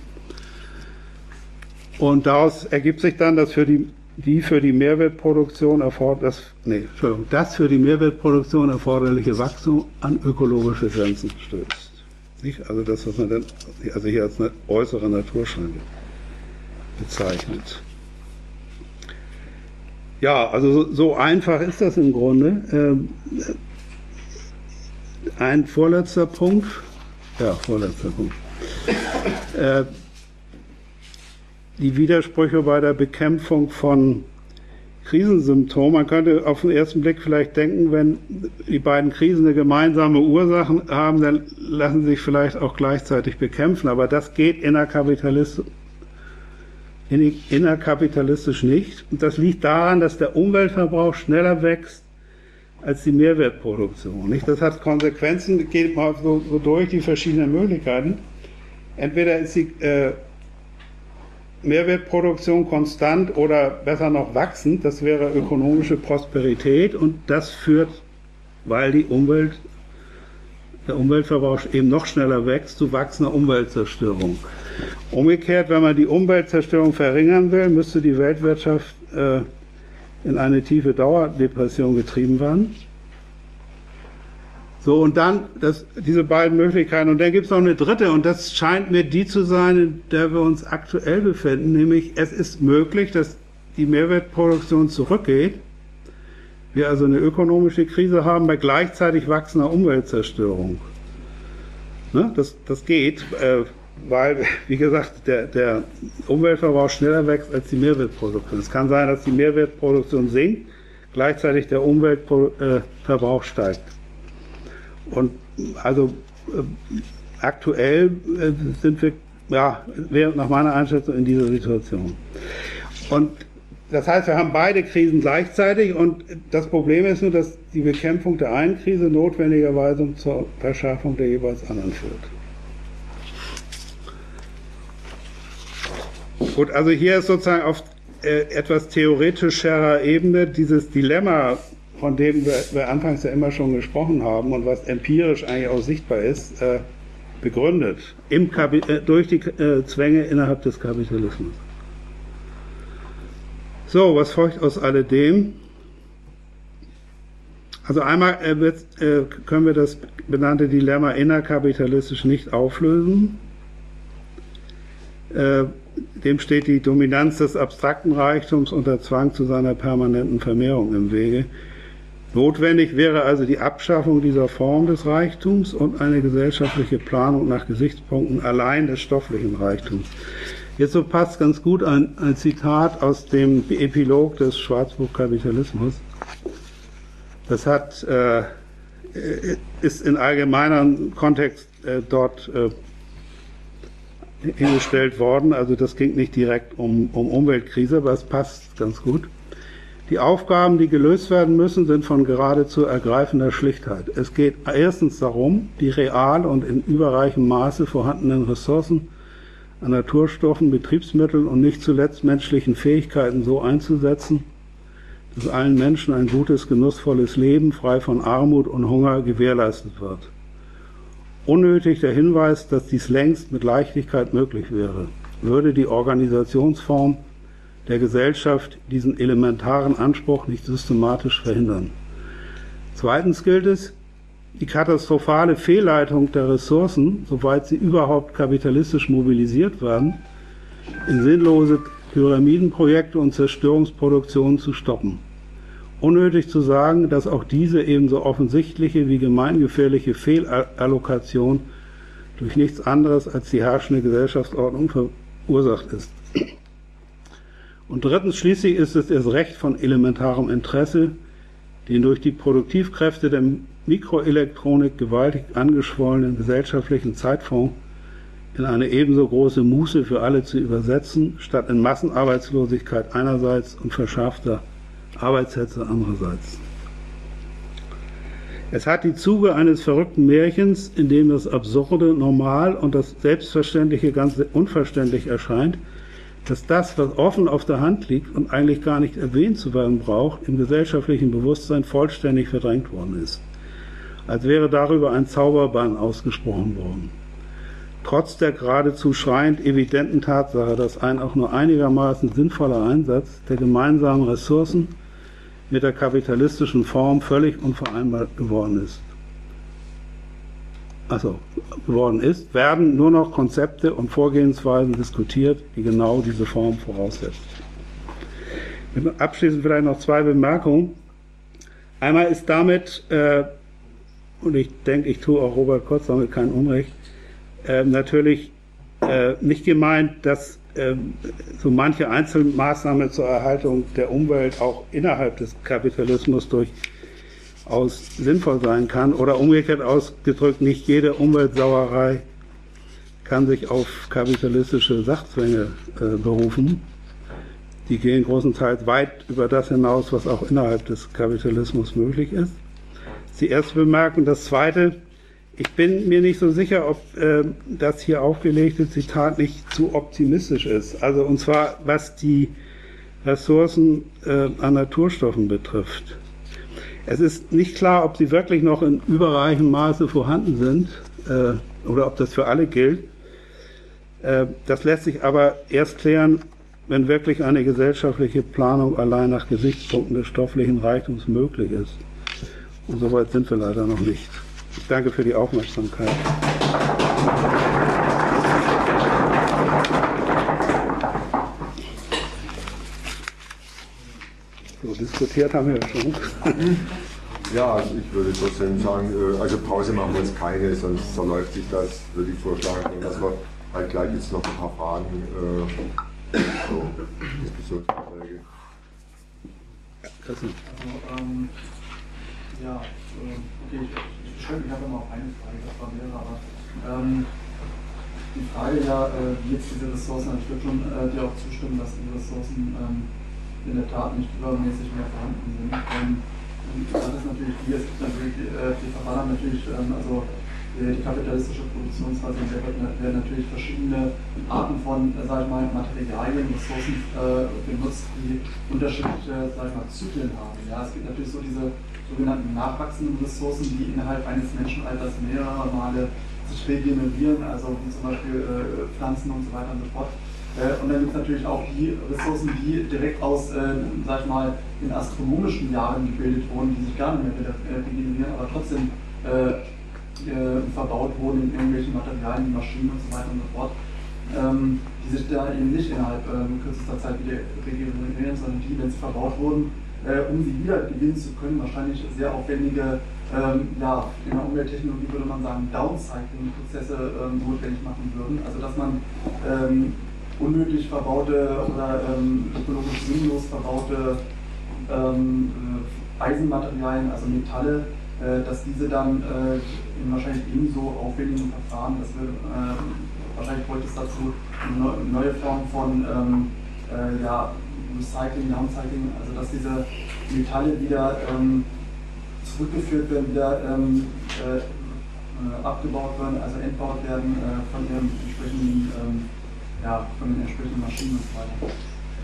Und daraus ergibt sich dann, dass für die die für die Mehrwertproduktion erfordert, das, nee, Entschuldigung, das für die Mehrwertproduktion erforderliche Wachstum an ökologische Grenzen stößt. Nicht? Also das, was man dann, also hier als eine äußere Naturschranke bezeichnet. Ja, also so, so einfach ist das im Grunde. Ähm, ein vorletzter Punkt, ja, vorletzter Punkt. Äh, die Widersprüche bei der Bekämpfung von Krisensymptomen. Man könnte auf den ersten Blick vielleicht denken, wenn die beiden Krisen eine gemeinsame Ursache haben, dann lassen sie sich vielleicht auch gleichzeitig bekämpfen. Aber das geht innerkapitalistisch, innerkapitalistisch nicht. Und das liegt daran, dass der Umweltverbrauch schneller wächst als die Mehrwertproduktion. Nicht? Das hat Konsequenzen, geht mal so, so durch die verschiedenen Möglichkeiten. Entweder ist die äh, Mehrwertproduktion konstant oder besser noch wachsend, das wäre ökonomische Prosperität und das führt, weil die Umwelt, der Umweltverbrauch eben noch schneller wächst, zu wachsender Umweltzerstörung. Umgekehrt, wenn man die Umweltzerstörung verringern will, müsste die Weltwirtschaft äh, in eine tiefe Dauerdepression getrieben werden. So, und dann das, diese beiden Möglichkeiten. Und dann gibt es noch eine dritte, und das scheint mir die zu sein, in der wir uns aktuell befinden, nämlich es ist möglich, dass die Mehrwertproduktion zurückgeht, wir also eine ökonomische Krise haben bei gleichzeitig wachsender Umweltzerstörung. Ne? Das, das geht, äh, weil, wie gesagt, der, der Umweltverbrauch schneller wächst als die Mehrwertproduktion. Es kann sein, dass die Mehrwertproduktion sinkt, gleichzeitig der Umweltverbrauch steigt. Und also äh, aktuell äh, sind wir, ja, nach meiner Einschätzung in dieser Situation. Und das heißt, wir haben beide Krisen gleichzeitig und das Problem ist nur, dass die Bekämpfung der einen Krise notwendigerweise zur Verschärfung der jeweils anderen führt. Gut, also hier ist sozusagen auf äh, etwas theoretischerer Ebene dieses Dilemma, von dem wir, wir anfangs ja immer schon gesprochen haben und was empirisch eigentlich auch sichtbar ist, äh, begründet im Kapi äh, durch die äh, Zwänge innerhalb des Kapitalismus. So, was folgt aus alledem? Also einmal äh, wird, äh, können wir das benannte Dilemma innerkapitalistisch nicht auflösen. Äh, dem steht die Dominanz des abstrakten Reichtums und der Zwang zu seiner permanenten Vermehrung im Wege. Notwendig wäre also die Abschaffung dieser Form des Reichtums und eine gesellschaftliche Planung nach Gesichtspunkten allein des stofflichen Reichtums. Jetzt so passt ganz gut ein, ein Zitat aus dem Epilog des Schwarzbuch Kapitalismus. Das hat, äh, ist in allgemeineren Kontext äh, dort äh, hingestellt worden. Also das ging nicht direkt um, um Umweltkrise, aber es passt ganz gut. Die Aufgaben, die gelöst werden müssen, sind von geradezu ergreifender Schlichtheit. Es geht erstens darum, die real und in überreichem Maße vorhandenen Ressourcen an Naturstoffen, Betriebsmitteln und nicht zuletzt menschlichen Fähigkeiten so einzusetzen, dass allen Menschen ein gutes, genussvolles Leben, frei von Armut und Hunger, gewährleistet wird. Unnötig der Hinweis, dass dies längst mit Leichtigkeit möglich wäre, würde die Organisationsform der Gesellschaft diesen elementaren Anspruch nicht systematisch verhindern. Zweitens gilt es, die katastrophale Fehlleitung der Ressourcen, soweit sie überhaupt kapitalistisch mobilisiert werden, in sinnlose Pyramidenprojekte und Zerstörungsproduktionen zu stoppen. Unnötig zu sagen, dass auch diese ebenso offensichtliche wie gemeingefährliche Fehlallokation durch nichts anderes als die herrschende Gesellschaftsordnung verursacht ist. Und drittens schließlich ist es erst recht von elementarem Interesse, den durch die Produktivkräfte der Mikroelektronik gewaltig angeschwollenen gesellschaftlichen Zeitfonds in eine ebenso große Muße für alle zu übersetzen, statt in Massenarbeitslosigkeit einerseits und verschärfter Arbeitshetze andererseits. Es hat die Züge eines verrückten Märchens, in dem das Absurde normal und das Selbstverständliche ganz unverständlich erscheint, dass das, was offen auf der Hand liegt und eigentlich gar nicht erwähnt zu werden braucht, im gesellschaftlichen Bewusstsein vollständig verdrängt worden ist, als wäre darüber ein Zauberbann ausgesprochen worden. Trotz der geradezu schreiend evidenten Tatsache, dass ein auch nur einigermaßen sinnvoller Einsatz der gemeinsamen Ressourcen mit der kapitalistischen Form völlig unvereinbar geworden ist. Also geworden ist, werden nur noch Konzepte und Vorgehensweisen diskutiert, die genau diese Form voraussetzen. Abschließend vielleicht noch zwei Bemerkungen. Einmal ist damit, äh, und ich denke, ich tue auch Robert Kotz damit kein Unrecht, äh, natürlich äh, nicht gemeint, dass äh, so manche Einzelmaßnahme zur Erhaltung der Umwelt auch innerhalb des Kapitalismus durchaus sinnvoll sein kann, oder umgekehrt ausgedrückt, nicht jede Umweltsauerei kann sich auf kapitalistische Sachzwänge äh, berufen. Die gehen großenteils weit über das hinaus, was auch innerhalb des Kapitalismus möglich ist. Das ist die erste Bemerkung. Das zweite, ich bin mir nicht so sicher, ob äh, das hier aufgelegte Zitat nicht zu optimistisch ist. Also, und zwar, was die Ressourcen äh, an Naturstoffen betrifft. Es ist nicht klar, ob sie wirklich noch in überreichem Maße vorhanden sind äh, oder ob das für alle gilt. Äh, das lässt sich aber erst klären, wenn wirklich eine gesellschaftliche Planung allein nach Gesichtspunkten des stofflichen Reichtums möglich ist. Und soweit sind wir leider noch nicht. Ich danke für die Aufmerksamkeit. So, diskutiert haben wir ja schon. Ja, also ich würde trotzdem sagen, also Pause machen wir jetzt keine, sonst verläuft sich das, würde ich vorschlagen, dass wir halt gleich jetzt noch ein paar Fragen, äh, so, Diskussionsanträge. Also, ähm, ja, äh, okay, ich, ich, ich habe immer auf eine Frage, das war mehrere, aber ähm, die Frage ja, äh, wie jetzt diese Ressourcen, ich würde schon äh, dir auch zustimmen, dass die Ressourcen ähm, in der Tat nicht übermäßig mehr vorhanden sind. Ähm, und dann ist natürlich die, es gibt natürlich, äh, die verballern natürlich, ähm, also die, die kapitalistische Produktionsweise, in der werden natürlich verschiedene Arten von, äh, sag ich mal, Materialien, Ressourcen äh, benutzt, die unterschiedliche, sag ich mal, Zyklen haben. Ja, es gibt natürlich so diese sogenannten nachwachsenden Ressourcen, die innerhalb eines Menschenalters mehrere Male sich regenerieren, also wie zum Beispiel äh, Pflanzen und so weiter und so fort. Äh, und dann gibt es natürlich auch die Ressourcen, die direkt aus, äh, sag ich mal, in astronomischen Jahren gebildet wurden, die sich gar nicht mehr regenerieren, aber trotzdem äh, äh, verbaut wurden in irgendwelchen Materialien, Maschinen und so weiter und so fort, ähm, die sich da eben nicht innerhalb äh, kürzester Zeit wieder regenerieren, sondern die, wenn sie verbaut wurden, äh, um sie wieder gewinnen zu können, wahrscheinlich sehr aufwendige, ähm, ja, in der Umwelttechnologie würde man sagen, Downcycling-Prozesse ähm, notwendig machen würden. Also dass man ähm, unnötig verbaute oder ähm, ökologisch sinnlos verbaute ähm, äh, Eisenmaterialien, also Metalle, äh, dass diese dann äh, in wahrscheinlich ebenso aufwendigen Verfahren, das wird, äh, wahrscheinlich bräuchte es dazu eine neue Form von ähm, äh, ja, Recycling, Downcycling, also dass diese Metalle wieder ähm, zurückgeführt werden, wieder ähm, äh, äh, abgebaut werden, also entbaut werden äh, von ihrem entsprechenden ähm, ja, von den entsprechenden Maschinen und so weiter.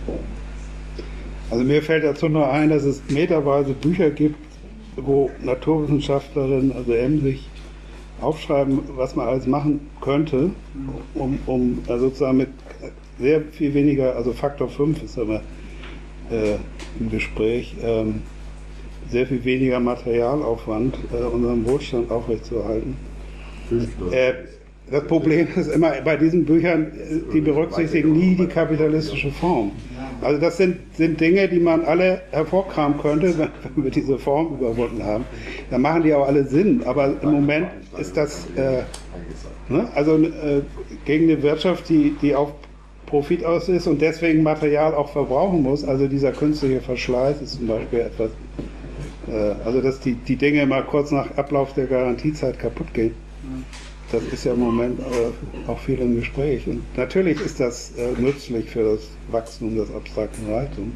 Also mir fällt dazu nur ein, dass es meterweise Bücher gibt, wo Naturwissenschaftlerinnen, also Emsig, aufschreiben, was man alles machen könnte, um, um also sozusagen mit sehr viel weniger, also Faktor fünf ist aber äh, im Gespräch, ähm, sehr viel weniger Materialaufwand, äh, unseren Wohlstand aufrechtzuerhalten. Äh, das Problem ist immer bei diesen Büchern, die berücksichtigen nie die kapitalistische Form. Also das sind, sind Dinge, die man alle hervorkramen könnte, wenn, wenn wir diese Form überwunden haben. Dann machen die auch alle Sinn, aber im Moment ist das äh, ne? also äh, gegen eine Wirtschaft, die, die auf Profit aus ist und deswegen Material auch verbrauchen muss. Also dieser künstliche Verschleiß ist zum Beispiel etwas, äh, also dass die, die Dinge mal kurz nach Ablauf der Garantiezeit kaputt gehen. Das ist ja im Moment äh, auch viel im Gespräch. Und natürlich ist das äh, nützlich für das Wachstum des abstrakten Reichtums.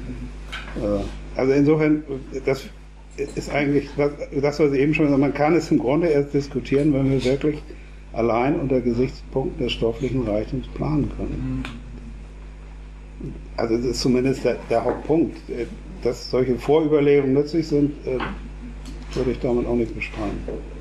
Äh, also insofern, das ist eigentlich das, das, was ich eben schon gesagt habe, man kann es im Grunde erst diskutieren, wenn wir wirklich allein unter Gesichtspunkten des stofflichen Reichtums planen können. Also das ist zumindest der, der Hauptpunkt. Dass solche Vorüberlegungen nützlich sind, äh, würde ich damit auch nicht bestreiten.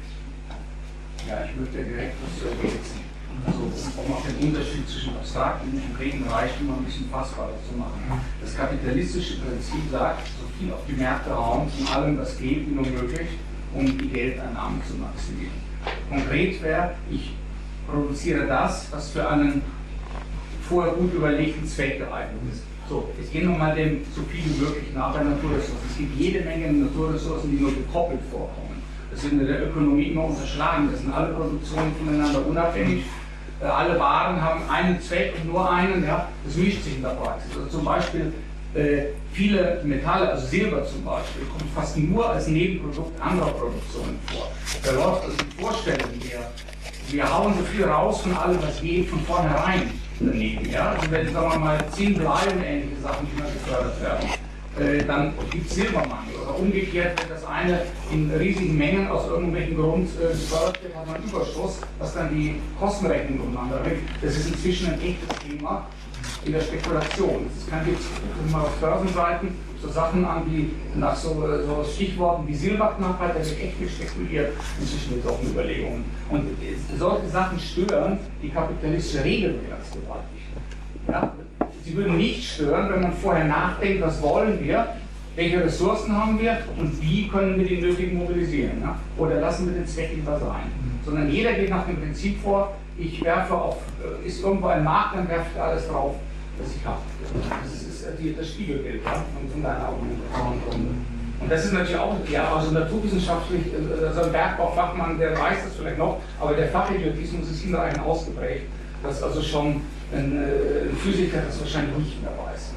Ja, ich möchte direkt was ergänzen. Also, um auch den Unterschied zwischen abstrakten und konkreten Reichtum ein bisschen fassbarer zu machen. Das kapitalistische Prinzip sagt, so viel auf die Märkte hauen, von allem, was geht, wie nur möglich, um die Geldeinnahmen zu maximieren. Konkret wäre, ich produziere das, was für einen vorher gut überlegten Zweck geeignet ist. So, jetzt gehen wir mal dem so viel wie möglich nach bei Naturressourcen. Es gibt jede Menge Naturressourcen, die nur gekoppelt vorkommen. Das wird in der Ökonomie immer unterschlagen. Das sind alle Produktionen voneinander unabhängig. Äh, alle Waren haben einen Zweck und nur einen. Ja, das mischt sich in der Praxis. Also zum Beispiel äh, viele Metalle, also Silber zum Beispiel, kommt fast nur als Nebenprodukt anderer Produktionen vor. Da läuft also die Vorstellung, wir, wir hauen so viel raus von allem, was geht, von vornherein daneben. Ja? Also wenn, sagen wir mal, Zinn, Blei und ähnliche Sachen, die mal gefördert werden, äh, dann gibt es Silbermangel. Oder umgekehrt, wenn das eine in riesigen Mengen aus irgendwelchen Grund äh, gefördert wird, hat man einen Überschuss, was dann die Kostenrechnung durcheinander bringt. Das ist inzwischen ein echtes Thema in der Spekulation. Es kann jetzt mal auf Börsenseiten so Sachen an, wie nach so, so Stichworten wie Silberknappheit, da wird echt viel spekuliert inzwischen mit solchen Überlegungen. Und solche Sachen stören die kapitalistische Regelwelt gewaltig. Ja? Sie würden nicht stören, wenn man vorher nachdenkt, was wollen wir, welche Ressourcen haben wir und wie können wir die nötigen mobilisieren. Ja? Oder lassen wir den Zweck lieber sein. Sondern jeder geht nach dem Prinzip vor, ich werfe auf, ist irgendwo ein Markt, dann werfe ich alles drauf, was ich habe. Das ist die, das Spiegelbild, ja, von deiner Argumentation. Und das ist natürlich auch, ja, also naturwissenschaftlich, also ein Bergbaufachmann, der weiß das vielleicht noch, aber der Fachidiotismus ist hinreichend ausgeprägt, dass also schon ein, ein Physiker das wahrscheinlich nicht mehr weiß.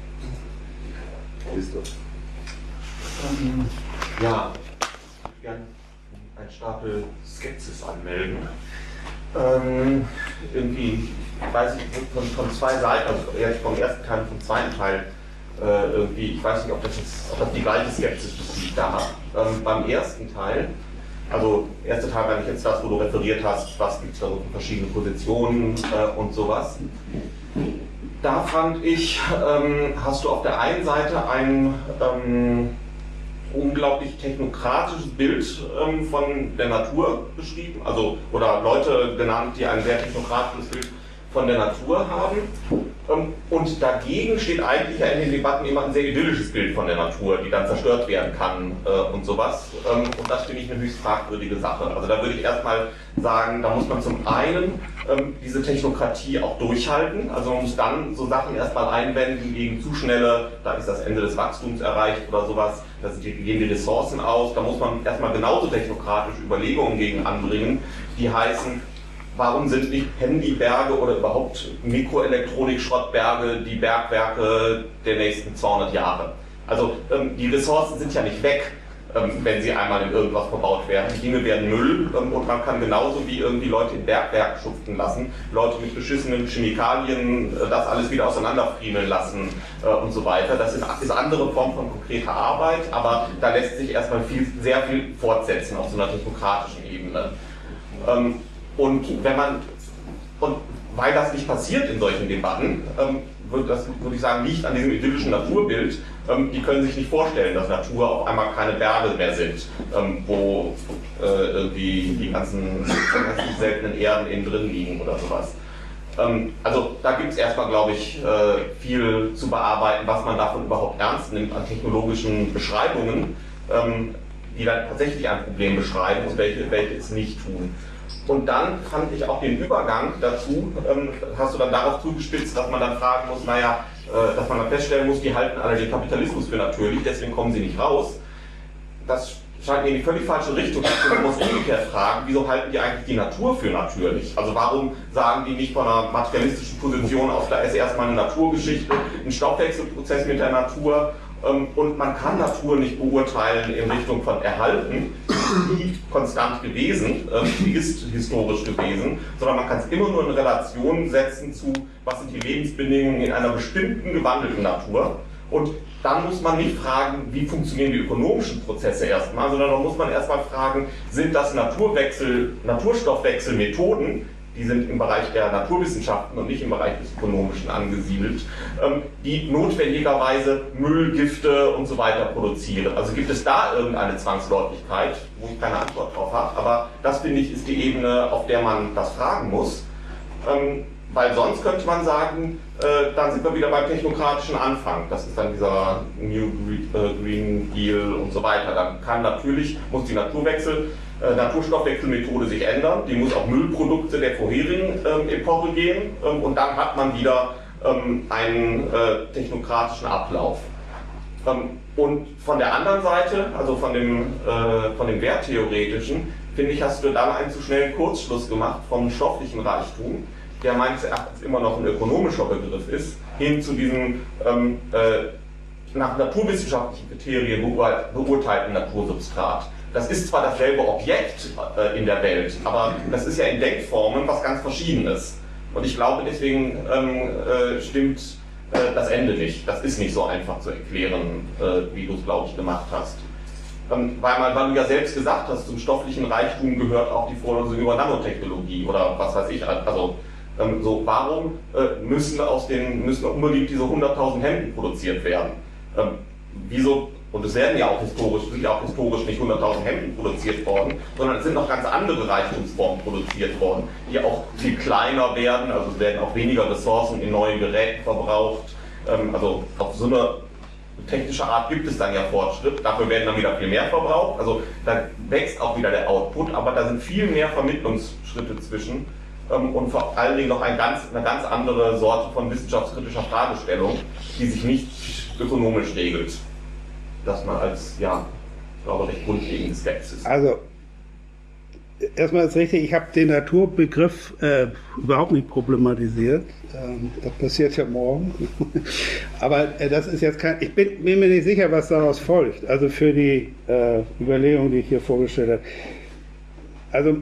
Ja, ich würde gerne einen Stapel Skepsis anmelden. Ähm, irgendwie, weiß ich, von, von zwei Seiten, also eher vom ersten Teil und vom zweiten Teil, äh, irgendwie, ich weiß nicht, ob das, jetzt, ob das die gleiche Skepsis ist, die ich da habe. Ähm, beim ersten Teil, also erster Teil war nicht jetzt das, wo du referiert hast, was gibt es da so für verschiedene Positionen äh, und sowas. Da fand ich, ähm, hast du auf der einen Seite ein ähm, unglaublich technokratisches Bild ähm, von der Natur beschrieben, also oder Leute genannt, die ein sehr technokratisches Bild von der Natur haben. Ähm, und dagegen steht eigentlich ja in den Debatten immer ein sehr idyllisches Bild von der Natur, die dann zerstört werden kann äh, und sowas. Ähm, und das finde ich eine höchst fragwürdige Sache. Also da würde ich erstmal sagen, da muss man zum einen ähm, diese Technokratie auch durchhalten. Also man muss dann so Sachen erstmal einwenden gegen zu schnelle, da ist das Ende des Wachstums erreicht oder sowas. Da gehen die Ressourcen aus, da muss man erstmal genauso technokratische Überlegungen gegen anbringen, die heißen, warum sind nicht Handyberge oder überhaupt Mikroelektronik-Schrottberge die Bergwerke der nächsten zweihundert Jahre? Also ähm, die Ressourcen sind ja nicht weg, ähm, wenn sie einmal in irgendwas verbaut werden. Die Dinge werden Müll ähm, und man kann genauso wie irgendwie Leute in Bergwerken schuften lassen, Leute mit beschissenen Chemikalien äh, das alles wieder auseinanderfriemeln lassen äh, und so weiter. Das ist, ist andere Form von konkreter Arbeit, aber da lässt sich erstmal viel, sehr viel fortsetzen auf so einer technokratischen Ebene. Ähm, Und wenn man, und weil das nicht passiert in solchen Debatten, ähm, würde, das würde ich sagen, liegt an diesem idyllischen Naturbild. Ähm, die können sich nicht vorstellen, dass Natur auf einmal keine Berge mehr sind, ähm, wo äh, irgendwie die ganzen, ganzen seltenen Erden innen drin liegen oder sowas. Ähm, also da gibt es erstmal, glaube ich, äh, viel zu bearbeiten, was man davon überhaupt ernst nimmt an technologischen Beschreibungen, ähm, die dann tatsächlich ein Problem beschreiben und welche, welche es nicht tun. Und dann fand ich auch den Übergang dazu, ähm, hast du dann darauf zugespitzt, dass man dann fragen muss, naja, äh, dass man dann feststellen muss, die halten alle den Kapitalismus für natürlich, deswegen kommen sie nicht raus. Das scheint mir in die völlig falsche Richtung. Man muss umgekehrt fragen, wieso halten die eigentlich die Natur für natürlich? Also warum sagen die nicht von einer materialistischen Position aus, da ist erstmal eine Naturgeschichte, ein Stoffwechselprozess mit der Natur, und man kann Natur nicht beurteilen in Richtung von Erhalten, die konstant gewesen, die ist historisch gewesen, sondern man kann es immer nur in Relation setzen zu, was sind die Lebensbedingungen in einer bestimmten gewandelten Natur. Und dann muss man nicht fragen, wie funktionieren die ökonomischen Prozesse erstmal, sondern dann muss man erstmal fragen, sind das Naturwechsel, Naturstoffwechselmethoden, die sind im Bereich der Naturwissenschaften und nicht im Bereich des Ökonomischen angesiedelt, die notwendigerweise Müll, Gifte und so weiter produzieren. Also gibt es da irgendeine Zwangsläufigkeit, wo ich keine Antwort drauf habe, aber das, finde ich, ist die Ebene, auf der man das fragen muss. Weil sonst könnte man sagen, äh, dann sind wir wieder beim technokratischen Anfang. Das ist dann dieser New Green Deal und so weiter. Dann kann natürlich, muss die Naturwechsel, äh, Naturstoffwechselmethode sich ändern. Die muss auf Müllprodukte der vorherigen ähm, Epoche gehen. Ähm, und dann hat man wieder ähm, einen äh, technokratischen Ablauf. Ähm, und von der anderen Seite, also von dem, äh, von dem Werttheoretischen, finde ich, hast du da einen zu schnellen Kurzschluss gemacht vom stofflichen Reichtum, der meines Erachtens immer noch ein ökonomischer Begriff ist, hin zu diesem ähm, äh, nach naturwissenschaftlichen Kriterien beurteilten Natursubstrat. Das ist zwar dasselbe Objekt äh, in der Welt, aber das ist ja in Denkformen was ganz Verschiedenes. Und ich glaube, deswegen ähm, äh, stimmt äh, das Ende nicht. Das ist nicht so einfach zu erklären, äh, wie du es, glaube ich, gemacht hast. Ähm, weil, man, weil du ja selbst gesagt hast, zum stofflichen Reichtum gehört auch die Vorlesung über Nanotechnologie oder was weiß ich. Also Ähm, so, warum äh, müssen aus den müssen unbedingt diese hunderttausend Hemden produziert werden? Ähm, wieso? Und es werden ja auch historisch, sind ja auch historisch nicht hunderttausend Hemden produziert worden, sondern es sind noch ganz andere Reichtumsformen produziert worden, die auch viel kleiner werden. Also es werden auch weniger Ressourcen in neuen Geräten verbraucht. Ähm, also auf so eine technische Art gibt es dann ja Fortschritt. Dafür werden dann wieder viel mehr verbraucht. Also da wächst auch wieder der Output, aber da sind viel mehr Vermittlungsschritte zwischen. Und vor allen Dingen noch ein ganz, eine ganz andere Sorte von wissenschaftskritischer Fragestellung, die sich nicht ökonomisch regelt. Das mal als, ja, ich glaube, recht grundlegende Skepsis. Also, erstmal ist richtig, ich habe den Naturbegriff äh, überhaupt nicht problematisiert. Ähm, das passiert ja morgen. Aber äh, das ist jetzt kein, ich bin, bin mir nicht sicher, was daraus folgt. Also für die äh, Überlegung, die ich hier vorgestellt habe. Also,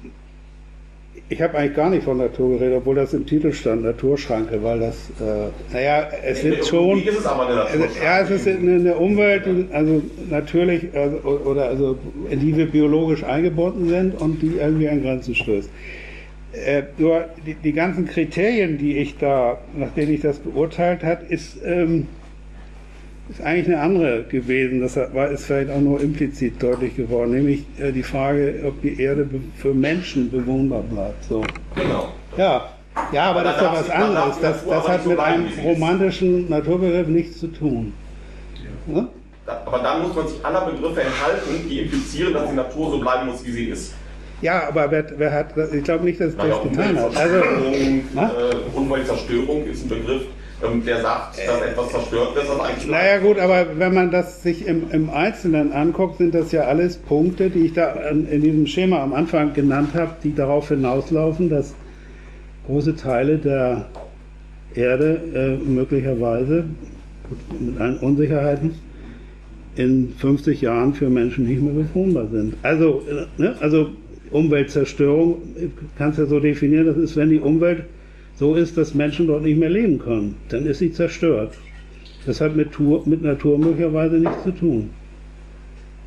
ich habe eigentlich gar nicht von Natur geredet, obwohl das im Titel stand, Naturschranke, weil das, äh, naja, es nee, wird schon, ist es aber eine also, ja, es ist eine, eine Umwelt, die, also natürlich, also, oder also, in die wir biologisch eingebunden sind und die irgendwie an Grenzen stößt. Äh, nur die, die ganzen Kriterien, die ich da, nach denen ich das beurteilt habe, ist, ähm, ist eigentlich eine andere gewesen. Das war, ist vielleicht auch nur implizit deutlich geworden, nämlich äh, die Frage, ob die Erde für Menschen bewohnbar bleibt. So. Genau. Ja, ja, aber das ist ja was anderes. Das, das hat mit einem romantischen Naturbegriff nichts zu tun. Ja? Aber dann muss man sich aller Begriffe enthalten, die implizieren, dass die Natur so bleiben muss, wie sie ist. Ja, aber wer, wer hat, ich glaube nicht, dass naja, das getan hat. Also, äh, Umweltzerstörung ist ein Begriff, der sagt, dass etwas zerstört wird, das eigentlich. Naja gut, aber wenn man das sich im, im Einzelnen anguckt, sind das ja alles Punkte, die ich da in diesem Schema am Anfang genannt habe, die darauf hinauslaufen, dass große Teile der Erde äh, möglicherweise mit allen Unsicherheiten in fünfzig Jahren für Menschen nicht mehr bewohnbar sind. Also, äh, ne, also Umweltzerstörung kannst du ja so definieren, das ist, wenn die Umwelt so ist, dass Menschen dort nicht mehr leben können, dann ist sie zerstört. Das hat mit, Tour, mit Natur möglicherweise nichts zu tun.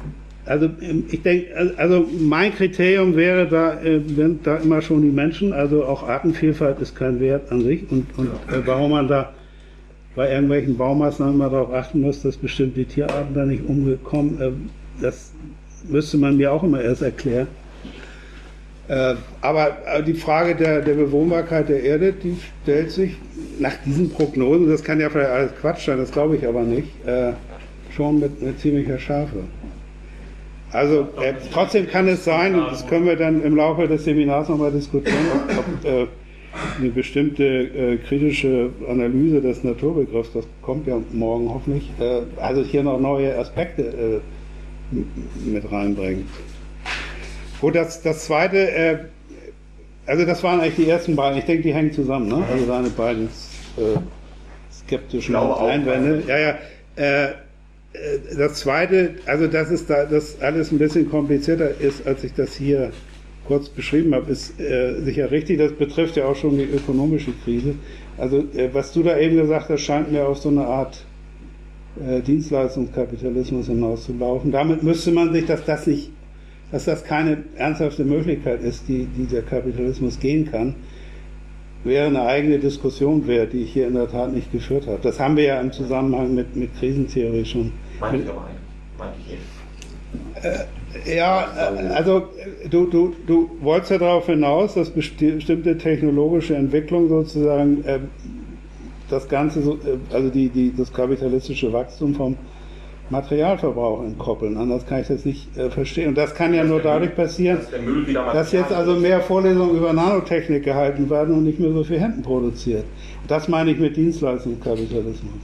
also ich denke, also mein Kriterium wäre da, äh, sind da immer schon die Menschen, also auch Artenvielfalt ist kein Wert an sich und, und äh, warum man da bei irgendwelchen Baumaßnahmen immer darauf achten muss, dass bestimmte Tierarten da nicht umgekommen, äh, das müsste man mir auch immer erst erklären. Äh, aber die Frage der, der Bewohnbarkeit der Erde, die stellt sich nach diesen Prognosen, das kann ja vielleicht alles Quatsch sein, das glaube ich aber nicht, äh, schon mit, mit ziemlicher Schärfe. Also äh, trotzdem kann es sein, und das können wir dann im Laufe des Seminars nochmal diskutieren, ob, ob äh, eine bestimmte äh, kritische Analyse des Naturbegriffs, das kommt ja morgen hoffentlich, äh, also hier noch neue Aspekte äh, mit reinbringt. Gut, das, das zweite, äh, also das waren eigentlich die ersten beiden, ich denke, die hängen zusammen, ne? Also deine beiden äh, skeptischen Einwände. Ja, ja. Äh, das zweite, also dass es da das alles ein bisschen komplizierter ist, als ich das hier kurz beschrieben habe, ist äh, sicher richtig. Das betrifft ja auch schon die ökonomische Krise. Also äh, was du da eben gesagt hast, scheint mir auf so eine Art äh, Dienstleistungskapitalismus hinauszulaufen. Damit müsste man sich, dass das nicht dass das keine ernsthafte Möglichkeit ist, die, die der Kapitalismus gehen kann, wäre eine eigene Diskussion wert, die ich hier in der Tat nicht geführt habe. Das haben wir ja im Zusammenhang mit, mit Krisentheorie schon. Meinte ich aber eigentlich. Meinte ich eben. Äh, ja, äh, also du, du, du wolltest ja darauf hinaus, dass bestimmte technologische Entwicklung sozusagen äh, das Ganze, so, äh, also die, die, das kapitalistische Wachstum vom Materialverbrauch entkoppeln. Anders kann ich das nicht äh, verstehen. Und das kann ja nur dadurch passieren, dass jetzt also mehr Vorlesungen über Nanotechnik gehalten werden und nicht mehr so viel Hemden produziert. Das meine ich mit Dienstleistungskapitalismus.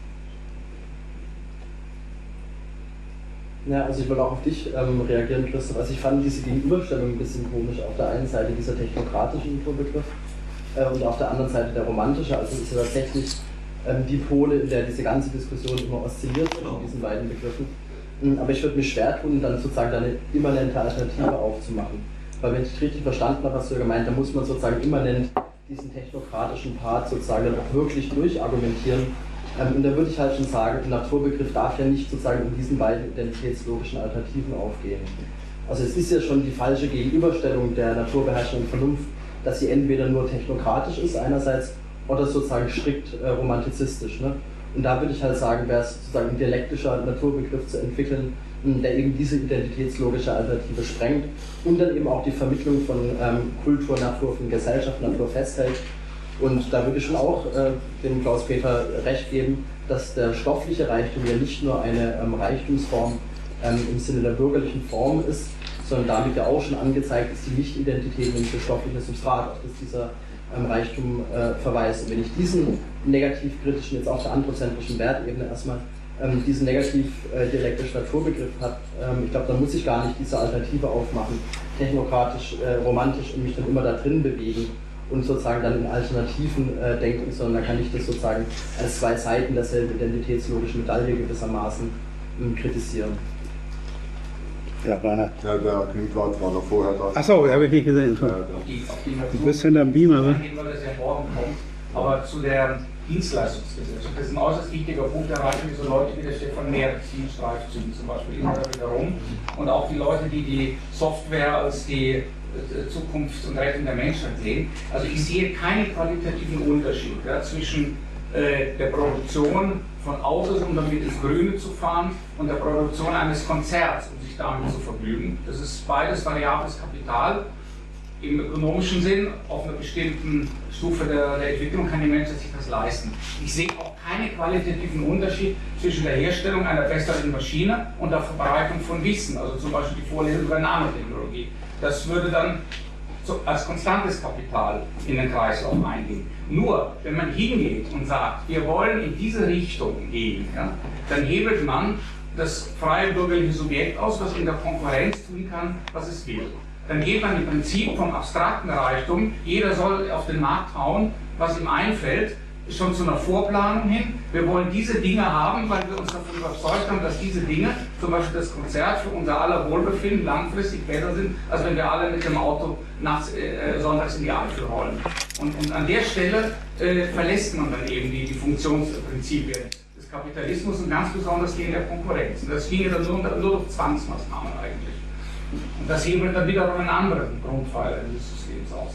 Ja, also ich wollte auch auf dich ähm, reagieren, Christoph. Also ich fand diese Gegenüberstellung ein bisschen komisch. Auf der einen Seite dieser technokratische Naturbegriff äh, und auf der anderen Seite der romantische. Also es ist ja tatsächlich die Pole, in der diese ganze Diskussion immer oszilliert wird, in diesen beiden Begriffen. Aber ich würde mich schwer tun, dann sozusagen eine immanente Alternative aufzumachen. Weil wenn ich richtig verstanden habe, hast du ja gemeint, da muss man sozusagen immanent diesen technokratischen Part sozusagen dann auch wirklich durchargumentieren. Und da würde ich halt schon sagen, der Naturbegriff darf ja nicht sozusagen in diesen beiden identitätslogischen Alternativen aufgehen. Also es ist ja schon die falsche Gegenüberstellung der Naturbeherrschung und Vernunft, dass sie entweder nur technokratisch ist einerseits, oder sozusagen strikt äh, romantizistisch. Ne? Und da würde ich halt sagen, wäre es sozusagen ein dialektischer Naturbegriff zu entwickeln, der eben diese identitätslogische Alternative sprengt und dann eben auch die Vermittlung von ähm, Kultur, Natur, von Gesellschaft, Natur festhält. Und da würde ich schon auch äh, dem Klaus-Peter recht geben, dass der stoffliche Reichtum ja nicht nur eine ähm, Reichtumsform ähm, im Sinne der bürgerlichen Form ist, sondern damit ja auch schon angezeigt ist, die Nicht-Identität, nämlich das stoffliche Substrat, auf das dieser Reichtum äh, verweist. Und wenn ich diesen negativ-kritischen, jetzt auf der anthrozentrischen Wertebene erstmal, ähm, diesen negativ-dialektischen Naturbegriff habe, ähm, ich glaube, dann muss ich gar nicht diese Alternative aufmachen, technokratisch, äh, romantisch und mich dann immer da drin bewegen und sozusagen dann in Alternativen äh, denken, sondern da kann ich das sozusagen als zwei Seiten derselben identitätslogischen Medaille gewissermaßen ähm, kritisieren. Ja, Rainer. Ja, der Knutwart war noch vorher da. Achso, habe ich nicht gesehen. Auf die, auf die du bist hinterm Beamer, ne? Weil das ja morgen kommt. Aber zu der Dienstleistungsgesellschaft, das ist ein äußerst wichtiger Punkt, da reichen so Leute wie der Stefan Merz, die Streifzügen zum Beispiel immer wieder rum. Und auch die Leute, die die Software als die Zukunft und Rettung der Menschheit sehen. Also ich sehe keinen qualitativen Unterschied ja, zwischen äh, der Produktion von Autos, um damit ins Grüne zu fahren, und der Produktion eines Konzerts, um sich damit zu vergnügen. Das ist beides variables Kapital. Im ökonomischen Sinn, auf einer bestimmten Stufe der, der Entwicklung kann die Menschheit sich das leisten. Ich sehe auch keinen qualitativen Unterschied zwischen der Herstellung einer besseren Maschine und der Verbreitung von Wissen, also zum Beispiel die Vorlesung über Nanotechnologie. Das würde dann so als konstantes Kapital in den Kreislauf eingehen. Nur, wenn man hingeht und sagt, wir wollen in diese Richtung gehen, ja, dann hebelt man das freie bürgerliche Subjekt aus, was in der Konkurrenz tun kann, was es will. Dann geht man im Prinzip vom abstrakten Reichtum, jeder soll auf den Markt hauen, was ihm einfällt, schon zu einer Vorplanung hin. Wir wollen diese Dinge haben, weil wir uns davon überzeugt haben, dass diese Dinge, zum Beispiel das Konzert, für unser aller Wohlbefinden langfristig besser sind, als wenn wir alle mit dem Auto nachts, äh, sonntags in die Eifel rollen. Und, und an der Stelle äh, verlässt man dann eben die, die Funktionsprinzipien des des Kapitalismus und ganz besonders die in der Konkurrenz. Und das ginge dann nur, nur durch Zwangsmaßnahmen eigentlich. Und das hebelt dann wiederum einen anderen Grundpfeiler dieses Systems aus.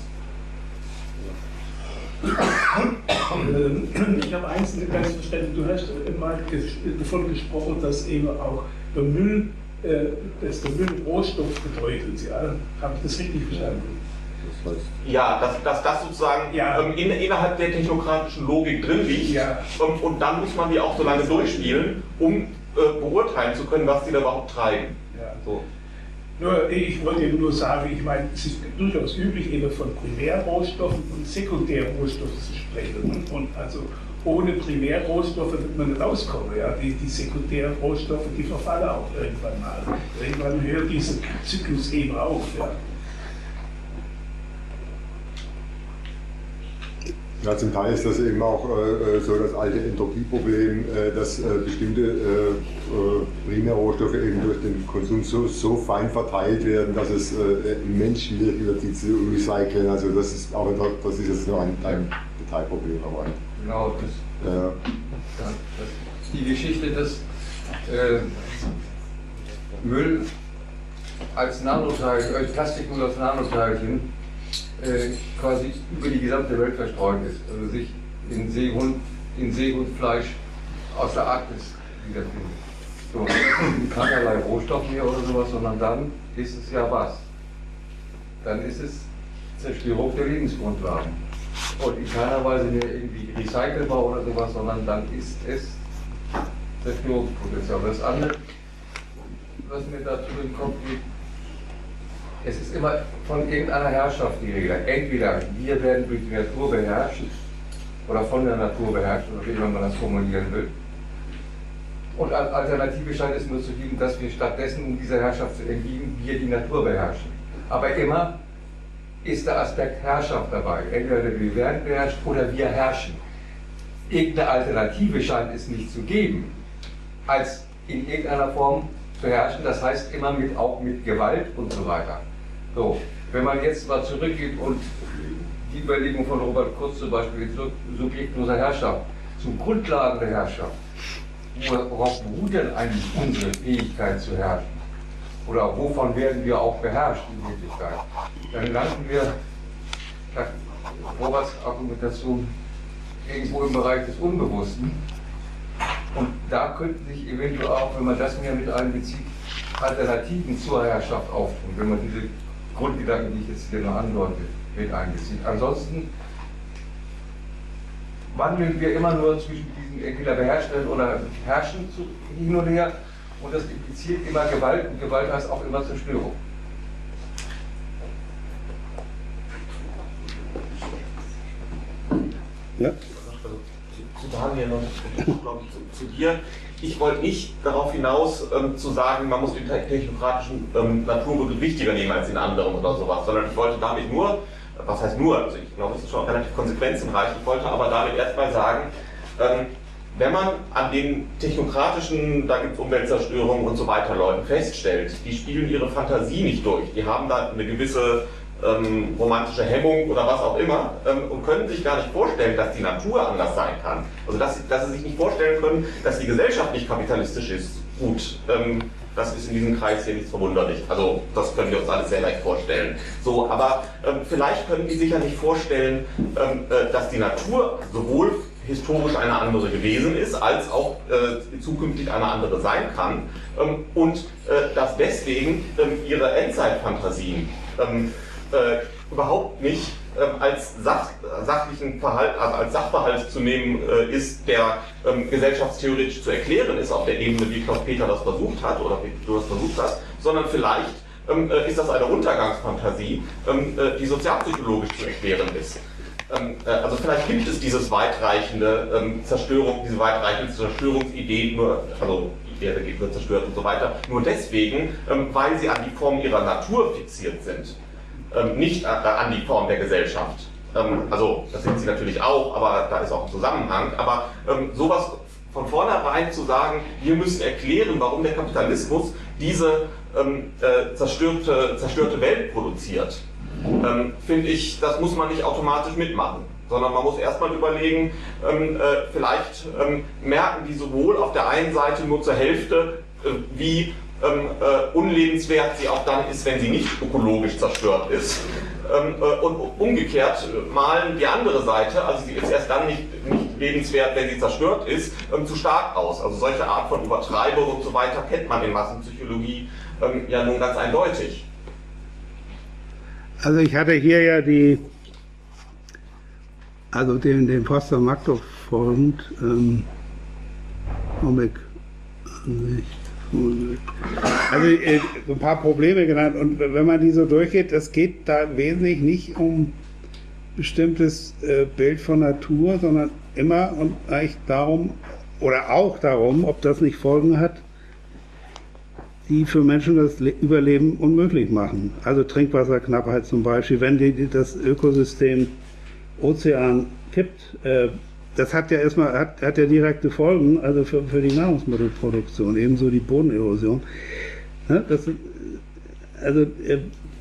Ich habe eins nicht ganz verstanden. Du hast mal davon gesprochen, dass eben auch der Müll, äh, dass der Müll Rohstoff bedeutet. Ja? Habe ich das richtig verstanden? Das heißt, Ja, dass, dass das sozusagen Ja. ähm, in, innerhalb der technokratischen Logik drin liegt. Ja. Und, und dann muss man die auch so lange durchspielen, um äh, beurteilen zu können, was die da überhaupt treiben. Ja. So. Nur, ich wollte eben nur sagen, ich meine, es ist durchaus üblich, eben von Primärrohstoffen und Sekundärrohstoffen zu sprechen. Und also ohne Primärrohstoffe wird man nicht rauskommen. Ja? Die, die Sekundärrohstoffe, die verfallen auch irgendwann mal. Irgendwann hört dieser Zyklus eben auf. Ja? Ja, zum Teil ist das eben auch äh, so das alte Entropieproblem, äh, dass äh, bestimmte äh, äh, Primärrohstoffe eben durch den Konsum so, so fein verteilt werden, dass es äh, immens schwierig wird, die zu recyceln. Also das ist auch das ist jetzt nur ein, ein Detailproblem. Aber ein, Genau, das, äh, das, das, die Geschichte des äh, Müll als Nanoteilchen, als Plastikmüll als Nanoteilchen äh, quasi über die gesamte Welt verstreut ist, also sich in Seehund, in Seehundfleisch aus der Arktis wiederfindet. So, das sind keinerlei Rohstoff mehr oder sowas, sondern dann ist es ja was? Dann ist es Zerstörung der Lebensgrundlagen. Und in keiner Weise mehr irgendwie recycelbar oder sowas, sondern dann ist es Zerstörungspotenzial. Das andere, was mir dazu in den Kopf geht, es ist immer von irgendeiner Herrschaft die Rede. Entweder wir werden durch die Natur beherrscht oder von der Natur beherrscht, oder wie immer man das formulieren will. Und als Alternative scheint es nur zu geben, dass wir stattdessen, um dieser Herrschaft zu entgehen, wir die Natur beherrschen. Aber immer ist der Aspekt Herrschaft dabei. Entweder wir werden beherrscht oder wir herrschen. Irgendeine Alternative scheint es nicht zu geben, als in irgendeiner Form zu herrschen. Das heißt immer mit, auch mit Gewalt und so weiter. So, wenn man jetzt mal zurückgeht und die Überlegung von Robert Kurz zum Beispiel, subjektloser Herrschaft, zu Grundlagen der Herrschaft, worauf beruht denn eigentlich unsere Fähigkeit zu herrschen? Oder wovon werden wir auch beherrscht in Wirklichkeit? Dann landen wir, nach Roberts Argumentation, irgendwo im Bereich des Unbewussten. Und da könnten sich eventuell auch, wenn man das mehr mit einbezieht, Alternativen zur Herrschaft auftun, wenn man diese Grundgedanken, die ich jetzt hier noch andeute, mit einbezieht. Ansonsten wandeln wir immer nur zwischen diesen entweder beherrschen oder herrschen hin und her, und das impliziert immer Gewalt, und Gewalt heißt auch immer Zerstörung. Ja? Zu Daniel und glaube ich, zu, zu dir. Ich wollte nicht darauf hinaus ähm, zu sagen, man muss den technokratischen ähm, Naturbegriff wichtiger nehmen als den anderen oder sowas, sondern ich wollte damit nur, was heißt nur, also ich glaube, es ist schon relativ konsequenzenreich, ich wollte aber damit erstmal sagen, ähm, wenn man an den technokratischen, da gibt es Umweltzerstörung und so weiter, Leuten feststellt, die spielen ihre Fantasie nicht durch, die haben da eine gewisse ähm, romantische Hemmung oder was auch immer ähm, und können sich gar nicht vorstellen, dass die Natur anders sein kann. Also dass, dass sie sich nicht vorstellen können, dass die Gesellschaft nicht kapitalistisch ist. Gut, ähm, das ist in diesem Kreis hier nichts verwunderlich. Also das können wir uns alles sehr leicht vorstellen. So, aber ähm, vielleicht können die sich ja nicht vorstellen, ähm, äh, dass die Natur sowohl historisch eine andere gewesen ist, als auch äh, zukünftig eine andere sein kann ähm, und äh, dass deswegen ähm, ihre Endzeitfantasien ähm, äh, überhaupt nicht ähm, als Sach, sachlichen Verhalt, also als Sachverhalt zu nehmen äh, ist, der ähm, gesellschaftstheoretisch zu erklären ist auf der Ebene, wie Klaus-Peter das versucht hat oder wie du das versucht hast, sondern vielleicht ähm, äh, ist das eine Untergangsfantasie, ähm, äh, die sozialpsychologisch zu erklären ist. Also vielleicht gibt es dieses weitreichende ähm, Zerstörung, diese weitreichende Zerstörungsidee nur, also die Erde wird zerstört und so weiter, nur deswegen, ähm, weil sie an die Form ihrer Natur fixiert sind, ähm, nicht an, an die Form der Gesellschaft. Ähm, also das sind sie natürlich auch, aber da ist auch ein Zusammenhang. Aber ähm, sowas von vornherein zu sagen, wir müssen erklären, warum der Kapitalismus diese ähm, äh, zerstörte, zerstörte Welt produziert. ähm, finde ich, das muss man nicht automatisch mitmachen, sondern man muss erstmal überlegen, ähm, äh, vielleicht ähm, merken die sowohl auf der einen Seite nur zur Hälfte, äh, wie ähm, äh, unlebenswert sie auch dann ist, wenn sie nicht ökologisch zerstört ist. Ähm, äh, und umgekehrt malen die andere Seite, also sie ist erst dann nicht, nicht lebenswert, wenn sie zerstört ist, ähm, zu stark aus. Also solche Art von Übertreibung und so weiter kennt man in Massenpsychologie ähm, ja nun ganz eindeutig. Also ich hatte hier ja die, also den, den Foster Magdorf folgend, ähm, Comic, also äh, so ein paar Probleme genannt, und wenn man die so durchgeht, es geht da wesentlich nicht um bestimmtes äh, Bild von Natur, sondern immer und eigentlich darum, oder auch darum, ob das nicht Folgen hat, die für Menschen das Überleben unmöglich machen. Also Trinkwasserknappheit zum Beispiel, wenn die, das Ökosystem Ozean kippt, äh, das hat ja erstmal hat, hat ja direkte Folgen, also für, für die Nahrungsmittelproduktion, ebenso die Bodenerosion. Ne, das, also, äh,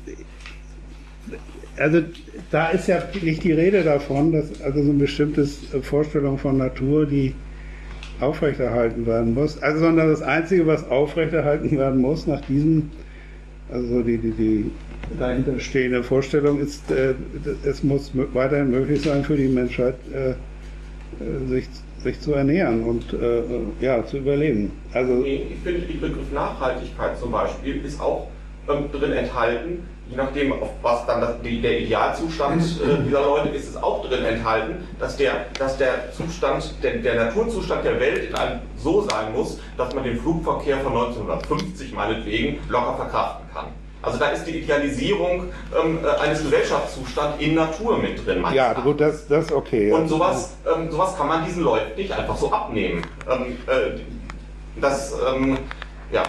also da ist ja nicht die Rede davon, dass also so eine bestimmte Vorstellung von Natur, die aufrechterhalten werden muss, also sondern das Einzige, was aufrechterhalten werden muss nach diesem, also die, die, die dahinterstehende Vorstellung ist, äh, es muss weiterhin möglich sein für die Menschheit, äh, sich, sich zu ernähren und äh, ja, zu überleben. Also, ich finde, der Begriff Nachhaltigkeit zum Beispiel ist auch ähm, drin enthalten, je nachdem, auf was dann das, die, der Idealzustand äh, dieser Leute ist, ist auch drin enthalten, dass der, dass der Zustand, der, der Naturzustand der Welt in einem so sein muss, dass man den Flugverkehr von neunzehnhundertfünfzig meinetwegen locker verkraften kann. Also da ist die Idealisierung ähm, eines Gesellschaftszustands in Natur mit drin. Ja, gut, das ist okay. Und sowas, ähm, sowas kann man diesen Leuten nicht einfach so abnehmen. Ähm, äh, das, ähm, ja.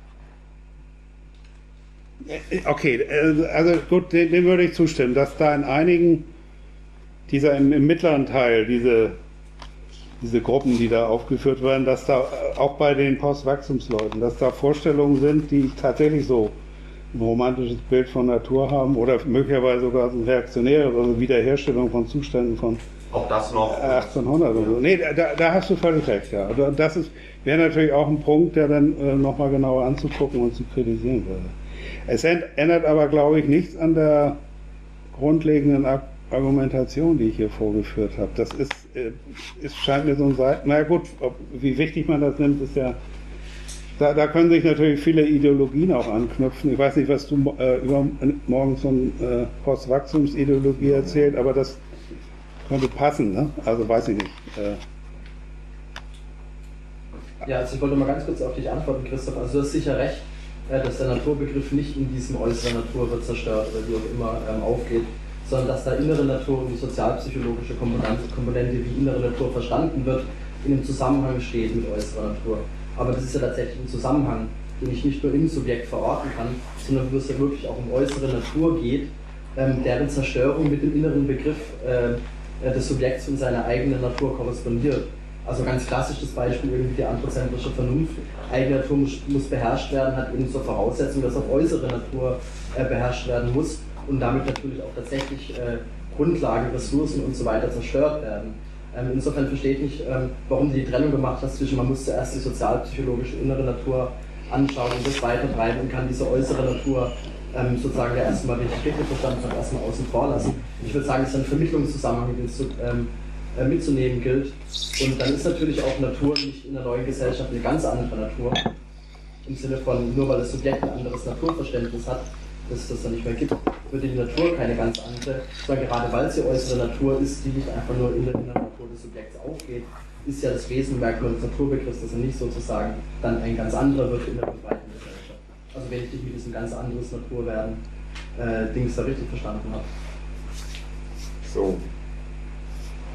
Okay, also gut, dem, dem würde ich zustimmen, dass da in einigen, dieser im, im mittleren Teil, diese, diese Gruppen, die da aufgeführt werden, dass da auch bei den Postwachstumsleuten, dass da Vorstellungen sind, die tatsächlich so ein romantisches Bild von Natur haben oder möglicherweise sogar ein reaktionäres, also Wiederherstellung von Zuständen von auch das noch achtzehnhundert oder so. Nee, da, da hast du völlig recht, ja. Also das ist, wäre natürlich auch ein Punkt, der dann äh, nochmal genauer anzugucken und zu kritisieren würde. Es ändert aber, glaube ich, nichts an der grundlegenden Argumentation, die ich hier vorgeführt habe. Das ist, äh, es scheint mir so ein Seiten, naja gut, ob, wie wichtig man das nimmt, ist ja, Da, da können sich natürlich viele Ideologien auch anknüpfen. Ich weiß nicht, was du äh, übermorgen von äh, Postwachstumsideologie erzählt, aber das könnte passen, ne? Also weiß ich nicht. Äh. Ja, also ich wollte mal ganz kurz auf dich antworten, Christoph. Also du hast sicher recht, äh, dass der Naturbegriff nicht in diesem äußeren Natur wird zerstört oder wie auch immer ähm, aufgeht, sondern dass da innere Natur und die sozialpsychologische Komponente, Komponente wie innere Natur verstanden wird, in einem Zusammenhang steht mit äußerer Natur. Aber das ist ja tatsächlich ein Zusammenhang, den ich nicht nur im Subjekt verorten kann, sondern wo es ja wirklich auch um äußere Natur geht, ähm, deren Zerstörung mit dem inneren Begriff äh, des Subjekts und seiner eigenen Natur korrespondiert. Also ganz klassisches Beispiel, irgendwie die anthropozentrische Vernunft. Eigene Natur muss, muss beherrscht werden, hat eben zur Voraussetzung, dass auch äußere Natur äh, beherrscht werden muss und damit natürlich auch tatsächlich äh, Grundlagen, Ressourcen und so weiter zerstört werden. Insofern verstehe ich nicht, warum du die Trennung gemacht hast zwischen, man muss zuerst die sozialpsychologische innere Natur anschauen und das weitertreiben und kann diese äußere Natur sozusagen ja erstmal richtig richtig verstanden und erstmal außen vor lassen. Ich würde sagen, es ist ein Vermittlungszusammenhang, den es ähm, mitzunehmen gilt. Und dann ist natürlich auch Natur nicht in der neuen Gesellschaft eine ganz andere Natur. Im Sinne von, nur weil das Subjekt ein anderes Naturverständnis hat, dass es das dann nicht mehr gibt, würde die Natur keine ganz andere, sondern gerade weil sie äußere Natur ist, die nicht einfach nur in der Natur des Subjekts aufgeht, ist ja das Wesenmerkmal des Naturbegriffs, dass er nicht sozusagen dann ein ganz anderer wird in der breiten Gesellschaft. Also wenn ich dich mit diesem ganz anderes Naturwerden äh, Dings da richtig verstanden habe. So.